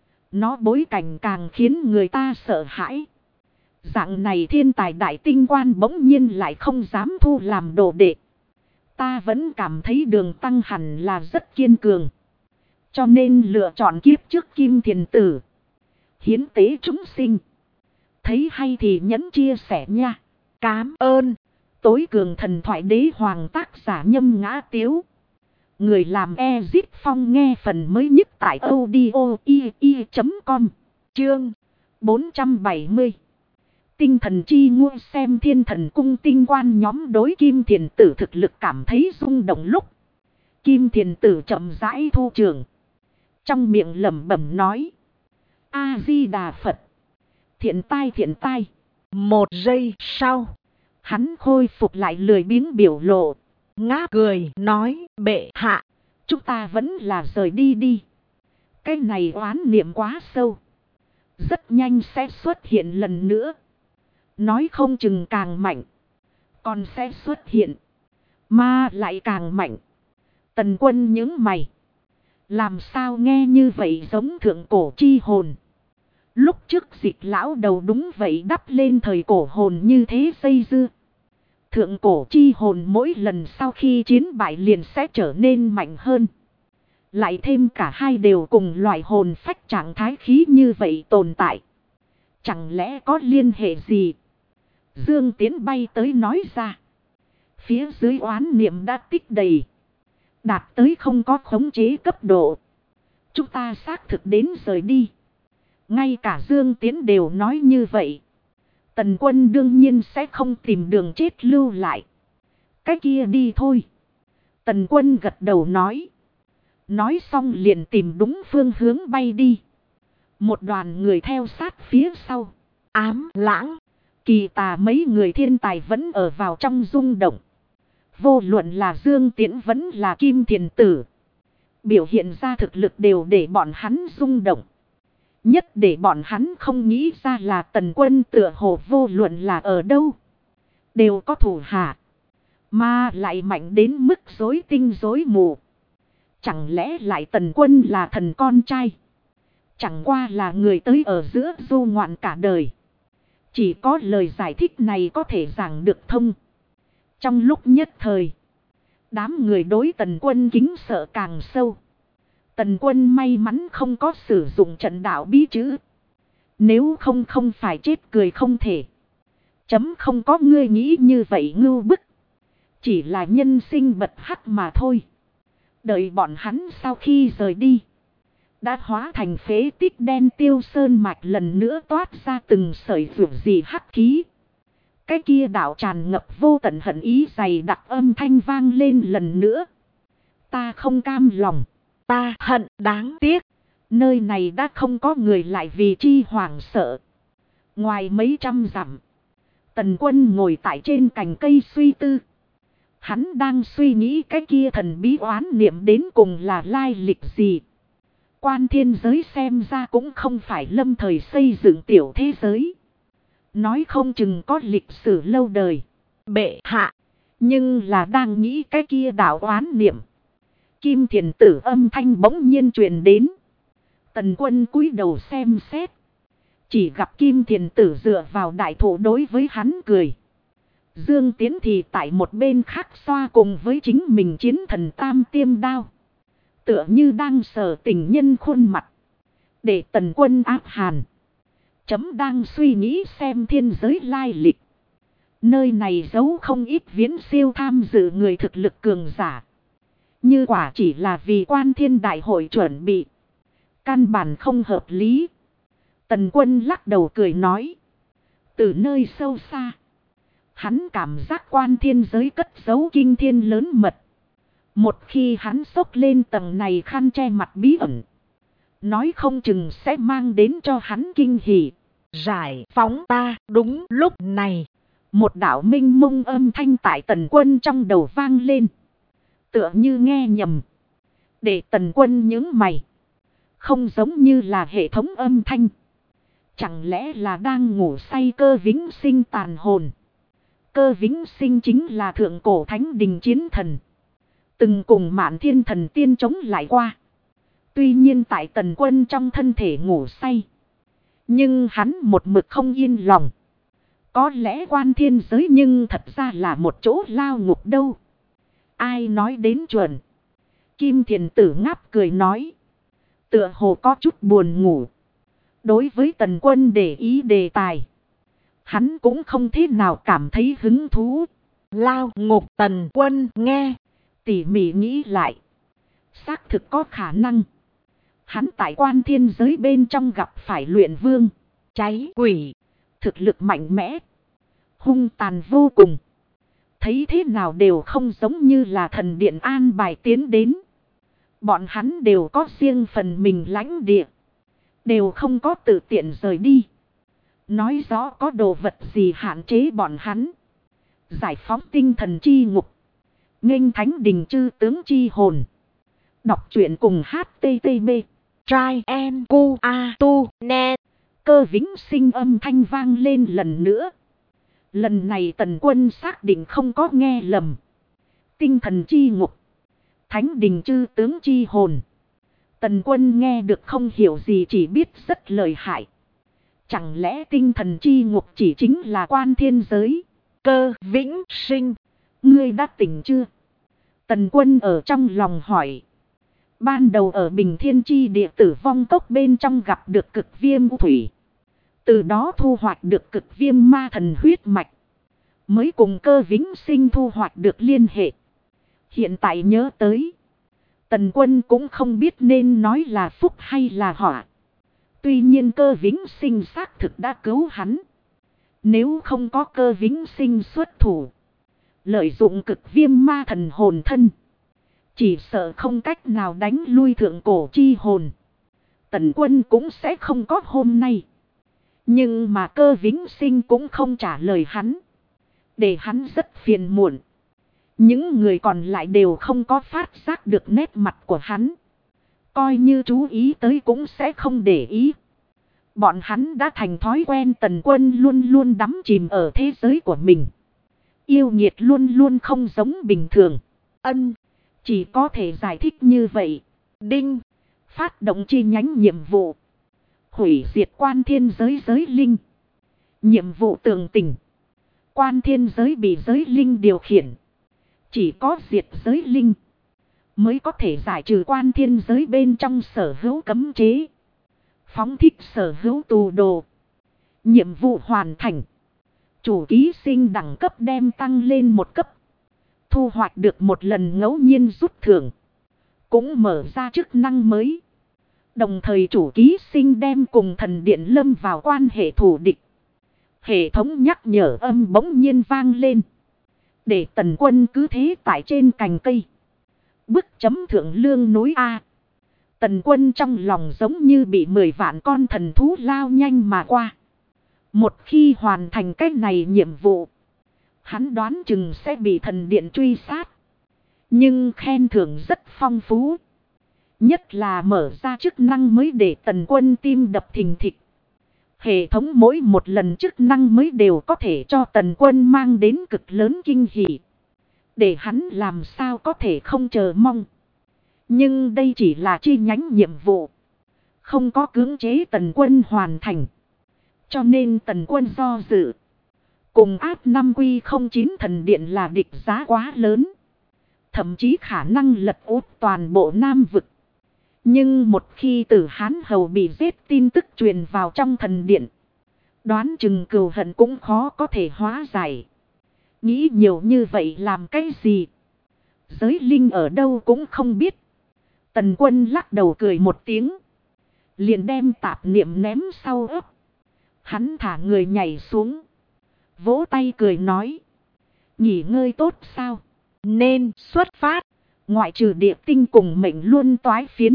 Nó bối cảnh càng khiến người ta sợ hãi. Dạng này thiên tài đại tinh quan bỗng nhiên lại không dám thu làm đồ đệ. Ta vẫn cảm thấy Đường Tăng hẳn là rất kiên cường. Cho nên lựa chọn kiếp trước Kim Thiền Tử. Hiến tế chúng sinh. Thấy hay thì nhấn chia sẻ nha. Cám ơn. Tối cường thần thoại đế hoàng tác giả Nhâm Ngã Tiếu. Người làm Ezip Phong nghe phần mới nhất tại audio.com. Chương 470. Tinh thần chi nguôi xem Thiên Thần Cung tinh quan nhóm đối Kim Thiền Tử thực lực cảm thấy rung động lúc. Kim Thiền Tử chậm rãi thu trường. Trong miệng lẩm bẩm nói. A-di-đà Phật. Thiện tai thiện tai. Một giây sau, Hắn khôi phục lại lười biếng biểu lộ. ngáp cười nói bệ hạ. Chúng ta vẫn là rời đi đi. Cái này oán niệm quá sâu. Rất nhanh sẽ xuất hiện lần nữa. Nói không chừng càng mạnh. Còn sẽ xuất hiện. Mà lại càng mạnh. Tần Quân nhướng mày. Làm sao nghe như vậy giống thượng cổ chi hồn. Lúc trước Dịch lão đầu đúng vậy đắp lên thời cổ hồn như thế dây dưa. Thượng cổ chi hồn mỗi lần sau khi chiến bại liền sẽ trở nên mạnh hơn. Lại thêm cả hai đều cùng loại hồn phách trạng thái khí như vậy tồn tại. Chẳng lẽ có liên hệ gì? Dương Tiến bay tới nói ra. Phía dưới oán niệm đã tích đầy. Đạt tới không có khống chế cấp độ. Chúng ta xác thực đến rời đi. Ngay cả Dương Tiến đều nói như vậy. Tần Quân đương nhiên sẽ không tìm đường chết lưu lại. Cái kia đi thôi. Tần Quân gật đầu nói. Nói xong liền tìm đúng phương hướng bay đi. Một đoàn người theo sát phía sau. Ám lãng. Kỳ tà mấy người thiên tài vẫn ở vào trong rung động. Vô luận là Dương Tiễn vẫn là Kim Thiền Tử. Biểu hiện ra thực lực đều để bọn hắn rung động. Nhất để bọn hắn không nghĩ ra là Tần Quân tựa hồ vô luận là ở đâu. Đều có thủ hạ. Mà lại mạnh đến mức rối tinh rối mù. Chẳng lẽ lại Tần Quân là thần con trai. Chẳng qua là người tới ở giữa du ngoạn cả đời. Chỉ có lời giải thích này có thể giảng được thông. Trong lúc nhất thời. Đám người đối Tần Quân kính sợ càng sâu. Tần Quân may mắn không có sử dụng trận đạo bí chữ. Nếu không phải chết cười không thể. Chấm không có ngươi nghĩ như vậy ngưu bức. Chỉ là nhân sinh bật hắc mà thôi. Đợi bọn hắn sau khi rời đi. Đã hóa thành phế tích đen tiêu sơn mạch lần nữa toát ra từng sợi rượu gì hắc khí. Cái kia đạo tràn ngập vô tận hận ý dày đặc âm thanh vang lên lần nữa. Ta không cam lòng. Ta hận đáng tiếc. Nơi này đã không có người lại vì chi hoảng sợ. Ngoài mấy trăm dặm. Tần Quân ngồi tại trên cành cây suy tư. Hắn đang suy nghĩ cái kia thần bí oán niệm đến cùng là lai lịch gì. Quan thiên giới xem ra cũng không phải lâm thời xây dựng tiểu thế giới. Nói không chừng có lịch sử lâu đời. Bệ hạ. Nhưng là đang nghĩ cái kia đạo oán niệm. Kim thiền tử âm thanh bỗng nhiên truyền đến. Tần Quân cúi đầu xem xét. Chỉ gặp Kim thiền tử dựa vào đại thụ đối với hắn cười. Dương Tiến thì tại một bên khác xoa cùng với chính mình chiến thần tam tiêm đao. Tựa như đang sờ tình nhân khuôn mặt. Để Tần Quân áp hàn. Chấm đang suy nghĩ xem thiên giới lai lịch. Nơi này giấu không ít viễn siêu tham dự người thực lực cường giả. Như quả chỉ là vì quan thiên đại hội chuẩn bị. Căn bản không hợp lý. Tần Quân lắc đầu cười nói. Từ nơi sâu xa. Hắn cảm giác quan thiên giới cất giấu kinh thiên lớn mật. Một khi hắn xốc lên tầng này khăn che mặt bí ẩn. Nói không chừng sẽ mang đến cho hắn kinh hỉ. Giải phóng ta đúng lúc này. Một đạo minh mông âm thanh tại Tần Quân trong đầu vang lên. Tựa như nghe nhầm. Để Tần Quân nhướng mày. Không giống như là hệ thống âm thanh. Chẳng lẽ là đang ngủ say Cơ Vĩnh Sinh tàn hồn. Cơ Vĩnh Sinh chính là thượng cổ thánh đình chiến thần. Từng cùng Mạn Thiên thần tiên chống lại qua. Tuy nhiên tại Tần Quân trong thân thể ngủ say. Nhưng hắn một mực không yên lòng. Có lẽ quan thiên giới nhưng thật ra là một chỗ lao ngục đâu. Ai nói đến chuẩn. Kim thiền tử ngáp cười nói. Tựa hồ có chút buồn ngủ. Đối với Tần Quân để ý đề tài. Hắn cũng không thế nào cảm thấy hứng thú. Lao ngục Tần Quân nghe. Tỉ mỉ nghĩ lại. Xác thực có khả năng. Hắn tại quan thiên giới bên trong gặp phải luyện vương. Cháy quỷ. Thực lực mạnh mẽ. Hung tàn vô cùng. Thấy thế nào đều không giống như là thần điện an bài tiến đến. Bọn hắn đều có riêng phần mình lãnh địa. Đều không có tự tiện rời đi. Nói rõ có đồ vật gì hạn chế bọn hắn. Giải phóng tinh thần chi ngục. Nghênh thánh đình chư tướng chi hồn. Đọc truyện cùng HTTP. Trai em cu a tu net. Cơ Vĩnh Sinh âm thanh vang lên lần nữa. Lần này Tần Quân xác định không có nghe lầm. Tinh thần chi ngục. Thánh đình chư tướng chi hồn. Tần Quân nghe được không hiểu gì, chỉ biết rất lợi hại. Chẳng lẽ tinh thần chi ngục chỉ chính là quan thiên giới? Cơ Vĩnh Sinh. Ngươi đã tỉnh chưa? Tần Quân ở trong lòng hỏi. Ban đầu ở Bình Thiên Chi địa tử vong cốc bên trong gặp được cực viêm u thủy. Từ đó thu hoạch được cực viêm ma thần huyết mạch. Mới cùng Cơ Vĩnh Sinh thu hoạch được liên hệ. Hiện tại nhớ tới. Tần Quân cũng không biết nên nói là phúc hay là họa. Tuy nhiên Cơ Vĩnh Sinh xác thực đã cứu hắn. Nếu không có Cơ Vĩnh Sinh xuất thủ. Lợi dụng cực viêm ma thần hồn thân. Chỉ sợ không cách nào đánh lui thượng cổ chi hồn. Tần Quân cũng sẽ không có hôm nay. Nhưng mà Cơ Vĩnh Sinh cũng không trả lời hắn. Để hắn rất phiền muộn. Những người còn lại đều không có phát giác được nét mặt của hắn. Coi như chú ý tới cũng sẽ không để ý. Bọn hắn đã thành thói quen Tần Quân luôn luôn đắm chìm ở thế giới của mình. Yêu nhiệt luôn luôn không giống bình thường. Ân. Chỉ có thể giải thích như vậy. Đinh. Phát động chi nhánh nhiệm vụ. Hủy diệt quan thiên giới giới linh. Nhiệm vụ tường tình. Quan thiên giới bị giới linh điều khiển. Chỉ có diệt giới linh. Mới có thể giải trừ quan thiên giới bên trong sở hữu cấm chế. Phóng thích sở hữu tù đồ. Nhiệm vụ hoàn thành. Chủ ký sinh đẳng cấp đem tăng lên một cấp. Thu hoạch được một lần ngẫu nhiên rút thưởng. Cũng mở ra chức năng mới. Đồng thời chủ ký sinh đem cùng thần điện lâm vào quan hệ thù địch. Hệ thống nhắc nhở âm bỗng nhiên vang lên. Để Tần Quân cứ thế tại trên cành cây. Bức chấm thượng lương núi A. Tần Quân trong lòng giống như bị 10 vạn con thần thú lao nhanh mà qua. Một khi hoàn thành cái này nhiệm vụ. Hắn đoán chừng sẽ bị thần điện truy sát. Nhưng khen thưởng rất phong phú. Nhất là mở ra chức năng mới để Tần Quân tim đập thình thịch. Hệ thống mỗi một lần chức năng mới đều có thể cho Tần Quân mang đến cực lớn kinh hỉ. Để hắn làm sao có thể không chờ mong. Nhưng đây chỉ là chi nhánh nhiệm vụ. Không có cưỡng chế Tần Quân hoàn thành. Cho nên Tần Quân do dự. Cùng áp 5Q09 thần điện là địch giá quá lớn. Thậm chí khả năng lật úp toàn bộ Nam vực. Nhưng một khi Tử Hán Hầu bị giết tin tức truyền vào trong thần điện. Đoán chừng cừu hận cũng khó có thể hóa giải. Nghĩ nhiều như vậy làm cái gì? Giới linh ở đâu cũng không biết. Tần Quân lắc đầu cười một tiếng. Liền đem tạp niệm ném sau ấp. Hắn thả người nhảy xuống. Vỗ tay cười nói. Nghỉ ngơi tốt sao? Nên xuất phát. Ngoại trừ địa tinh cùng mệnh luôn toái phiến.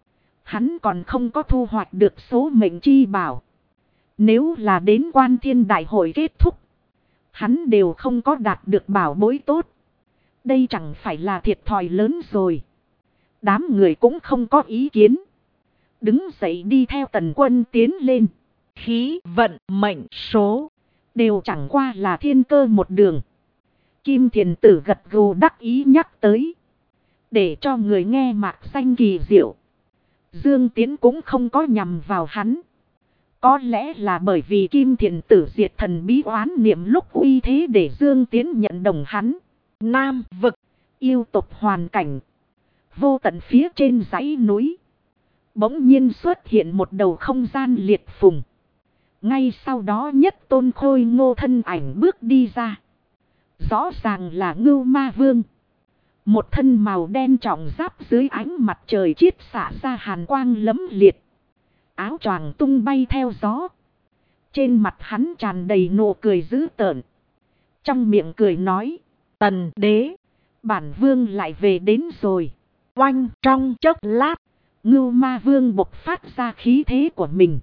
Hắn còn không có thu hoạch được số mệnh chi bảo. Nếu là đến Quan Thiên Đại hội kết thúc. Hắn đều không có đạt được bảo bối tốt. Đây chẳng phải là thiệt thòi lớn rồi. Đám người cũng không có ý kiến. Đứng dậy đi theo Tần Quân tiến lên. Khí vận mệnh số. Đều chẳng qua là thiên cơ một đường. Kim Thiền Tử gật gù đắc ý nhắc tới. Để cho người nghe mạc danh kỳ diệu. Dương Tiến cũng không có nhằm vào hắn. Có lẽ là bởi vì Kim Thiền Tử diệt thần bí oán niệm lúc uy thế để Dương Tiến nhận đồng hắn. Nam vực. Yêu tộc hoàn cảnh. Vô tận phía trên dãy núi. Bỗng nhiên xuất hiện một đầu không gian liệt phùng. Ngay sau đó nhất tôn khôi ngô thân ảnh bước đi ra. Rõ ràng là Ngưu Ma Vương. Một thân màu đen trọng giáp dưới ánh mặt trời chiết xạ ra hàn quang lẫm liệt. Áo choàng tung bay theo gió. Trên mặt hắn tràn đầy nụ cười dữ tợn. Trong miệng cười nói. Tần đế. Bản vương lại về đến rồi. Oanh trong chốc lát. Ngưu Ma Vương bộc phát ra khí thế của mình.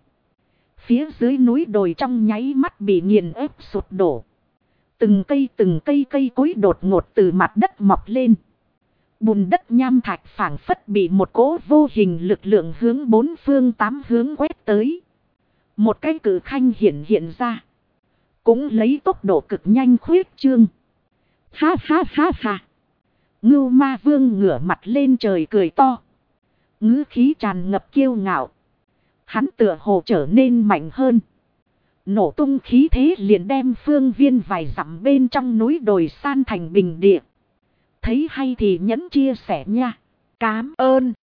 Phía dưới núi đồi trong nháy mắt bị nghiền ép sụp đổ. Từng cây cây cối đột ngột từ mặt đất mọc lên. Bùn đất nham thạch phảng phất bị một cỗ vô hình lực lượng hướng bốn phương tám hướng quét tới. Một cái cự khanh hiện ra. Cũng lấy tốc độ cực nhanh khuyết trương. Ha ha ha ha. Ngưu Ma Vương ngửa mặt lên trời cười to. Ngữ khí tràn ngập kiêu ngạo. Hắn tựa hồ trở nên mạnh hơn. Nổ tung khí thế liền đem phương viên vài dặm bên trong núi đồi san thành bình địa. Thấy hay thì nhấn chia sẻ nha. Cám ơn.